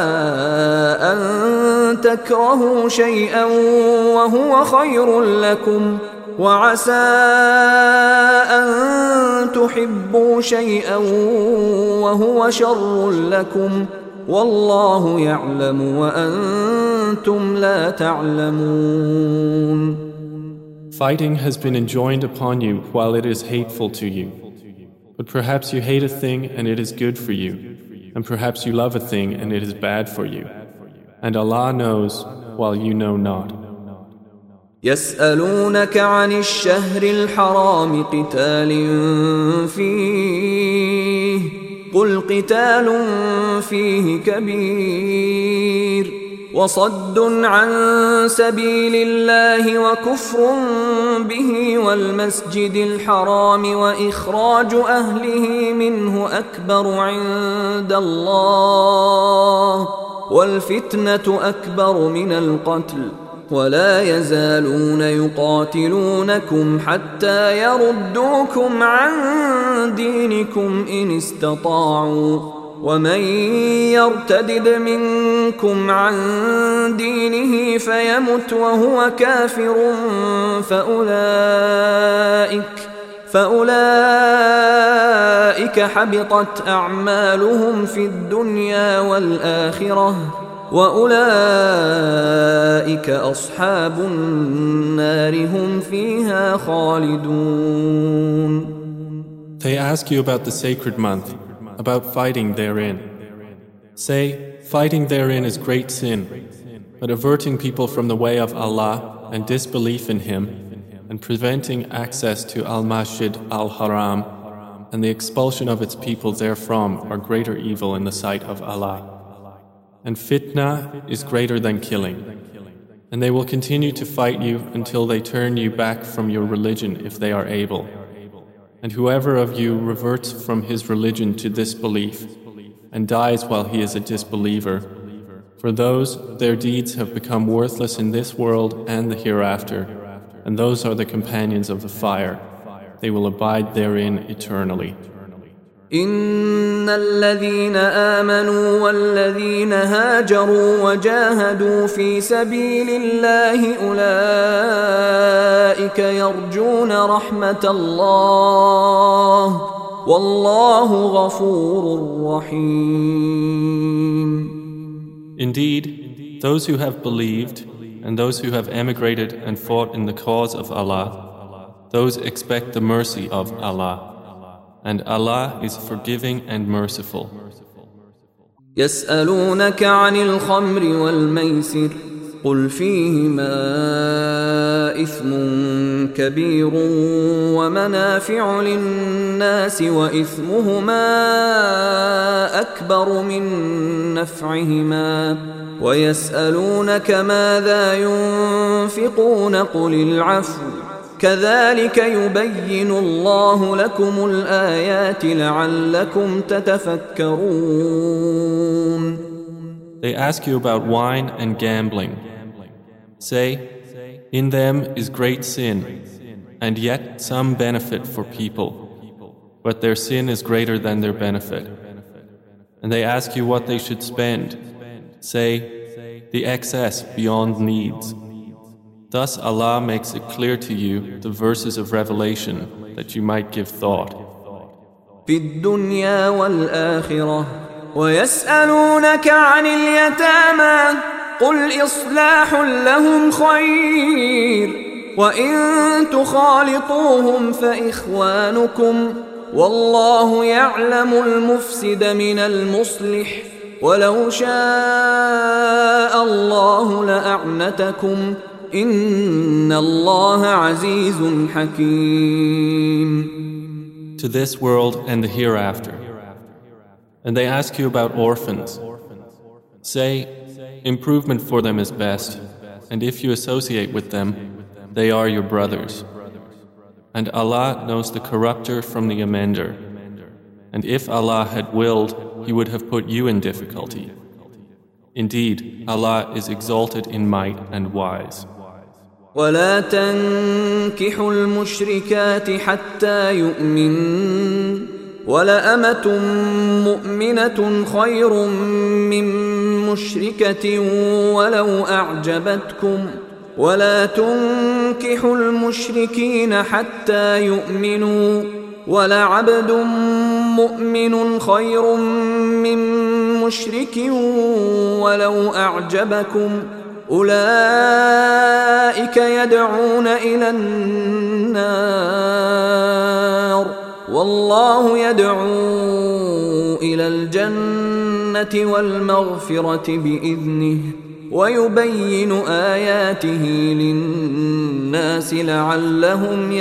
أن تكرهوا شيئا وهو خير لكم وعسى أن تحبوا شيئا وهو شر لكم والله يعلم وأنتم لا تعلمون. Fighting has been enjoined upon you while it is hateful to you. But perhaps you hate a thing and it is good for you, and perhaps you love a thing and it is bad for you. And Allah knows while you know not. يسألونك عن الشهر الحرام قتال فيه قل قتال فيه كبير وصد عن سبيل الله وكفر به والمسجد الحرام وإخراج أهله منه أكبر عند الله والفتنة أكبر من القتل ولا يزالون يقاتلونكم حتى يردوكم عن دينكم إن استطاعوا ومن يرتدد منكم عن دينه فيمت وهو كافر فأولئك حبطت أعمالهم في الدنيا والآخرة وأولئك أصحاب النار هم فيها خالدون. They ask you about the sacred month, about fighting therein. Say, fighting therein is great sin, but averting people from the way of Allah and disbelief in Him and preventing access to Al-Masjid Al-Haram and the expulsion of its people therefrom are greater evil in the sight of Allah. And fitna is greater than killing. And they will continue to fight you until they turn you back from your religion if they are able. And whoever of you reverts from his religion to disbelief and dies while he is a disbeliever, for those their deeds have become worthless in this world and the hereafter, and those are the companions of the fire. They will abide therein eternally. إن الذين آمنوا والذين هاجروا وجاهدوا في سبيل الله أولئك يرجون رحمة الله والله غفور رحيم. Indeed, those who have believed and those who have emigrated and fought in the cause of Allah, those expect the mercy of Allah. And Allah is forgiving and merciful. يسألونك عن الخمر والميسر قل فيهما إثم كبير ومنافع للناس وإثمهما أكبر من نفعهما ويسألونك ماذا ينفقون قل العفو كذلك يبين الله لكم الآيات لعلكم تتفكرون. They ask you about wine and gambling. Say, in them is great sin, and yet some benefit for people, but their sin is greater than their benefit. And they ask you what they should spend. Say, the excess beyond needs. Thus Allah makes it clear to you the verses of revelation that you might give thought. في الدنيا والآخرة ويسألونك عن اليتامى قل إصلاح لهم خير وإن تخالطوهم فإخوانكم والله يعلم المفسد من المصلح ولو شاء الله لأعنتكم إن الله عزيز حكيم. To this world and the hereafter. And they ask you about orphans. Say, improvement for them is best, and if you associate with them, they are your brothers. And Allah knows the corrupter from the amender. And if Allah had willed, He would have put you in difficulty. Indeed, Allah is exalted in might and wise. ولا تنكحوا المشركات حتى يؤمنن ولأمة مؤمنة خير من مشركة ولو أعجبتكم ولا تنكحوا المشركين حتى يؤمنوا ولعبد مؤمن خير من مشرك ولو أعجبكم أولئك يدعون إلى النار والله يدعو إلى الجنة والمغفرة بإذنه ويبين آياته للناس لعلهم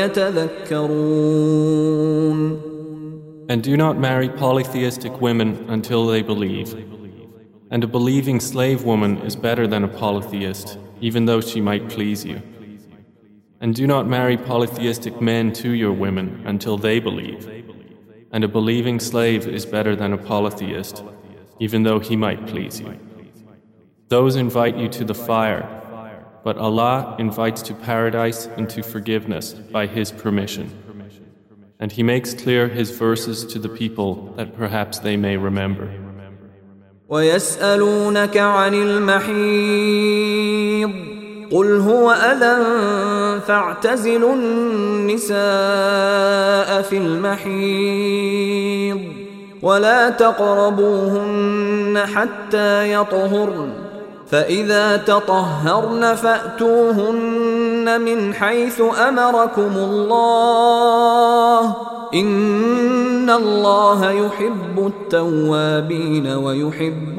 يتذكرون. And do not marry polytheistic women until they believe. And a believing slave woman is better than a polytheist, even though she might please you. And do not marry polytheistic men to your women until they believe. And a believing slave is better than a polytheist, even though he might please you. Those invite you to the fire, but Allah invites to paradise and to forgiveness by His permission. And He makes clear His verses to the people that perhaps they may remember. ويسألونك عن المحيض قل هو أذى فاعتزلوا النساء في المحيض ولا تقربوهن حتى يطهرن فإذا تطهرن فأتوهن من حيث أمركم الله إن الله يحب التوابين ويحب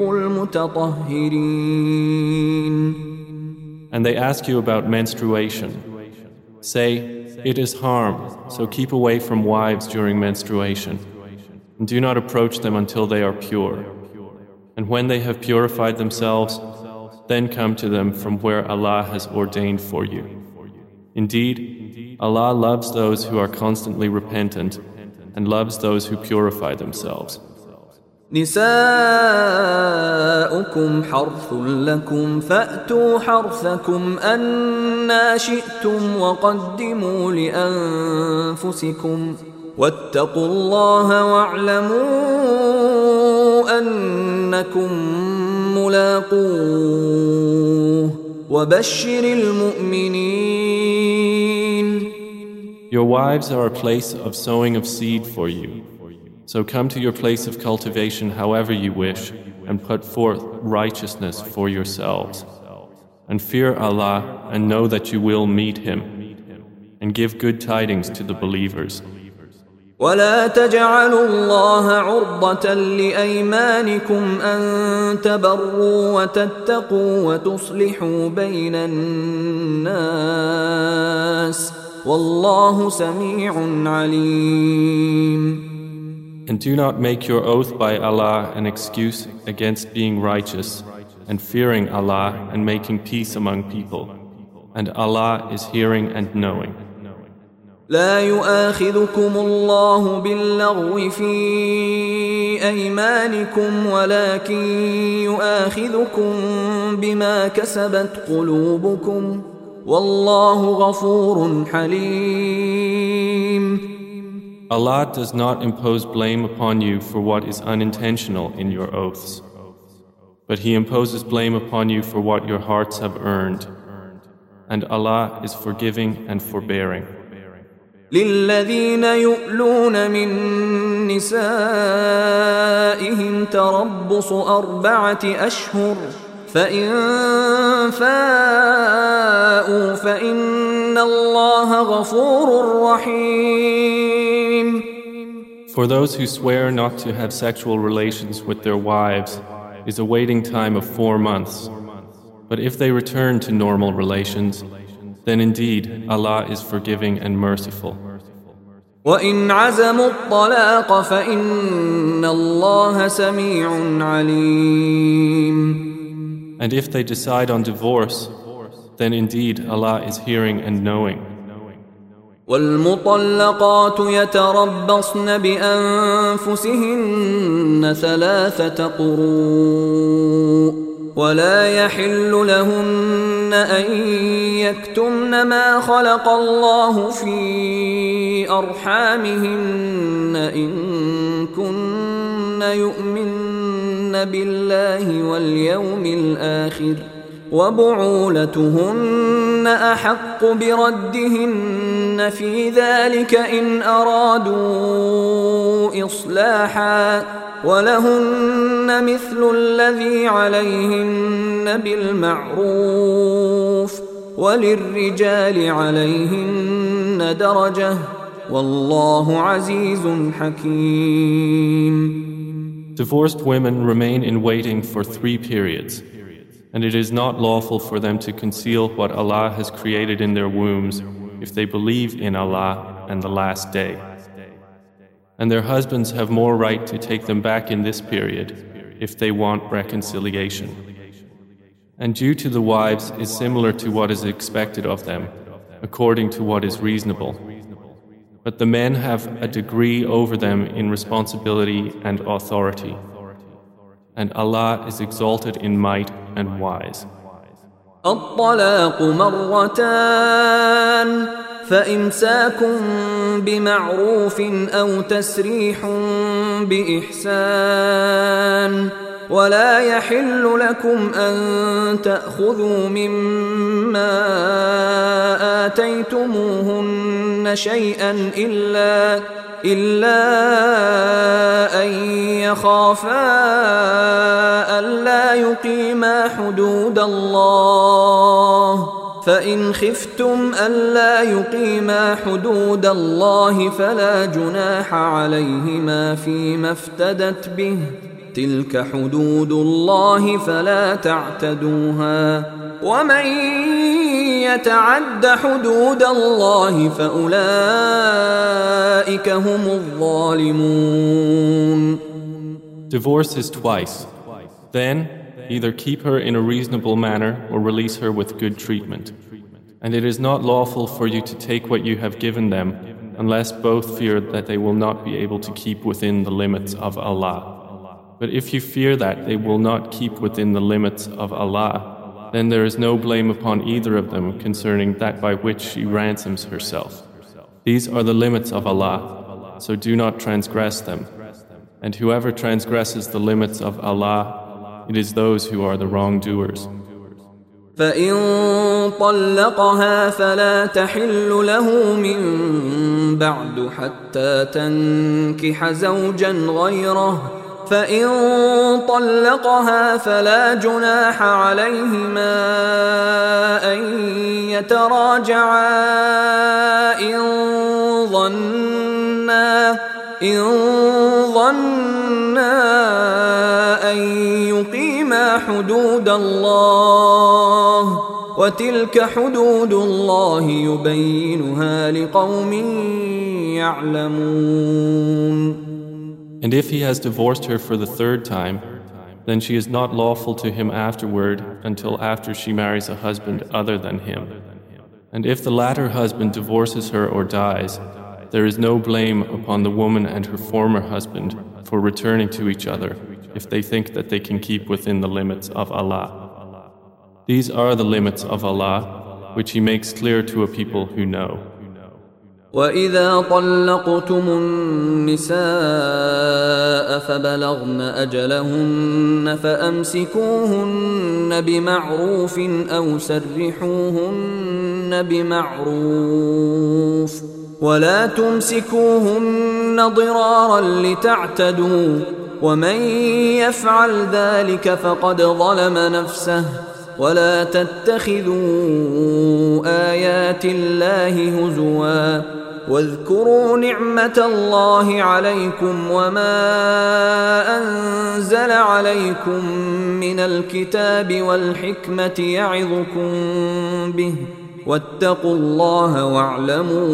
المتطهرين. And they ask you about menstruation. Say, it is harm, so keep away from wives during menstruation. And do not approach them until they are pure. And when they have purified themselves, then come to them from where Allah has ordained for you. Indeed, Allah loves those who are constantly repentant and loves those who purify themselves. نساؤكم حرث لكم فأتوا حرثكم أنى شئتم وقدموا لأنفسكم واتقوا الله واعلموا أنكم ملاقوه وبشر المؤمنين. Your wives are a place of sowing of seed for you. So come to your place of cultivation however you wish and put forth righteousness for yourselves. And fear Allah and know that you will meet Him. And give good tidings to the believers. ولا تجعلوا الله عرضة لأيمانكم أن تبروا وتتقوا وتصلحوا بين الناس والله سميع عليم. And do not make your oath by Allah an excuse against being righteous and fearing Allah and making peace among people. And Allah is hearing and knowing. لا يؤاخذكم الله باللغو في أيمانكم ولكن يؤاخذكم بما كسبت قلوبكم والله غفور حليم. Allah does not impose blame upon you for what is unintentional in your oaths. But He imposes blame upon you for what your hearts have earned. And Allah is forgiving and forbearing. للذين يؤلون من نسائهم تربص 4 أشهر فإن فاءوا فإن الله غفور رحيم. For those who swear not to have sexual relations with their wives is a waiting time of 4 months. But if they return to normal relations, then indeed Allah is forgiving and merciful. وَإِنْ عَزَمُوا الطَّلَاقَ فَإِنَّ اللَّهَ سَمِيعٌ عَلِيمٌ. And if they decide on divorce, then indeed Allah is hearing and knowing. وَالْمُطَلَّقَاتُ يَتَرَبَّصْنَ بِأَنفُسِهِنَّ 3 قُرُوءٍ ولا يحل لهن أن يكتمن ما خلق الله في أرحامهن إن كن يؤمن بالله واليوم الآخر وبعولتهن أحق بردهن في ذلك إن أرادوا إصلاحا ولهن مثل الذي عليهن بالمعروف وللرجال عليهن درجة والله عزيز حكيم. Divorced women remain in waiting for 3 periods, and it is not lawful for them to conceal what Allah has created in their wombs if they believe in Allah and the last day. And their husbands have more right to take them back in this period if they want reconciliation. And due to the wives is similar to what is expected of them, according to what is reasonable. But the men have a degree over them in responsibility and authority. And Allah is exalted in might and wise. الطلاق مرتان فإمساك بمعروف أو تسريح بإحسان ولا يحل لكم أن تأخذوا مما آتيتموهن شيئا إلا أن يخافا ألا يقيما حدود الله فإن خفتم ألا يقيما حدود الله فلا جناح عليهما فيما افتدت به تلك حدود الله فلا تعتدوها ومن يتعد حدود الله فأولئك هم الظالمون. Divorce is twice. Then, either keep her in a reasonable manner or release her with good treatment. And it is not lawful for you to take what you have given them unless both fear that they will not be able to keep within the limits of Allah. But if you fear that they will not keep within the limits of Allah, then there is no blame upon either of them concerning that by which she ransoms herself. These are the limits of Allah, so do not transgress them. And whoever transgresses the limits of Allah, it is those who are the wrongdoers. فإن طلقها فلا تحل له من بعد حتى تنكح زوجا غيره فإن طلقها فلا جناح عليهما أن يتراجعا إن ظنا أن يقيما حدود الله وتلك حدود الله يبينها لقوم يعلمون. And if he has divorced her for the 3rd time, then she is not lawful to him afterward until after she marries a husband other than him. And if the latter husband divorces her or dies, there is no blame upon the woman and her former husband for returning to each other if they think that they can keep within the limits of Allah. These are the limits of Allah, which He makes clear to a people who know. وَإِذَا طَلَّقْتُمُ النِّسَاءَ فبلغن أجلهن فأمسكوهن بمعروف أو سرحوهن بمعروف ولا تمسكوهن ضرارا لتعتدوا ومن يفعل ذلك فقد ظلم نفسه ولا تتخذوا آيات الله هزوا واذكروا نعمة الله عليكم وما أنزل عليكم من الكتاب والحكمة يعظكم به واتقوا الله واعلموا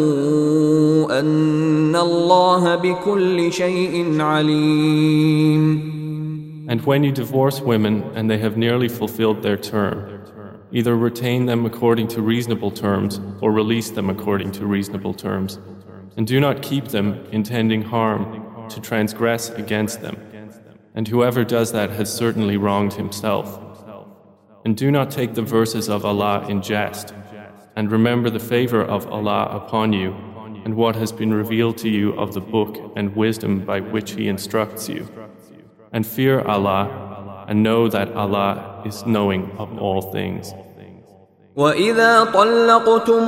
أن الله بكل شيء عليم. And when you divorce women and they have nearly fulfilled their term, either retain them according to reasonable terms or release them according to reasonable terms, and do not keep them intending harm to transgress against them, and whoever does that has certainly wronged himself. And do not take the verses of Allah in jest, and remember the favor of Allah upon you and what has been revealed to you of the book and wisdom by which He instructs you. And fear Allah, and know that Allah is knowing of all things. وَإِذَا طَلَّقْتُمُ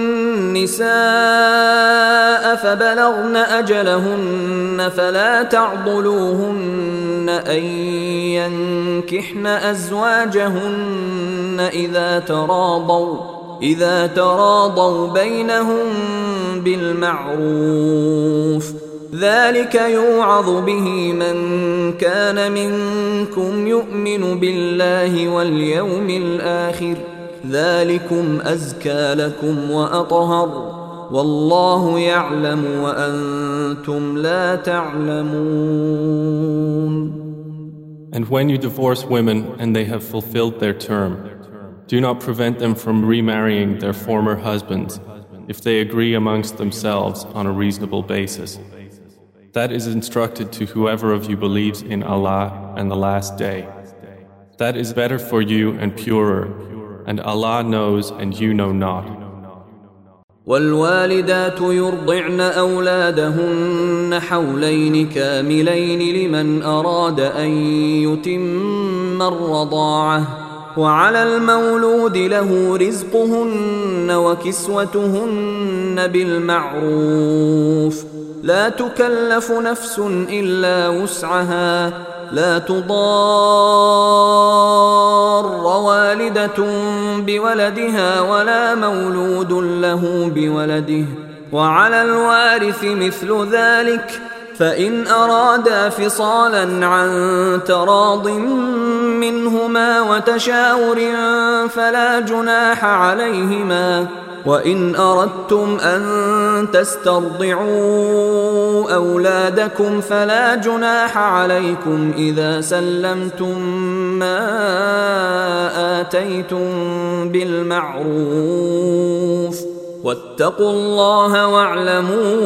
النِّسَاءَ فَبَلَغْنَ أَجَلَهُنَّ فَلَا تَعْضُلُوهُنَّ أَن يَنكِحْنَ أَزْوَاجَهُنَّ إِذَا تَرَاضَوْا بَيْنَهُم بِالْمَعْرُوفِ ذلك يوعظ به من كان منكم يؤمن بالله واليوم الآخر ذلكم أزكى لكم وأطهر والله يعلم وأنتم لا تعلمون. And when you divorce women and they have fulfilled their term, do not prevent them from remarrying their former husbands if they agree amongst themselves on a reasonable basis. That is instructed to whoever of you believes in Allah and the last day. That is better for you and purer, and Allah knows and you know not. والوالدات يرضعن أولادهن حولين كاملين لمن أراد أن يتم الرضاعة وعلى المولود له رزقهن وكسوتهن بالمعروف لا تكلف نفس إلا وسعها لا تضار والدة بولدها ولا مولود له بولده وعلى الوارث مثل ذلك فإن أرادا فصالا عن تراض منهما وتشاور فلا جناح عليهما وإن أردتم أن تسترضعوا أولادكم فلا جناح عليكم إذا سلمتم ما آتيتم بالمعروف واتقوا الله واعلموا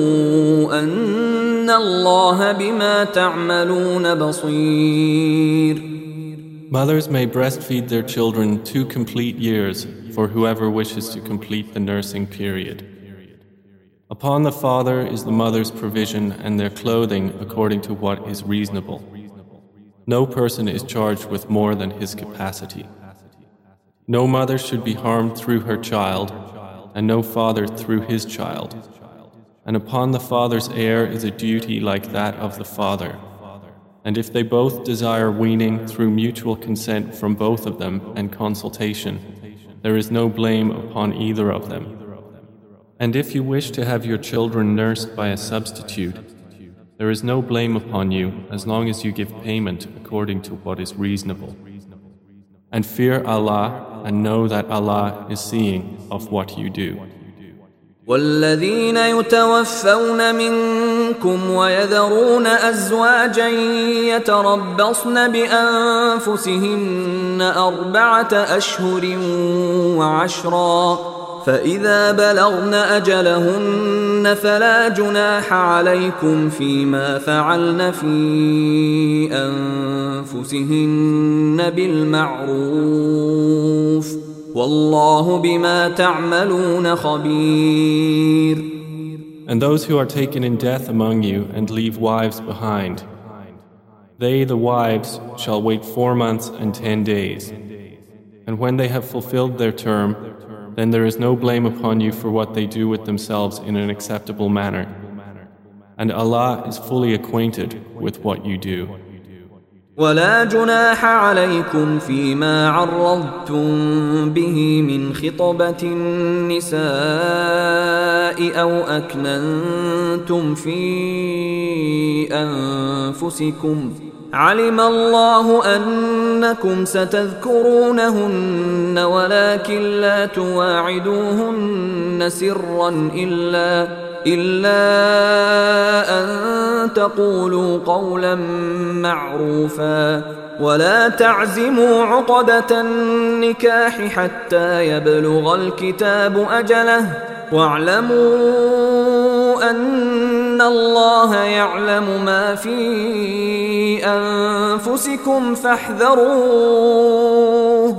أن الله بما تعملون بصير. Mothers may breastfeed their children 2 complete years for whoever wishes to complete the nursing period. Upon the father is the mother's provision and their clothing according to what is reasonable. No person is charged with more than his capacity. No mother should be harmed through her child, and no father through his child. And upon the father's heir is a duty like that of the father. And if they both desire weaning through mutual consent from both of them and consultation, there is no blame upon either of them. And if you wish to have your children nursed by a substitute, there is no blame upon you as long as you give payment according to what is reasonable. And fear Allah and know that Allah is seeing of what you do. والذين يتوفون منكم ويذرون أزواجا يتربصن بأنفسهن 4 أشهر وعشرا فإذا بلغن أجلهن فلا جناح عليكم فيما فعلن في أنفسهن بالمعروف والله بما تعملون خبير. And those who are taken in death among you and leave wives behind, They, the wives, shall wait 4 months and 10 days. And when they have fulfilled their term, then there is no blame upon you for what they do with themselves in an acceptable manner. And Allah is fully acquainted with what you do. ولا جناح عليكم فيما عرضتم به من خطبة النساء أو أكننتم في أنفسكم علم الله أنكم ستذكرونهن ولكن لا تواعدوهن سرا إلا أن تقولوا قولا معروفا ولا تعزموا عقدة النكاح حتى يبلغ الكتاب أجله واعلموا أن الله يعلم ما في أنفسكم فاحذروه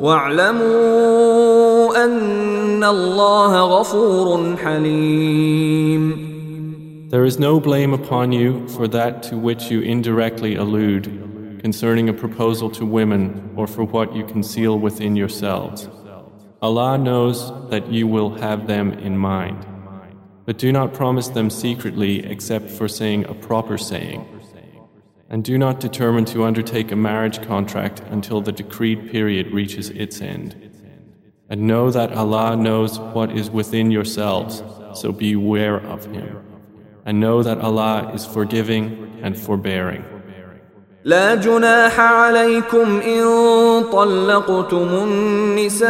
واعلموا أن الله غفور حليم. There is no blame upon you for that to which you indirectly allude concerning a proposal to women or for what you conceal within yourselves. Allah knows that you will have them in mind. But do not promise them secretly except for saying a proper saying. And do not determine to undertake a marriage contract until the decreed period reaches its end. And know that Allah knows what is within yourselves, so beware of Him. And know that Allah is forgiving and forbearing. لا جناح عليكم إن طلقتم النساء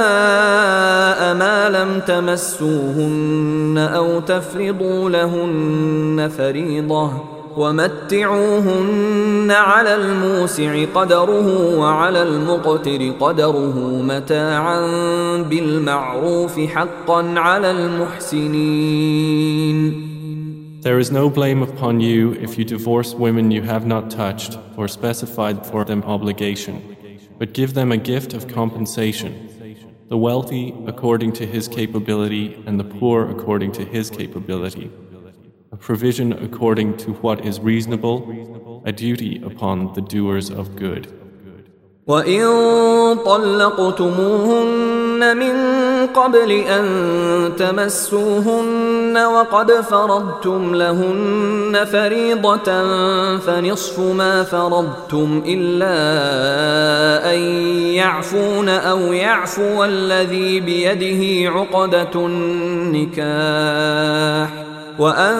ما لم تمسوهن أو تفرضوا لهن فريضة ومتعوهن على الموسع قدره وعلى المقتر قدره متاعا بالمعروف حقا على المحسنين. There is no blame upon you if you divorce women you have not touched or specified for them obligation, but give them a gift of compensation, the wealthy according to his capability and the poor according to his capability, a provision according to what is reasonable, a duty upon the doers of good. وَإِن طَلَّقْتُمُوهُنَّ مِن قَبْلِ أَن تَمَسُّوهُنَّ وَقَدْ فَرَضْتُمْ لَهُنَّ فَرِيضَةً فَنِصْفُ مَا فَرَضْتُمْ إِلَّا أَن يَعْفُونَ أَوْ يَعْفُوَ الَّذِي بِيَدِهِ عُقْدَةُ النِّكَاحِ وَأَن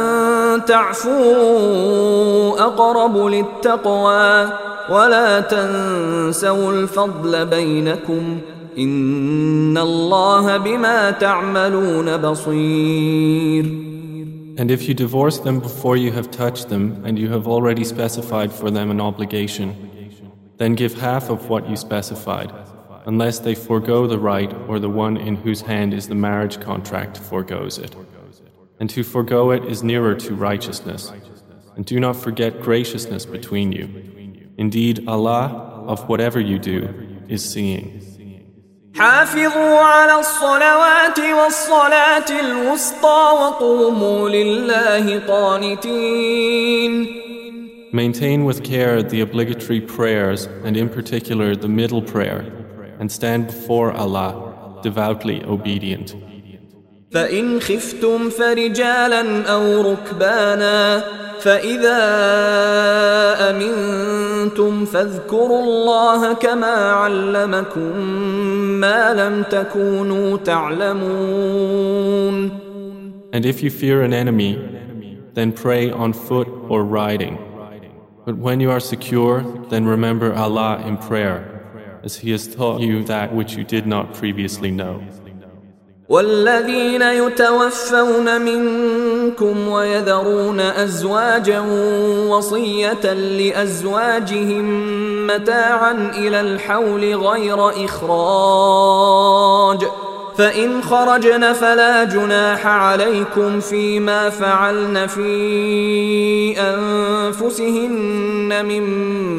تَعْفُوا أَقْرَبُ لِلتَّقْوَى ولا تنسوا الفضل بينكم إن الله بما تعملون بصير. And if you divorce them before you have touched them and you have already specified for them an obligation, then give half of what you specified, unless they forego the right or the one in whose hand is the marriage contract forgoes it. And to forego it is nearer to righteousness. And do not forget graciousness between you. Indeed, Allah, of whatever you do, is seeing. حافظوا على الصلوات والصلاة الوسطى وقوموا لله قانتين. Maintain with care the obligatory prayers and in particular the middle prayer and stand before Allah devoutly obedient. فإن خفتم فرجالا أو ركبانا فإذا أمنتم فاذكروا الله كما علمكم ما لم تكونوا تعلمون. And if you fear an enemy, then pray on foot or riding. But when you are secure, then remember Allah in prayer, as He has taught you that which you did not previously know. والذين يتوفون منكم ويذرون أزواجا وصية لأزواجهم متاعا إلى الحول غير إخراج فإن خرجن فلا جناح عليكم فيما فعلن في أنفسهن من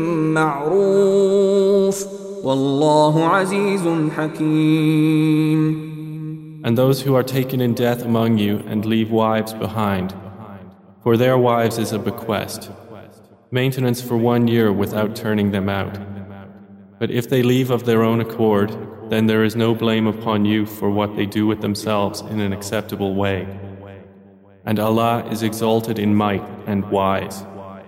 معروف والله عزيز حكيم. And those who are taken in death among you and leave wives behind, for their wives is a bequest. maintenance for 1 year without turning them out. But if they leave of their own accord, then there is no blame upon you for what they do with themselves in an acceptable way. And Allah is exalted in might and wise.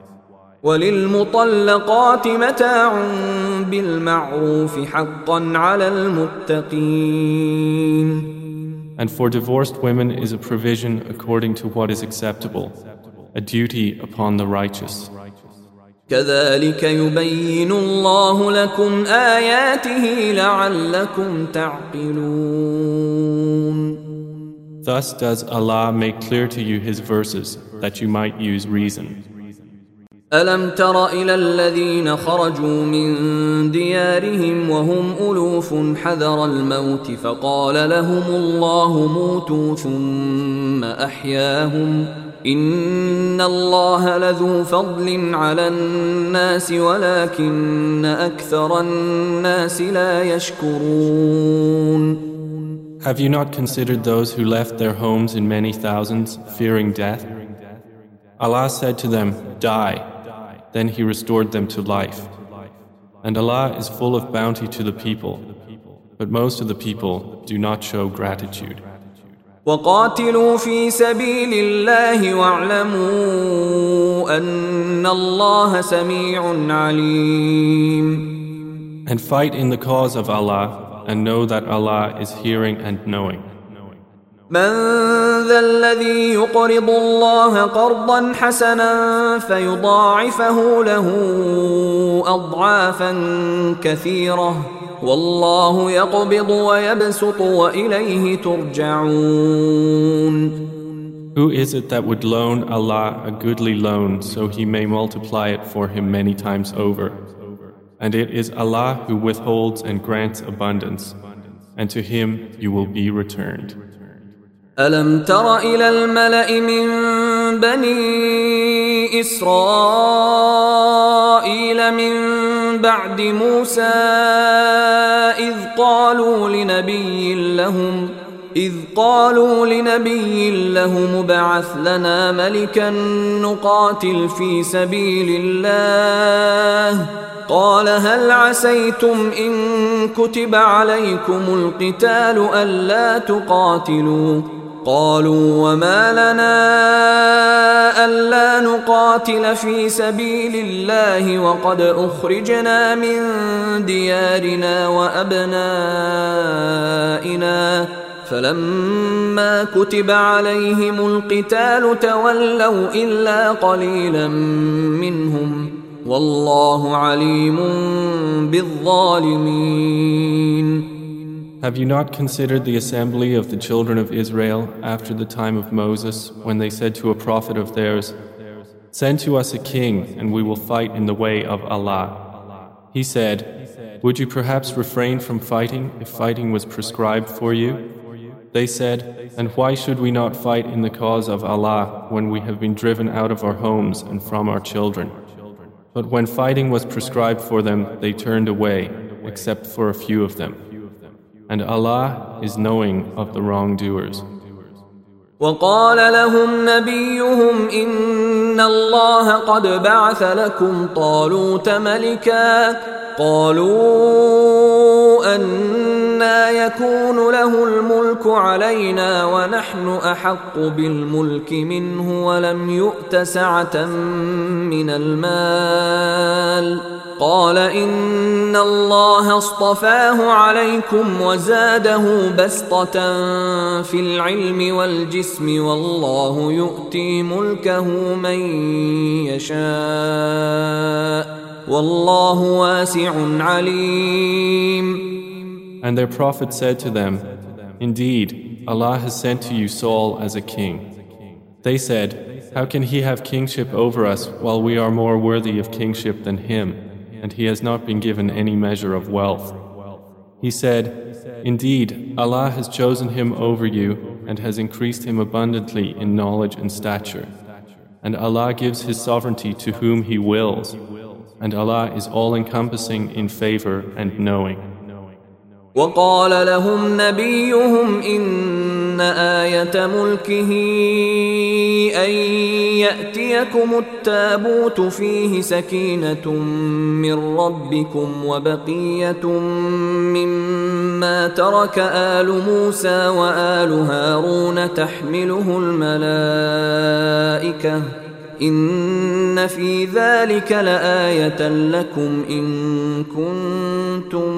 وَلِلْمُطَلَّقَاتِ مَتَاعٌ بِالْمَعْرُوفِ حَقًّا عَلَى الْمُتَّقِينَ. And for divorced women is a provision according to what is acceptable, a duty upon the righteous. كَذَلِكَ يُبَيِّنُ اللَّهُ لَكُمْ آيَاتِهِ لَعَلَّكُمْ تَعْقِلُونَ. Thus does Allah make clear to you His verses, that you might use reason. أَلَمْ تَرَ إِلَى الَّذِينَ خَرَجُوا مِنْ دِيَارِهِمْ وَهُمْ أُلُوفٌ حَذَرَ الْمَوْتِ فَقَالَ لَهُمُ اللَّهُ مُوتُوا ثُمَّ أَحْيَاهُمْ إِنَّ اللَّهَ لَذُو فَضْلٍ عَلَى النَّاسِ وَلَكِنَّ أَكْثَرَ النَّاسِ لَا يَشْكُرُونَ. Have you not considered those who left their homes in many thousands, fearing death? Allah said to them, "Die." Then He restored them to life. And Allah is full of bounty to the people, but most of the people do not show gratitude. وَقَاتِلُوا فِي سَبِيلِ اللَّهِ وَاعْلَمُوا أَنَّ اللَّهَ سَمِيعٌ عَلِيمٌ. And fight in the cause of Allah, and know that Allah is hearing and knowing. مَنْ ذَا الَّذِي يُقْرِضُ اللَّهَ قَرْضًا حَسَنًا فَيُضَاعِفَهُ لَهُ أَضْعَافًا كَثِيرَةً وَاللَّهُ يَقْبِضُ وَيَبْسُطُ وَإِلَيْهِ تُرْجَعُونَ. Who is it that would loan Allah a goodly loan so He may multiply it for him many times over? And it is Allah who withholds and grants abundance, and to Him you will be returned. أَلَمْ تَرَ إِلَى الْمَلَإِ مِنْ بَنِي إِسْرَائِيلَ مِنْ بَعْدِ مُوسَى إذ قالوا لنبي لهم ابعث لنا ملكا نقاتل في سبيل الله قال هل عسيتم إن كتب عليكم القتال ألا تقاتلوا قالوا وما لنا ألا نقاتل في سبيل الله وقد أخرجنا من ديارنا وأبنائنا فلما كتب عليهم القتال تولوا إلا قليلا منهم والله عليم بالظالمين. Have you not considered the assembly of the children of Israel after the time of Moses, when they said to a prophet of theirs, "Send to us a king, and we will fight in the way of Allah"? He said, "Would you perhaps refrain from fighting if fighting was prescribed for you?" They said, "And why should we not fight in the cause of Allah when we have been driven out of our homes and from our children?" But when fighting was prescribed for them, they turned away, except for a few of them. And Allah is knowing of the wrongdoers. وقال لهم نبيهم إن الله قد بعث لكم طالوت ملكا قالوا أنى يكون له الملك علينا ونحن أحق بالملك منه ولم يؤت سعة من المال قال إن الله اصطفاه عليكم وزاده بسطة في العلم والجسم والله يؤتي ملكه من يشاء والله واسع عليم. And their prophet said to them, "Indeed, Allah has sent to you Saul as a king." They said, "How can he have kingship over us while we are more worthy of kingship than him, and he has not been given any measure of wealth?" He said, "Indeed, Allah has chosen him over you and has increased him abundantly in knowledge and stature. And Allah gives His sovereignty to whom He wills, and Allah is all-encompassing in favor and knowing." وقال لهم نبيهم إن آية ملكه أن يأتيكم التابوت فيه سكينة من ربكم وبقية مما ترك آل موسى وآل هارون تحمله الملائكة إن في ذلك لآية لكم إن كنتم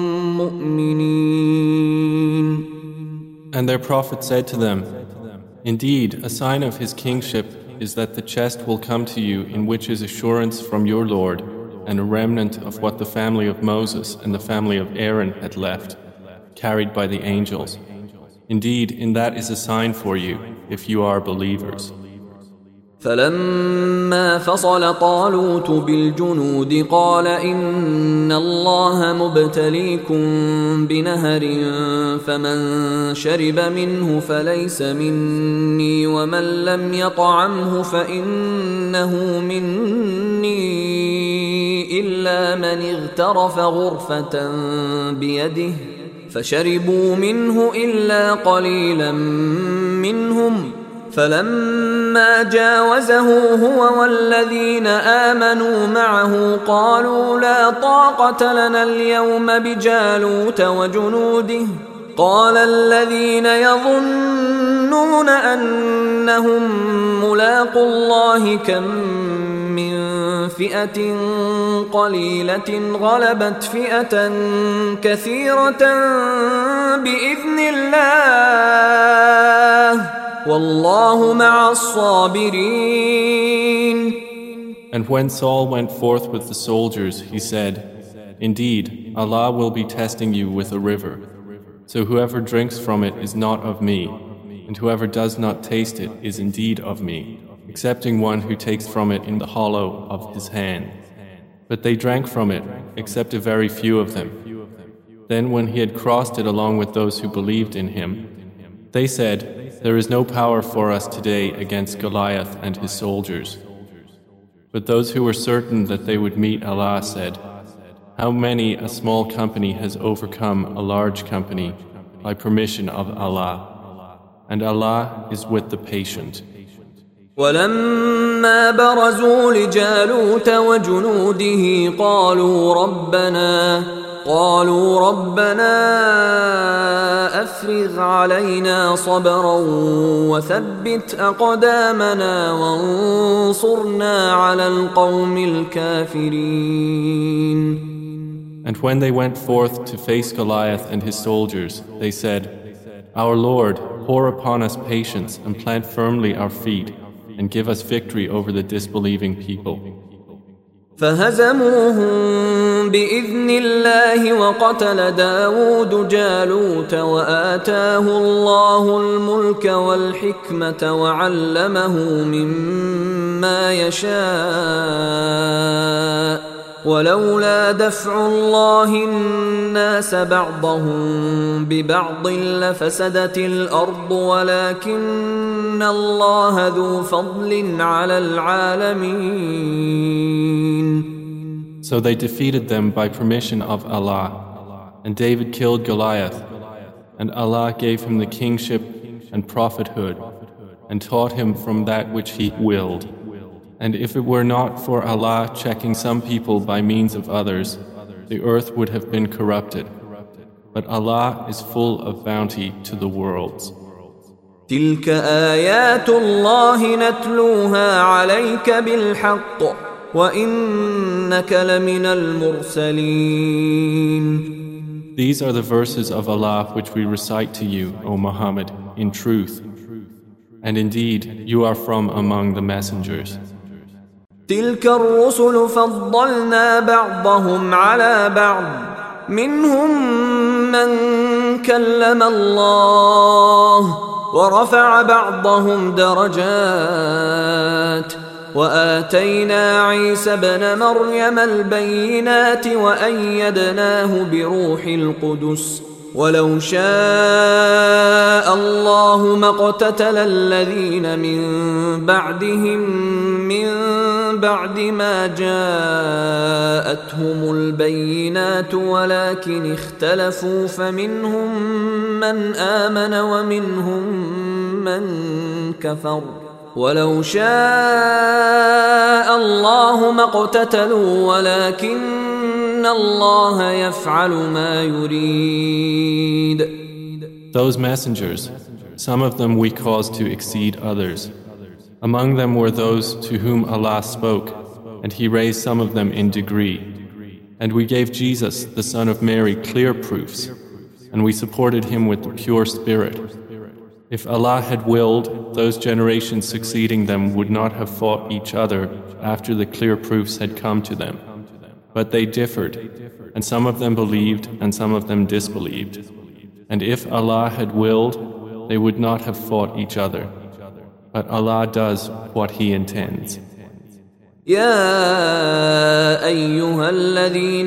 مؤمنين. And their prophet said to them, Indeed, a sign of his kingship is that the chest will come to you in which is assurance from your Lord and a remnant of what the family of Moses and the family of Aaron had left, carried by the angels. Indeed, in that is a sign for you, if you are believers. فلما فصل طالوت بالجنود قال إن الله مبتليكم بنهر فمن شرب منه فليس مني ومن لم يطعمه فإنه مني إلا من اغترف غرفة بيده فشربوا منه إلا قليلا منهم فلما جاوزه هو والذين آمنوا معه قالوا لا طاقة لنا اليوم بجالوت وجنوده قال الذين يظنون أنهم ملاقو الله كم من فئة قليلة غلبت فئة كثيرة بإذن الله والله مع الصابرين. And when Saul went forth with the soldiers, he said, Indeed, Allah will be testing you with a river. So whoever drinks from it is not of me, and whoever does not taste it is indeed of me, excepting one who takes from it in the hollow of his hand. But they drank from it, except a very few of them. Then when he had crossed it along with those who believed in him, they said, There is no power for us today against Goliath and his soldiers. But those who were certain that they would meet Allah said, How many a small company has overcome a large company by permission of Allah, and Allah is with the patient. ولما برزوا لجالوت وجنوده قالوا ربنا أفرغ علينا صبرا وثبت أقدامنا وانصرنا على القوم الكافرين. And when they went forth to face Goliath and his soldiers, they said, Our Lord, pour upon us patience and plant firmly our feet and give us victory over the disbelieving people. فهزموهم بإذن الله وقتل داود جالوت وآتاه الله الملك والحكمة وعلمه مما يشاء ولولا دفع الله الناس بعضهم ببعض لفسدت الأرض ولكن الله ذو فضل على العالمين. So they defeated them by permission of Allah, and David killed Goliath, and Allah gave him the kingship and prophethood, and taught him from that which He willed. And if it were not for Allah checking some people by means of others, the earth would have been corrupted. But Allah is full of bounty to the worlds. تلك آيات الله نتلوها عليك بالحق وإنك لمن المرسلين. These are the verses of Allah which we recite to you, O Muhammad, in truth. And indeed, you are from among the messengers. تلك الرسل فضلنا بعضهم على بعض منهم من كلم الله ورفع بعضهم درجات وآتينا عيسى ابن مريم البينات وأيدناه بروح القدس ولو شاء الله ما اقتتل الذين من بعدهم من بعد ما جاءتهم البينات ولكن اختلفوا فمنهم من آمن ومنهم من كفر ولو شاء الله ما اقتتلوا ولكن الله يفعل ما يريد. Those messengers, some of them we caused to exceed others. Among them were those to whom Allah spoke, and He raised some of them in degree. And we gave Jesus, the son of Mary, clear proofs, and we supported him with the pure spirit. If Allah had willed, those generations succeeding them would not have fought each other after the clear proofs had come to them. But they differed, and some of them believed and some of them disbelieved. And if Allah had willed, they would not have fought each other. But Allah does what He intends. يا أيها الذين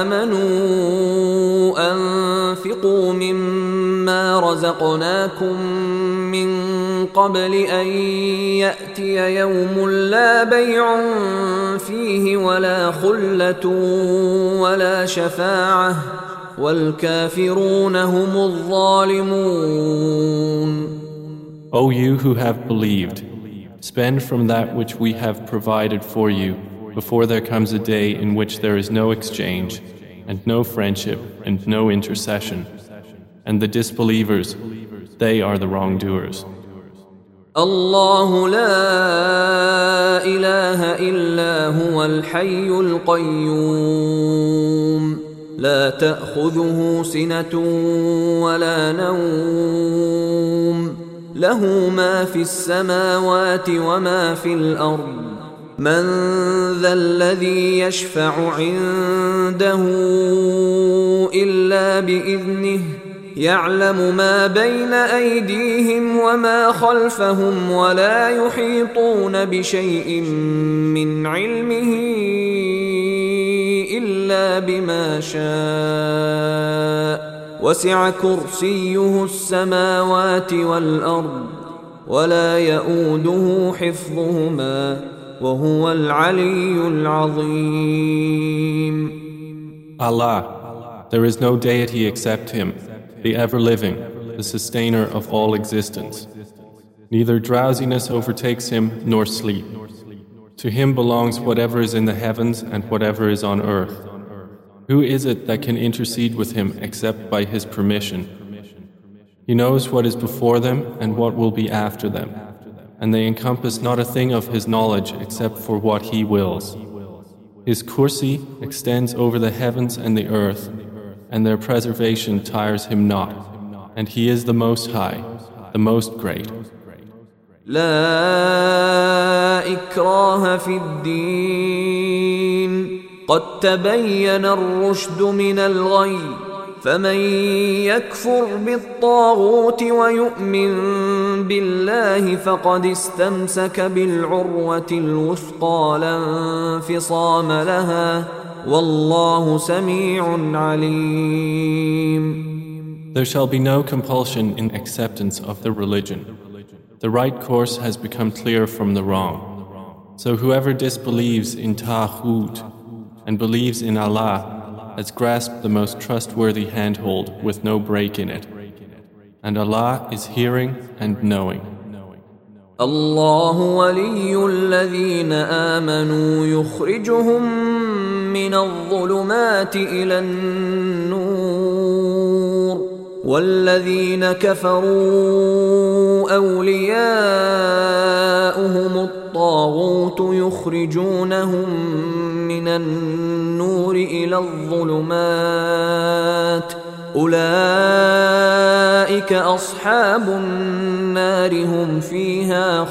آمنوا أنفقوا مما رزقناكم من قبل أن يأتي يوم لا بيع فيه ولا خلة ولا شفاعة والكافرون هم الظالمون. O you who have believed, spend from that which we have provided for you before there comes a day in which there is no exchange and no friendship and no intercession. And the disbelievers, they are the wrongdoers. الله لا إله إلا هو الحي القيوم لا تأخذه سنة ولا نوم له ما في السماوات وما في الأرض من ذا الذي يشفع عنده إلا بإذنه يعلم ما بين أيديهم وما خلفهم ولا يحيطون بشيء من علمه إلا بما شاء وسع كرسيه السماوات والأرض ولا يؤوده حفظهما وهو العلي العظيم. Allah, there is no deity except Him, the ever-living, the sustainer of all existence. Neither drowsiness overtakes Him nor sleep. To Him belongs whatever is in the heavens and whatever is on earth. Who is it that can intercede with Him except by His permission? He knows what is before them and what will be after them, and they encompass not a thing of His knowledge except for what He wills. His kursi extends over the heavens and the earth, and their preservation tires Him not, and He is the Most High, the Most Great. لا إكراه في الدين قد تبين الرشد من الغي فمن يكفر بالطاغوت ويؤمن بالله فقد استمسك بالعروة الوثقى لا انفصام لها والله سميع عليم. There shall be no compulsion in acceptance of the religion. The right course has become clear from the wrong. So whoever disbelieves in Taghut and believes in Allah has grasped the most trustworthy handhold with no break in it. And Allah is hearing and knowing. الله ولي الذين آمنوا يخرجهم من الظلمات إلى النور والذين كفروا أولياؤهم الطاغوت يخرجونهم من النور إلى الظلمات أولئك أصحاب النار هم فيها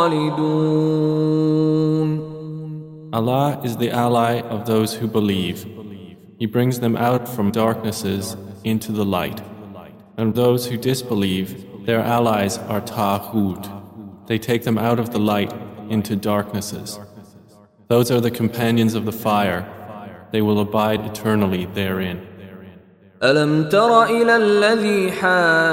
خالدون. Allah is the ally of those who believe. He brings them out from darknesses into the light. And those who disbelieve, their allies are Taghut. They take them out of the light into darknesses. Those are the companions of the fire. They will abide eternally therein. ألم تر إلى الذي حاج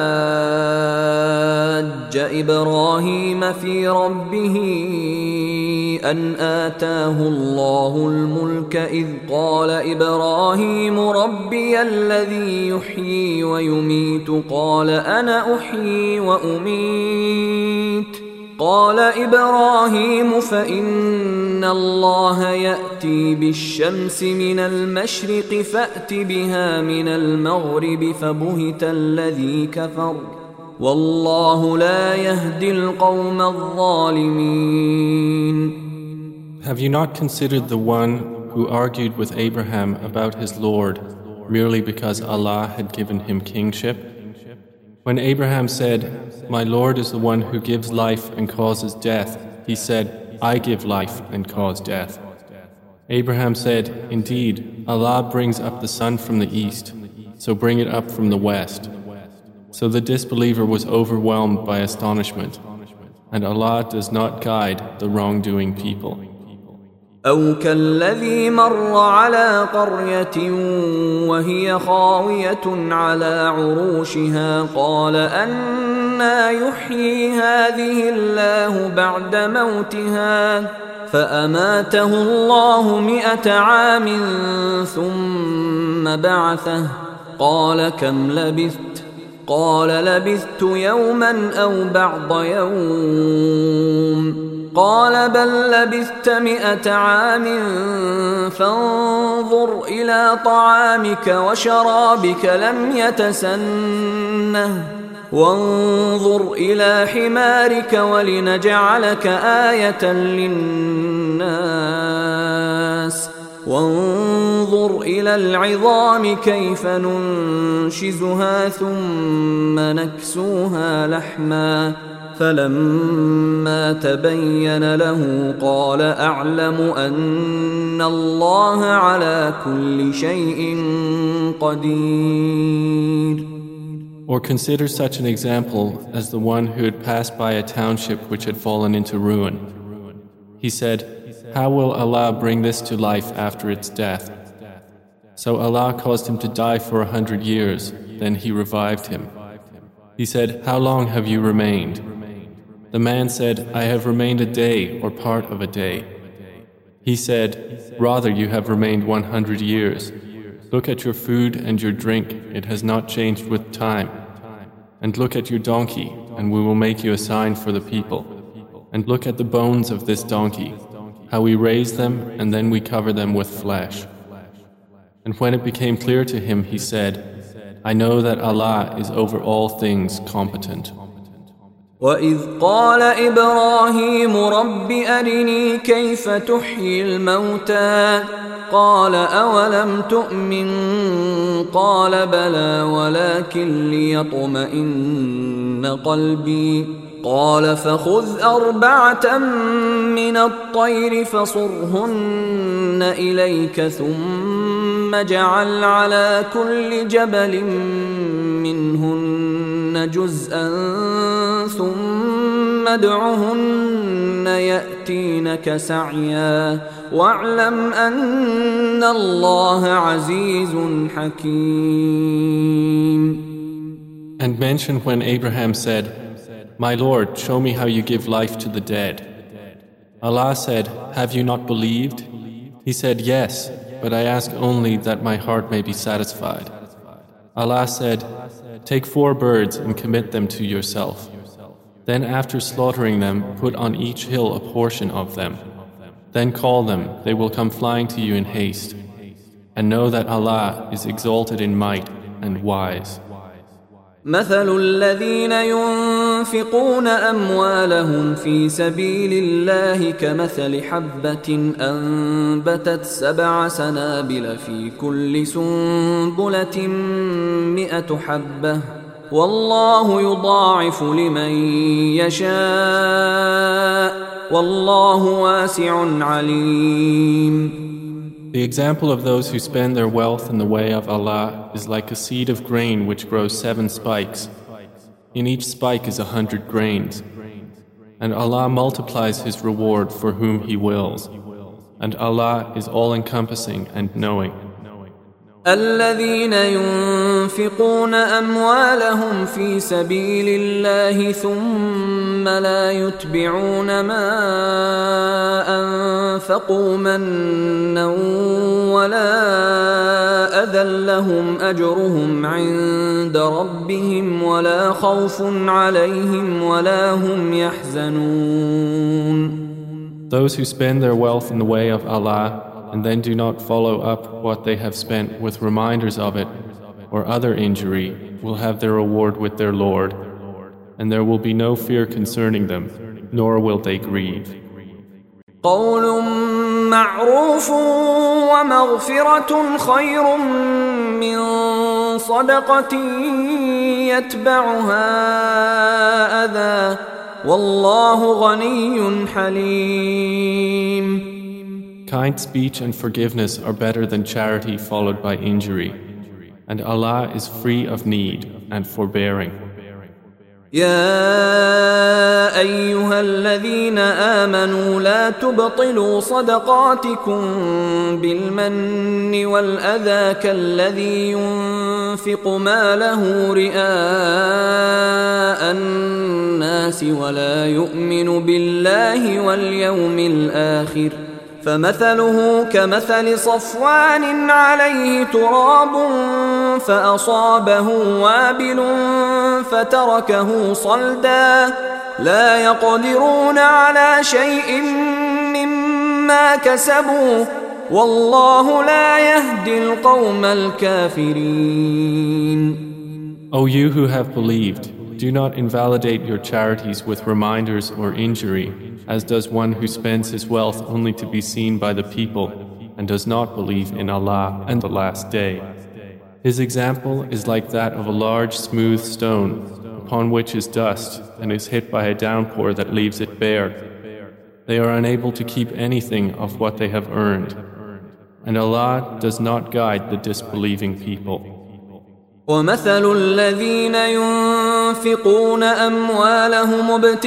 إبراهيم في ربه أن آتاه الله الملك إذ قال إبراهيم ربي الذي يحيي ويميت قال أنا أحيي وأميت قال إبراهيم فإن الله يأتي بالشمس من المشرق فأت بها من المغرب فبهت الذي كفر والله لا يهدي القوم الظالمين. Have you not considered the one who argued with Abraham about his Lord merely because Allah had given him kingship? When Abraham said, "My Lord is the one who gives life and causes death," he said, "I give life and cause death." Abraham said, "Indeed, Allah brings up the sun from the east, so bring it up from the west." So the disbeliever was overwhelmed by astonishment, and Allah does not guide the wrongdoing people. أو كالذي مر على قرية وهي خاوية على عروشها قال أنى يحيي هذه الله بعد موتها فأماته الله 100 عام ثم بعثه قال كم لبثت قال لبثت يوما أو بعض يوم قال بل لبثت 100 عام فانظر إلى طعامك وشرابك لم يتسنه وانظر إلى حمارك ولنجعلك آية للناس وانظر إلى العظام كيف ننشزها ثم نكسوها لحما فلما تبين له قال أعلم أن الله على كل شيء قدير. Or consider such an example as the one who had passed by a township which had fallen into ruin. He said, "How will Allah bring this to life after its death?" So Allah caused him to die for 100 years, then He revived him. He said, "How long have you remained?" The man said, "I have remained a day or part of a day." He said, "Rather you have remained 100 years. Look at your food and your drink, it has not changed with time. And look at your donkey, and we will make you a sign for the people. And look at the bones of this donkey, how we raise them and then we cover them with flesh." And when it became clear to him, he said, "I know that Allah is over all things competent." وَإِذْ قَالَ إِبْرَاهِيمُ رَبِّ أَرِنِي كَيْفَ تُحْيِي الْمَوْتَى قَالَ أَوَلَمْ تُؤْمِنْ قَالَ بَلَى وَلَكِنْ لِيَطْمَئِنَّ قَلْبِي قال فخذ 4 من الطير فصرهن إليك ثم اجعل على كل جبل منهن جزءا ثم ادعهن يأتينك سعيا واعلم أن الله عزيز حكيم. And mention when Abraham said, "My Lord, show me how you give life to the dead." Allah said, "Have you not believed?" He said, "Yes, but I ask only that my heart may be satisfied." Allah said, "Take 4 birds and commit them to yourself. Then after slaughtering them, put on each hill a portion of them. Then call them, they will come flying to you in haste. And know that Allah is exalted in might and wise." مثل الذين ينفقون أموالهم في سبيل الله كمثل حبة أنبتت 7 سنابل في كل سنبلة 100 حبة والله يضاعف لمن يشاء والله واسع عليم. The example of those who spend their wealth in the way of Allah is like a seed of grain which grows 7 spikes. In each spike is 100 grains. And Allah multiplies His reward for whom He wills. And Allah is all-encompassing and knowing. الذين ينفقون أموالهم في سبيل الله ثم لا يتبعون ما أنفقوا منا ولا أذى لهم أجرهم عند ربهم ولا خوف عليهم ولا هم يحزنون. Those who spend their wealth in the way of Allah and then do not follow up what they have spent with reminders of it or other injury will have their reward with their Lord, and there will be no fear concerning them, nor will they grieve. قول معروف ومغفرة خير من صدقة يتبعها أذى والله غني حليم. Kind speech and forgiveness are better than charity followed by injury, and Allah is free of need and forbearing. يا أيها الذين آمنوا لا تبطلوا صدقاتكم بالمن والأذى كالذي ينفق ماله رئاء الناس ولا يؤمن بالله واليوم الآخر فمثله كمثل صفوان عليه تراب فأصابه وابل فتركه صلدا لا يقدرون على شيء مما كسبوا والله لا يهدي القوم الكافرين. O you who have believed, do not invalidate your charities with reminders or injury, as does one who spends his wealth only to be seen by the people and does not believe in Allah and the last day. His example is like that of a large smooth stone upon which is dust and is hit by a downpour that leaves it bare. They are unable to keep anything of what they have earned, and Allah does not guide the disbelieving people. ومثل الذين ينفقون أموالهم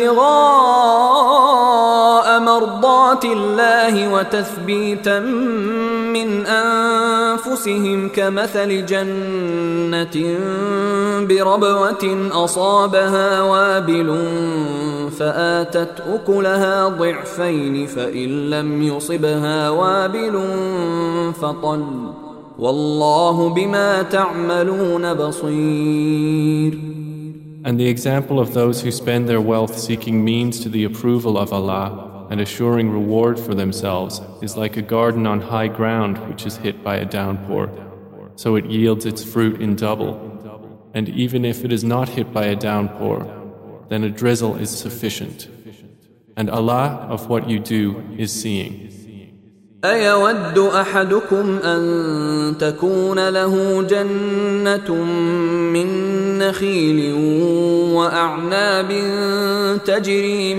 ابتغاء مرضات الله وتثبيتا من أنفسهم كمثل جنة بربوة أصابها وابل فآتت أكلها ضعفين فإن لم يصبها وابل فطل والله بما تعملون بصير. And the example of those who spend their wealth seeking means to the approval of Allah and assuring reward for themselves is like a garden on high ground which is hit by a downpour, so it yields its fruit in double. And even if it is not hit by a downpour, then a drizzle is sufficient. And Allah of what you do is seeing. أيود أحدكم أن تكون له جنة من نخيل وأعناب تجري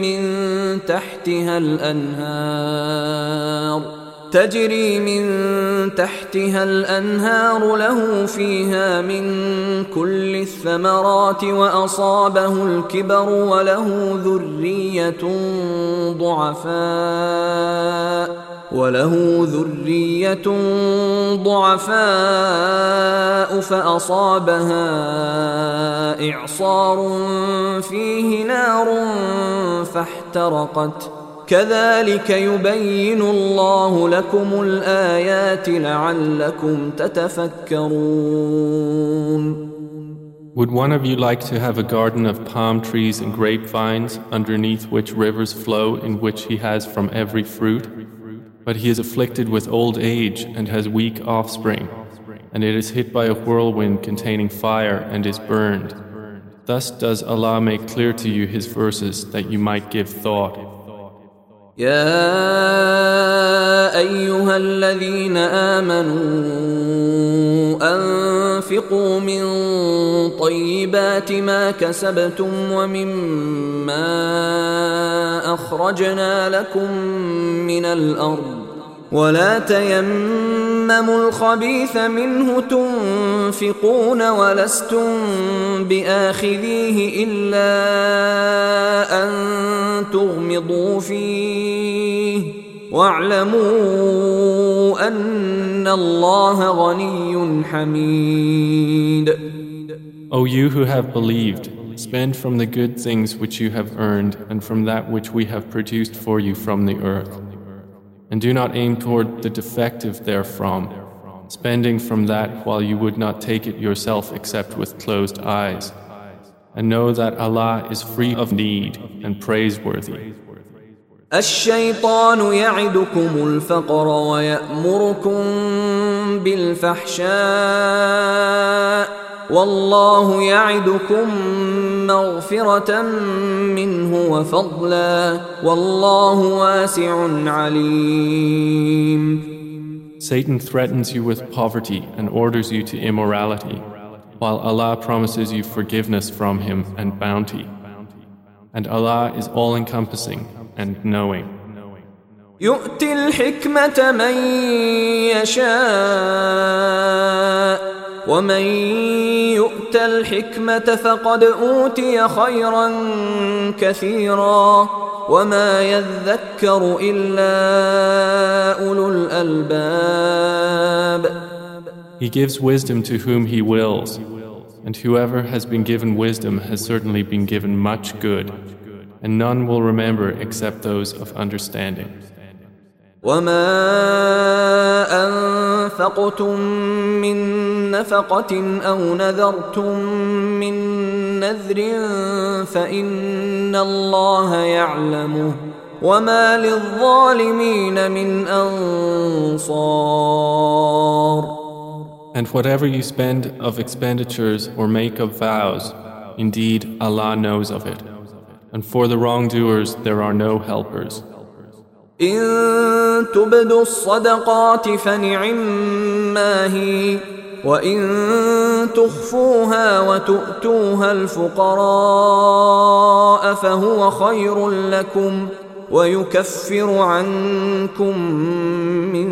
من تحتها الأنهار له فيها من كل الثمرات وأصابه الكبر وله ذرية ضعفاء فأصابها إعصار فيه نار فاحترقت كذلك يبين الله لكم الآيات لعلكم تتفكرون. Would one of you like to have a garden of palm trees and grapevines underneath which rivers flow in which he has from every fruit? But he is afflicted with old age and has weak offspring, and it is hit by a whirlwind containing fire and is burned. Thus does Allah make clear to you His verses that you might give thought. يا أيها الذين آمنوا أنفقوا من طيبات ما كسبتم ومما أخرجنا لكم من الأرض ولا تيمموا الخبيث منه تنفقون ولستم بآخذيه إلا أن تغمضوا فيه واعلموا أن الله غني حميد. O you who have believed, spend from the good things which you have earned and from that which we have produced for you from the earth. And do not aim toward the defective therefrom, spending from that while you would not take it yourself except with closed eyes. And know that Allah is free of need and praiseworthy. الشيطان يعدكم الفقر ويأمركم بالفحشاء والله يعدكم مغفرة منه وفضلا والله واسع عليم. Satan threatens you with poverty and orders you to immorality, while Allah promises you forgiveness from Him and bounty. And Allah is all-encompassing and knowing. يؤتي الحكمة من يشاء ومن يؤت الحكمة فقد أوتي خيرا كثيرا وما يذكر إلا أولو الألباب. He gives wisdom to whom He wills, and whoever has been given wisdom has certainly been given much good, and none will remember except those of understanding. وما أنفقتم من نفقة أو نذرتم من نذر فإن الله يعلمه وما للظالمين من أنصار. And whatever you spend of expenditures or make of vows, indeed Allah knows of it. And for the wrongdoers there are no helpers. إن تبدوا الصدقات فنعما هي وإن تخفوها وتؤتوها الفقراء فهو خير لكم ويكفر عنكم من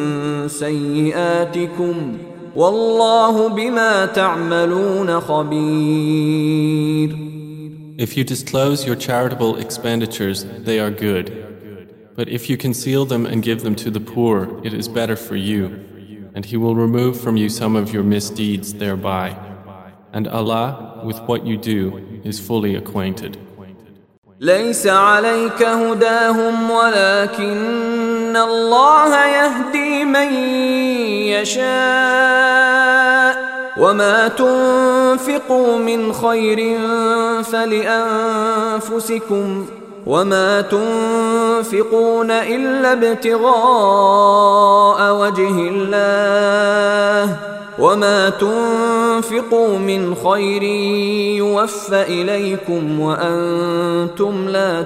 سيئاتكم والله بما تعملون خبير. If you disclose your charitable expenditures, they are good. But if you conceal them and give them to the poor, it is better for you, and He will remove from you some of your misdeeds thereby. And Allah, with what you do, is fully acquainted. ليس عليك هداهم ولكن الله يهدي من يشاء وما تنفقوا من خير فلأنفسكم وما تنفقون إلا ابتغاء وجه الله وما تنفقوا من خير يوفى إليكم وأنتم لا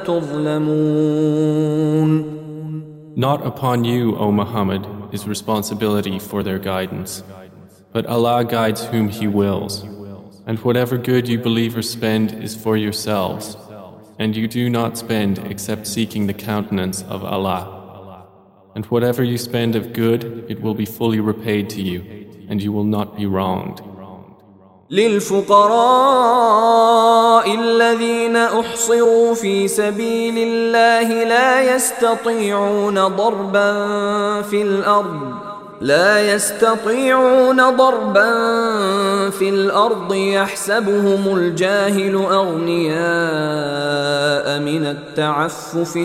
تظلمون. Not upon you, O Muhammad, is responsibility for their guidance, but Allah guides whom He wills. And whatever good you believers spend is for yourselves, and you do not spend except seeking the countenance of Allah. And whatever you spend of good, it will be fully repaid to you, and you will not be wronged. للفقراء الذين أحصروا في سبيل الله لا يستطيعون ضربا في الأرض يحسبهم الجاهل أغنياء من التعفف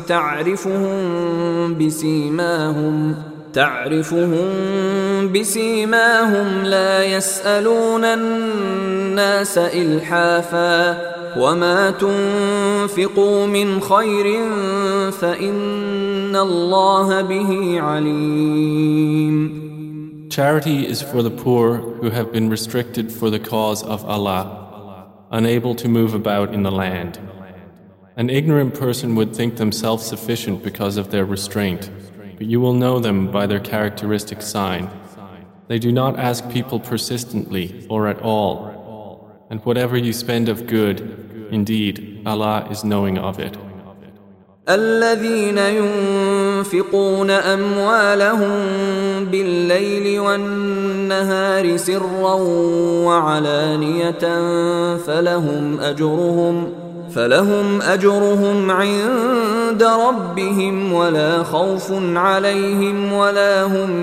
تعرفهم بسيماهم لا يسألون الناس إلحافا وما تنفقوا من خير فإن الله به عليم. Charity is for the poor who have been restricted for the cause of Allah, unable to move about in the land. An ignorant person would think them self-sufficient because of their restraint, but you will know them by their characteristic sign. They do not ask people persistently or at all, and whatever you spend of good, indeed, Allah is knowing of it. الذين ينفقون أموالهم بالليل والنهار سرا وعلانية فلهم أجرهم عند ربهم ولا خوف عليهم ولا هم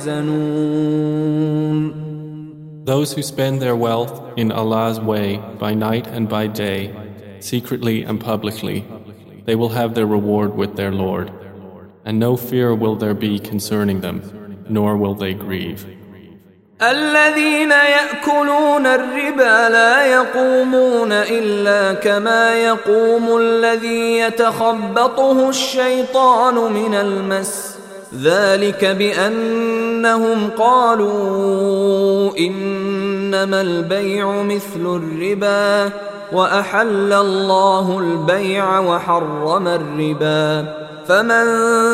يحزنون. Those who spend their wealth in Allah's way by night and by day, secretly and publicly, they will have their reward with their Lord, and no fear will there be concerning them, nor will they grieve. الذين يأكلون الربا لا يقومون إلا كما يقوم الذي يتخبطه الشيطان من المس ذلك بأنهم قالوا إنما البيع مثل الربا وأحل الله البيع وحرم الربا فمن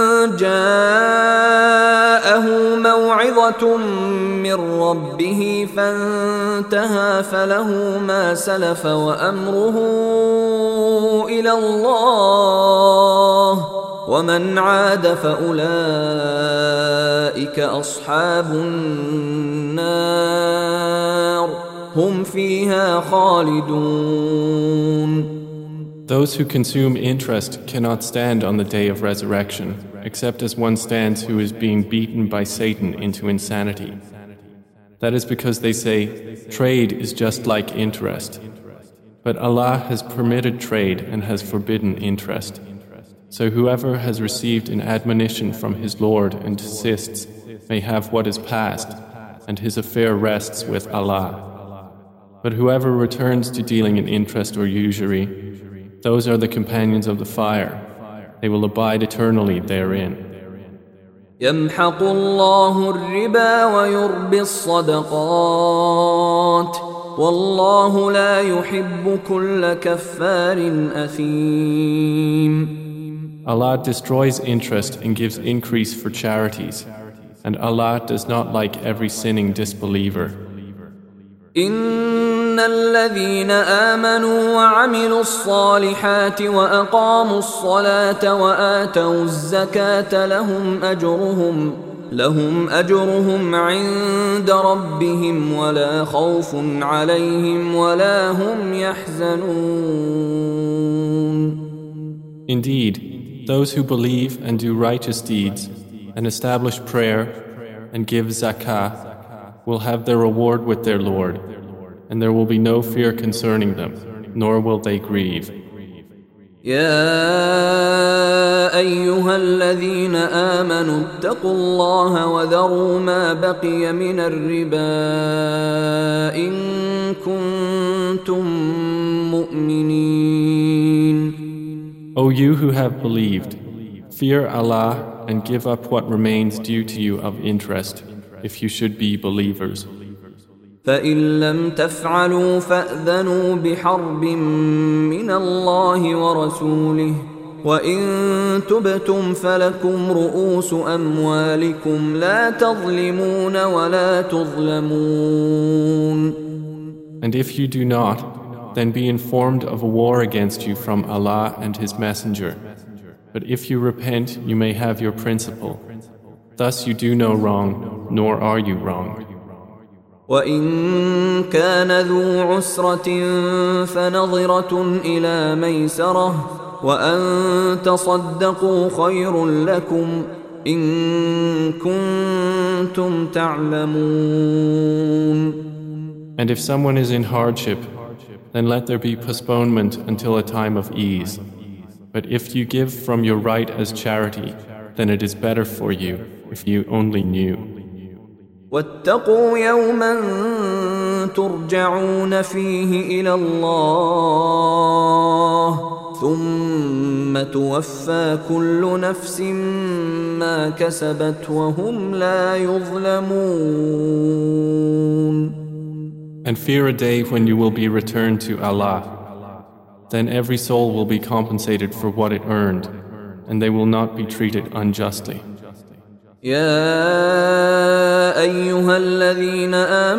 جاءه موعظة من ربه فانتهى فله ما سلف وأمره إلى الله ومن عاد فأولئك أصحاب النار هم فيها خالدون. Those who consume interest cannot stand on the day of resurrection, except as one stands who is being beaten by Satan into insanity. That is because they say, trade is just like interest. But Allah has permitted trade and has forbidden interest. So whoever has received an admonition from his Lord and desists may have what is past, and his affair rests with Allah. But whoever returns to dealing in interest or usury, those are the companions of the fire. They will abide eternally therein. يمحق الله الربا ويربي الصدقات والله لا يحب كل كفار أثيم. Allah destroys interest and gives increase for charities, and Allah does not like every sinning disbeliever. إن الذين آمنوا وعملوا الصالحات وأقاموا الصلاة وآتوا الزكاة لهم أجرهم عند ربهم ولا خوف عليهم ولا هم يحزنون. Indeed, those who believe and do righteous deeds and establish prayer and give zakah will have their reward with their Lord, and there will be no fear concerning them, nor will they grieve. يا أيها الذين آمنوا اتقوا الله وذروا ما بقي من الربا إن كنتم مؤمنين. O you who have believed, fear Allah and give up what remains due to you of interest, if you should be believers. فإن لم تفعلوا فأذنوا بحرب من الله ورسوله وإن تبتم فلكم رؤوس أموالكم لا تظلمون ولا تظلمون. And if you do not, then be informed of a war against you from Allah and His Messenger. But if you repent, you may have your principle. Thus you do no wrong, nor are you wrong. وإن كان ذو عسرة فنظرة إلى ميسرة وأن تصدقوا خير لكم إن كنتم تعلمون. And if someone is in hardship, then let there be postponement until a time of ease. But if you give from your right as charity, then it is better for you if you only knew. واتقوا يوما ترجعون فيه إلى الله ثم توفى كل نفس ما كسبت وهم لا يظلمون. And fear a day when you will be returned to Allah. Then every soul will be compensated for what it earned, and they will not be treated unjustly. يا أيها الذين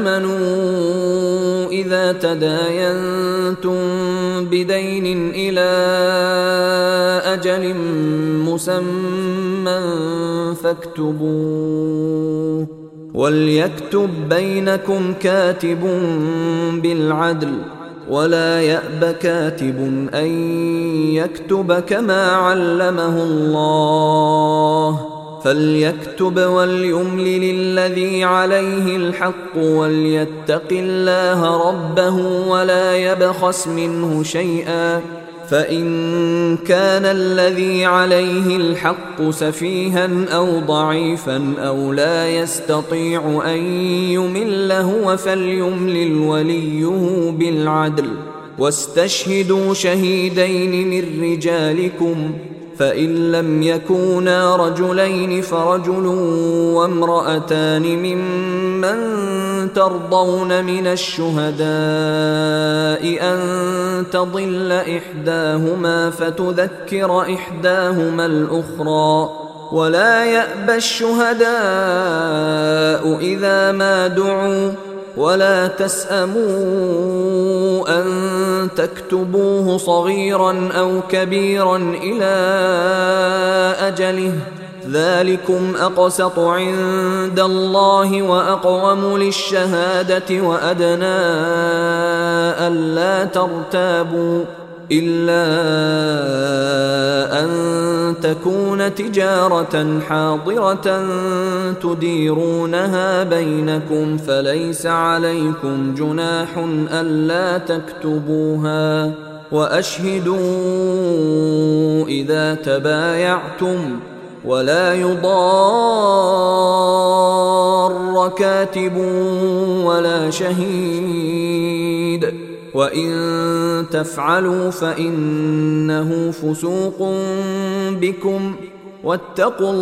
آمنوا إذا تداينتم بدين إلى أجل مسمى فاكتبوه وليكتب بينكم كاتب بالعدل ولا يأب كاتب أن يكتب كما علمه الله فليكتب وليملل الذي عليه الحق وليتق الله ربه ولا يبخس منه شيئا فإن كان الذي عليه الحق سفيها أو ضعيفا أو لا يستطيع أن يمل هو فليملل وليه بالعدل واستشهدوا شهيدين من رجالكم فإن لم يكونا رجلين فرجل وامرأتان ممن ترضون من الشهداء أن تضل إحداهما فتذكر إحداهما الأخرى ولا يأبى الشهداء إذا ما دعوا ولا تسأموا أن تكتبوه صغيرا أو كبيرا إلى أجله ذلكم أقسط عند الله وأقوم للشهادة وأدنى ألا ترتابوا إلا أن تكون تجارة حاضرة تديرونها بينكم فليس عليكم جناح ألا تكتبوها وأشهدوا إذا تبايعتم ولا يضار كاتب ولا شهيد وإن تفعلوا فإنه فسوق بكم واتقوا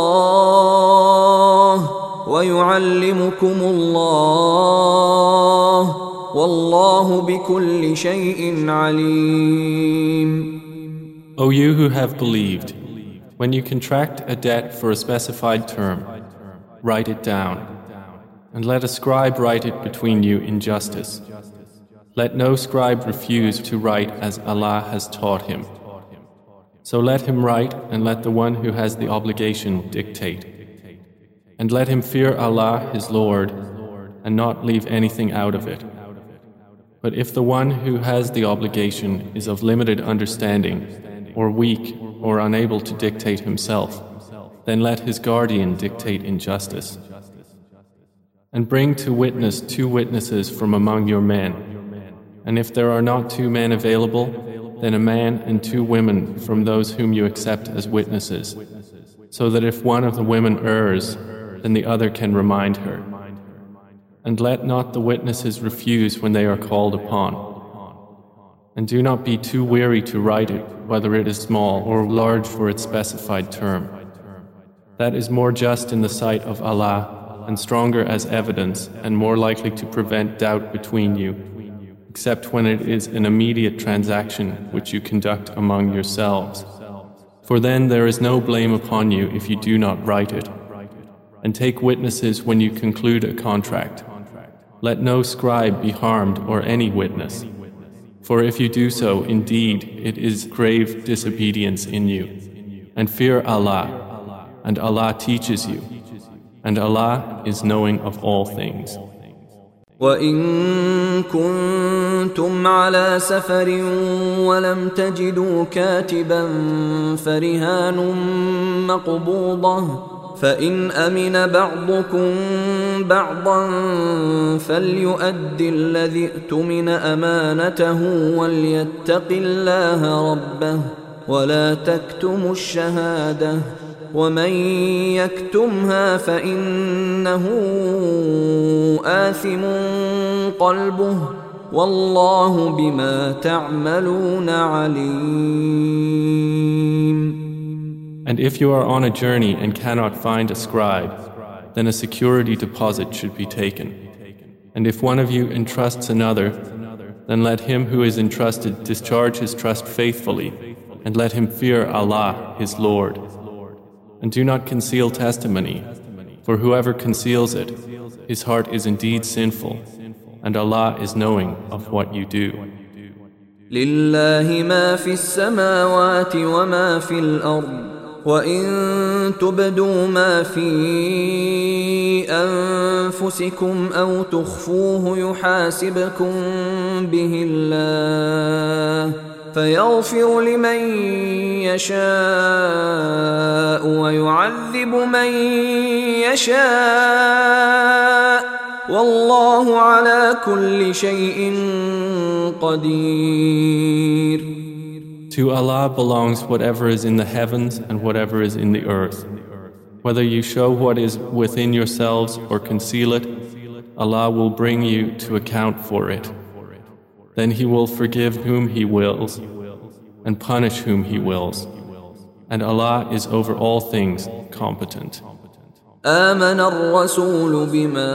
الله ويعلمكم الله والله بكل شيء عليم. O you who have believed, when you contract a debt for a specified term, write it down, and let a scribe write it between you in justice. Let no scribe refuse to write as Allah has taught him. So let him write and let the one who has the obligation dictate. And let him fear Allah his Lord and not leave anything out of it. But if the one who has the obligation is of limited understanding or weak or unable to dictate himself, then let his guardian dictate in justice. And bring to witness 2 witnesses from among your men. And if there are not 2 men available, then a man and 2 women from those whom you accept as witnesses, so that if one of the women errs, then the other can remind her. And let not the witnesses refuse when they are called upon. And do not be too weary to write it, whether it is small or large for its specified term. That is more just in the sight of Allah and stronger as evidence and more likely to prevent doubt between you, except when it is an immediate transaction which you conduct among yourselves. For then there is no blame upon you if you do not write it. And take witnesses when you conclude a contract. Let no scribe be harmed or any witness. For if you do so, indeed, it is grave disobedience in you. And fear Allah, and Allah teaches you, and Allah is knowing of all things. وإن كنتم على سفر ولم تجدوا كاتبا فرهان مقبوضة فإن أمن بعضكم بعضا فليؤد الذي اؤتمن أمانته وليتق الله ربه ولا تكتموا الشهادة ومن يكتمها فإنه آثم قلبه والله بما تعملون عليم. And if you are on a journey and cannot find a scribe, then a security deposit should be taken. And if one of you entrusts another, then let him who is entrusted discharge his trust faithfully, and let him fear Allah, his Lord. And do not conceal testimony, for whoever conceals it, his heart is indeed sinful, and Allah is knowing of what you do. لله ما في السماوات وما في الأرض وإن تبدوا ما في أنفسكم أو تخفوه يحاسبكم به الله فيغفر لمن يشاء ويعذب من يشاء والله على كل شيء قدير. To Allah belongs whatever is in the heavens and whatever is in the earth. Whether you show what is within yourselves or conceal it, Allah will bring you to account for it. Then He will forgive whom He wills and punish whom He wills. And Allah is over all things competent. آمن الرسول بما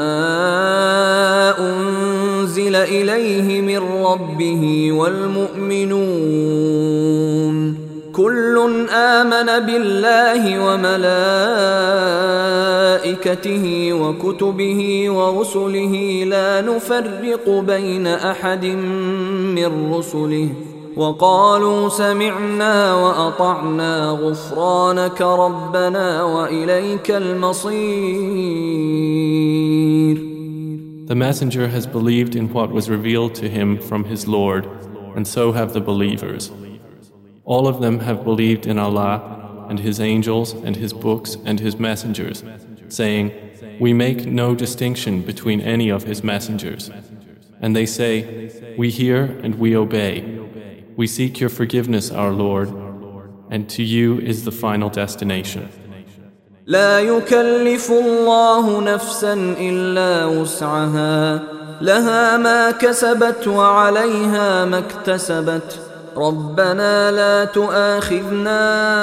أنزل إليه من ربه والمؤمنون كل آمن بالله وملائكته وكتبه ورسله لا نفرق بين أحد من رسله وقالوا سمعنا وأطعنا غفرانك ربنا وإليك المصير. The messenger has believed in what was revealed to him from his Lord, and so have the believers. All of them have believed in Allah and His angels and His books and His messengers, saying, "We make no distinction between any of His messengers." And they say, "We hear and we obey. We seek your forgiveness, our Lord, and to you is the final destination." لا يكلف الله نفسا إلا وسعها لها ما كسبت وعليها ما اكتسبت ربنا لا تؤاخذنا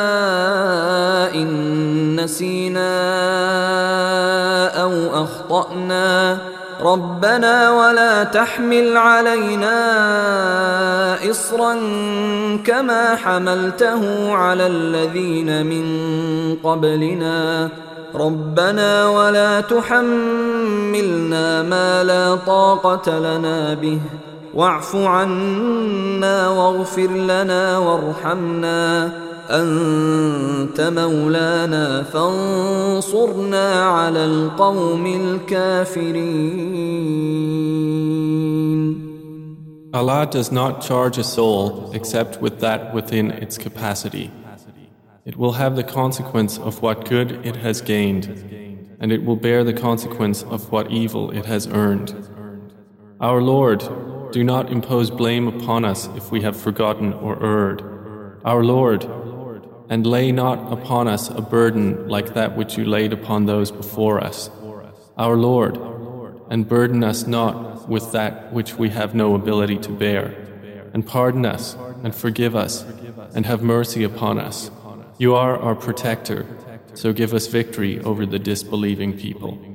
إن نسينا أو أخطأنا ربنا ولا تحمل علينا إصرا كما حملته على الذين من قبلنا ربنا ولا تحملنا ما لا طاقة لنا به واعف عنا واغفر لنا وارحمنا أنت مولانا فانصرنا على القوم الكافرين. Allah does not charge a soul except with that within its capacity. It will have the consequence of what good it has gained, and it will bear the consequence of what evil it has earned. Our Lord, do not impose blame upon us if we have forgotten or erred. Our Lord, and lay not upon us a burden like that which you laid upon those before us. Our Lord, and burden us not with that which we have no ability to bear. And pardon us, and forgive us, and have mercy upon us. You are our protector, so give us victory over the disbelieving people.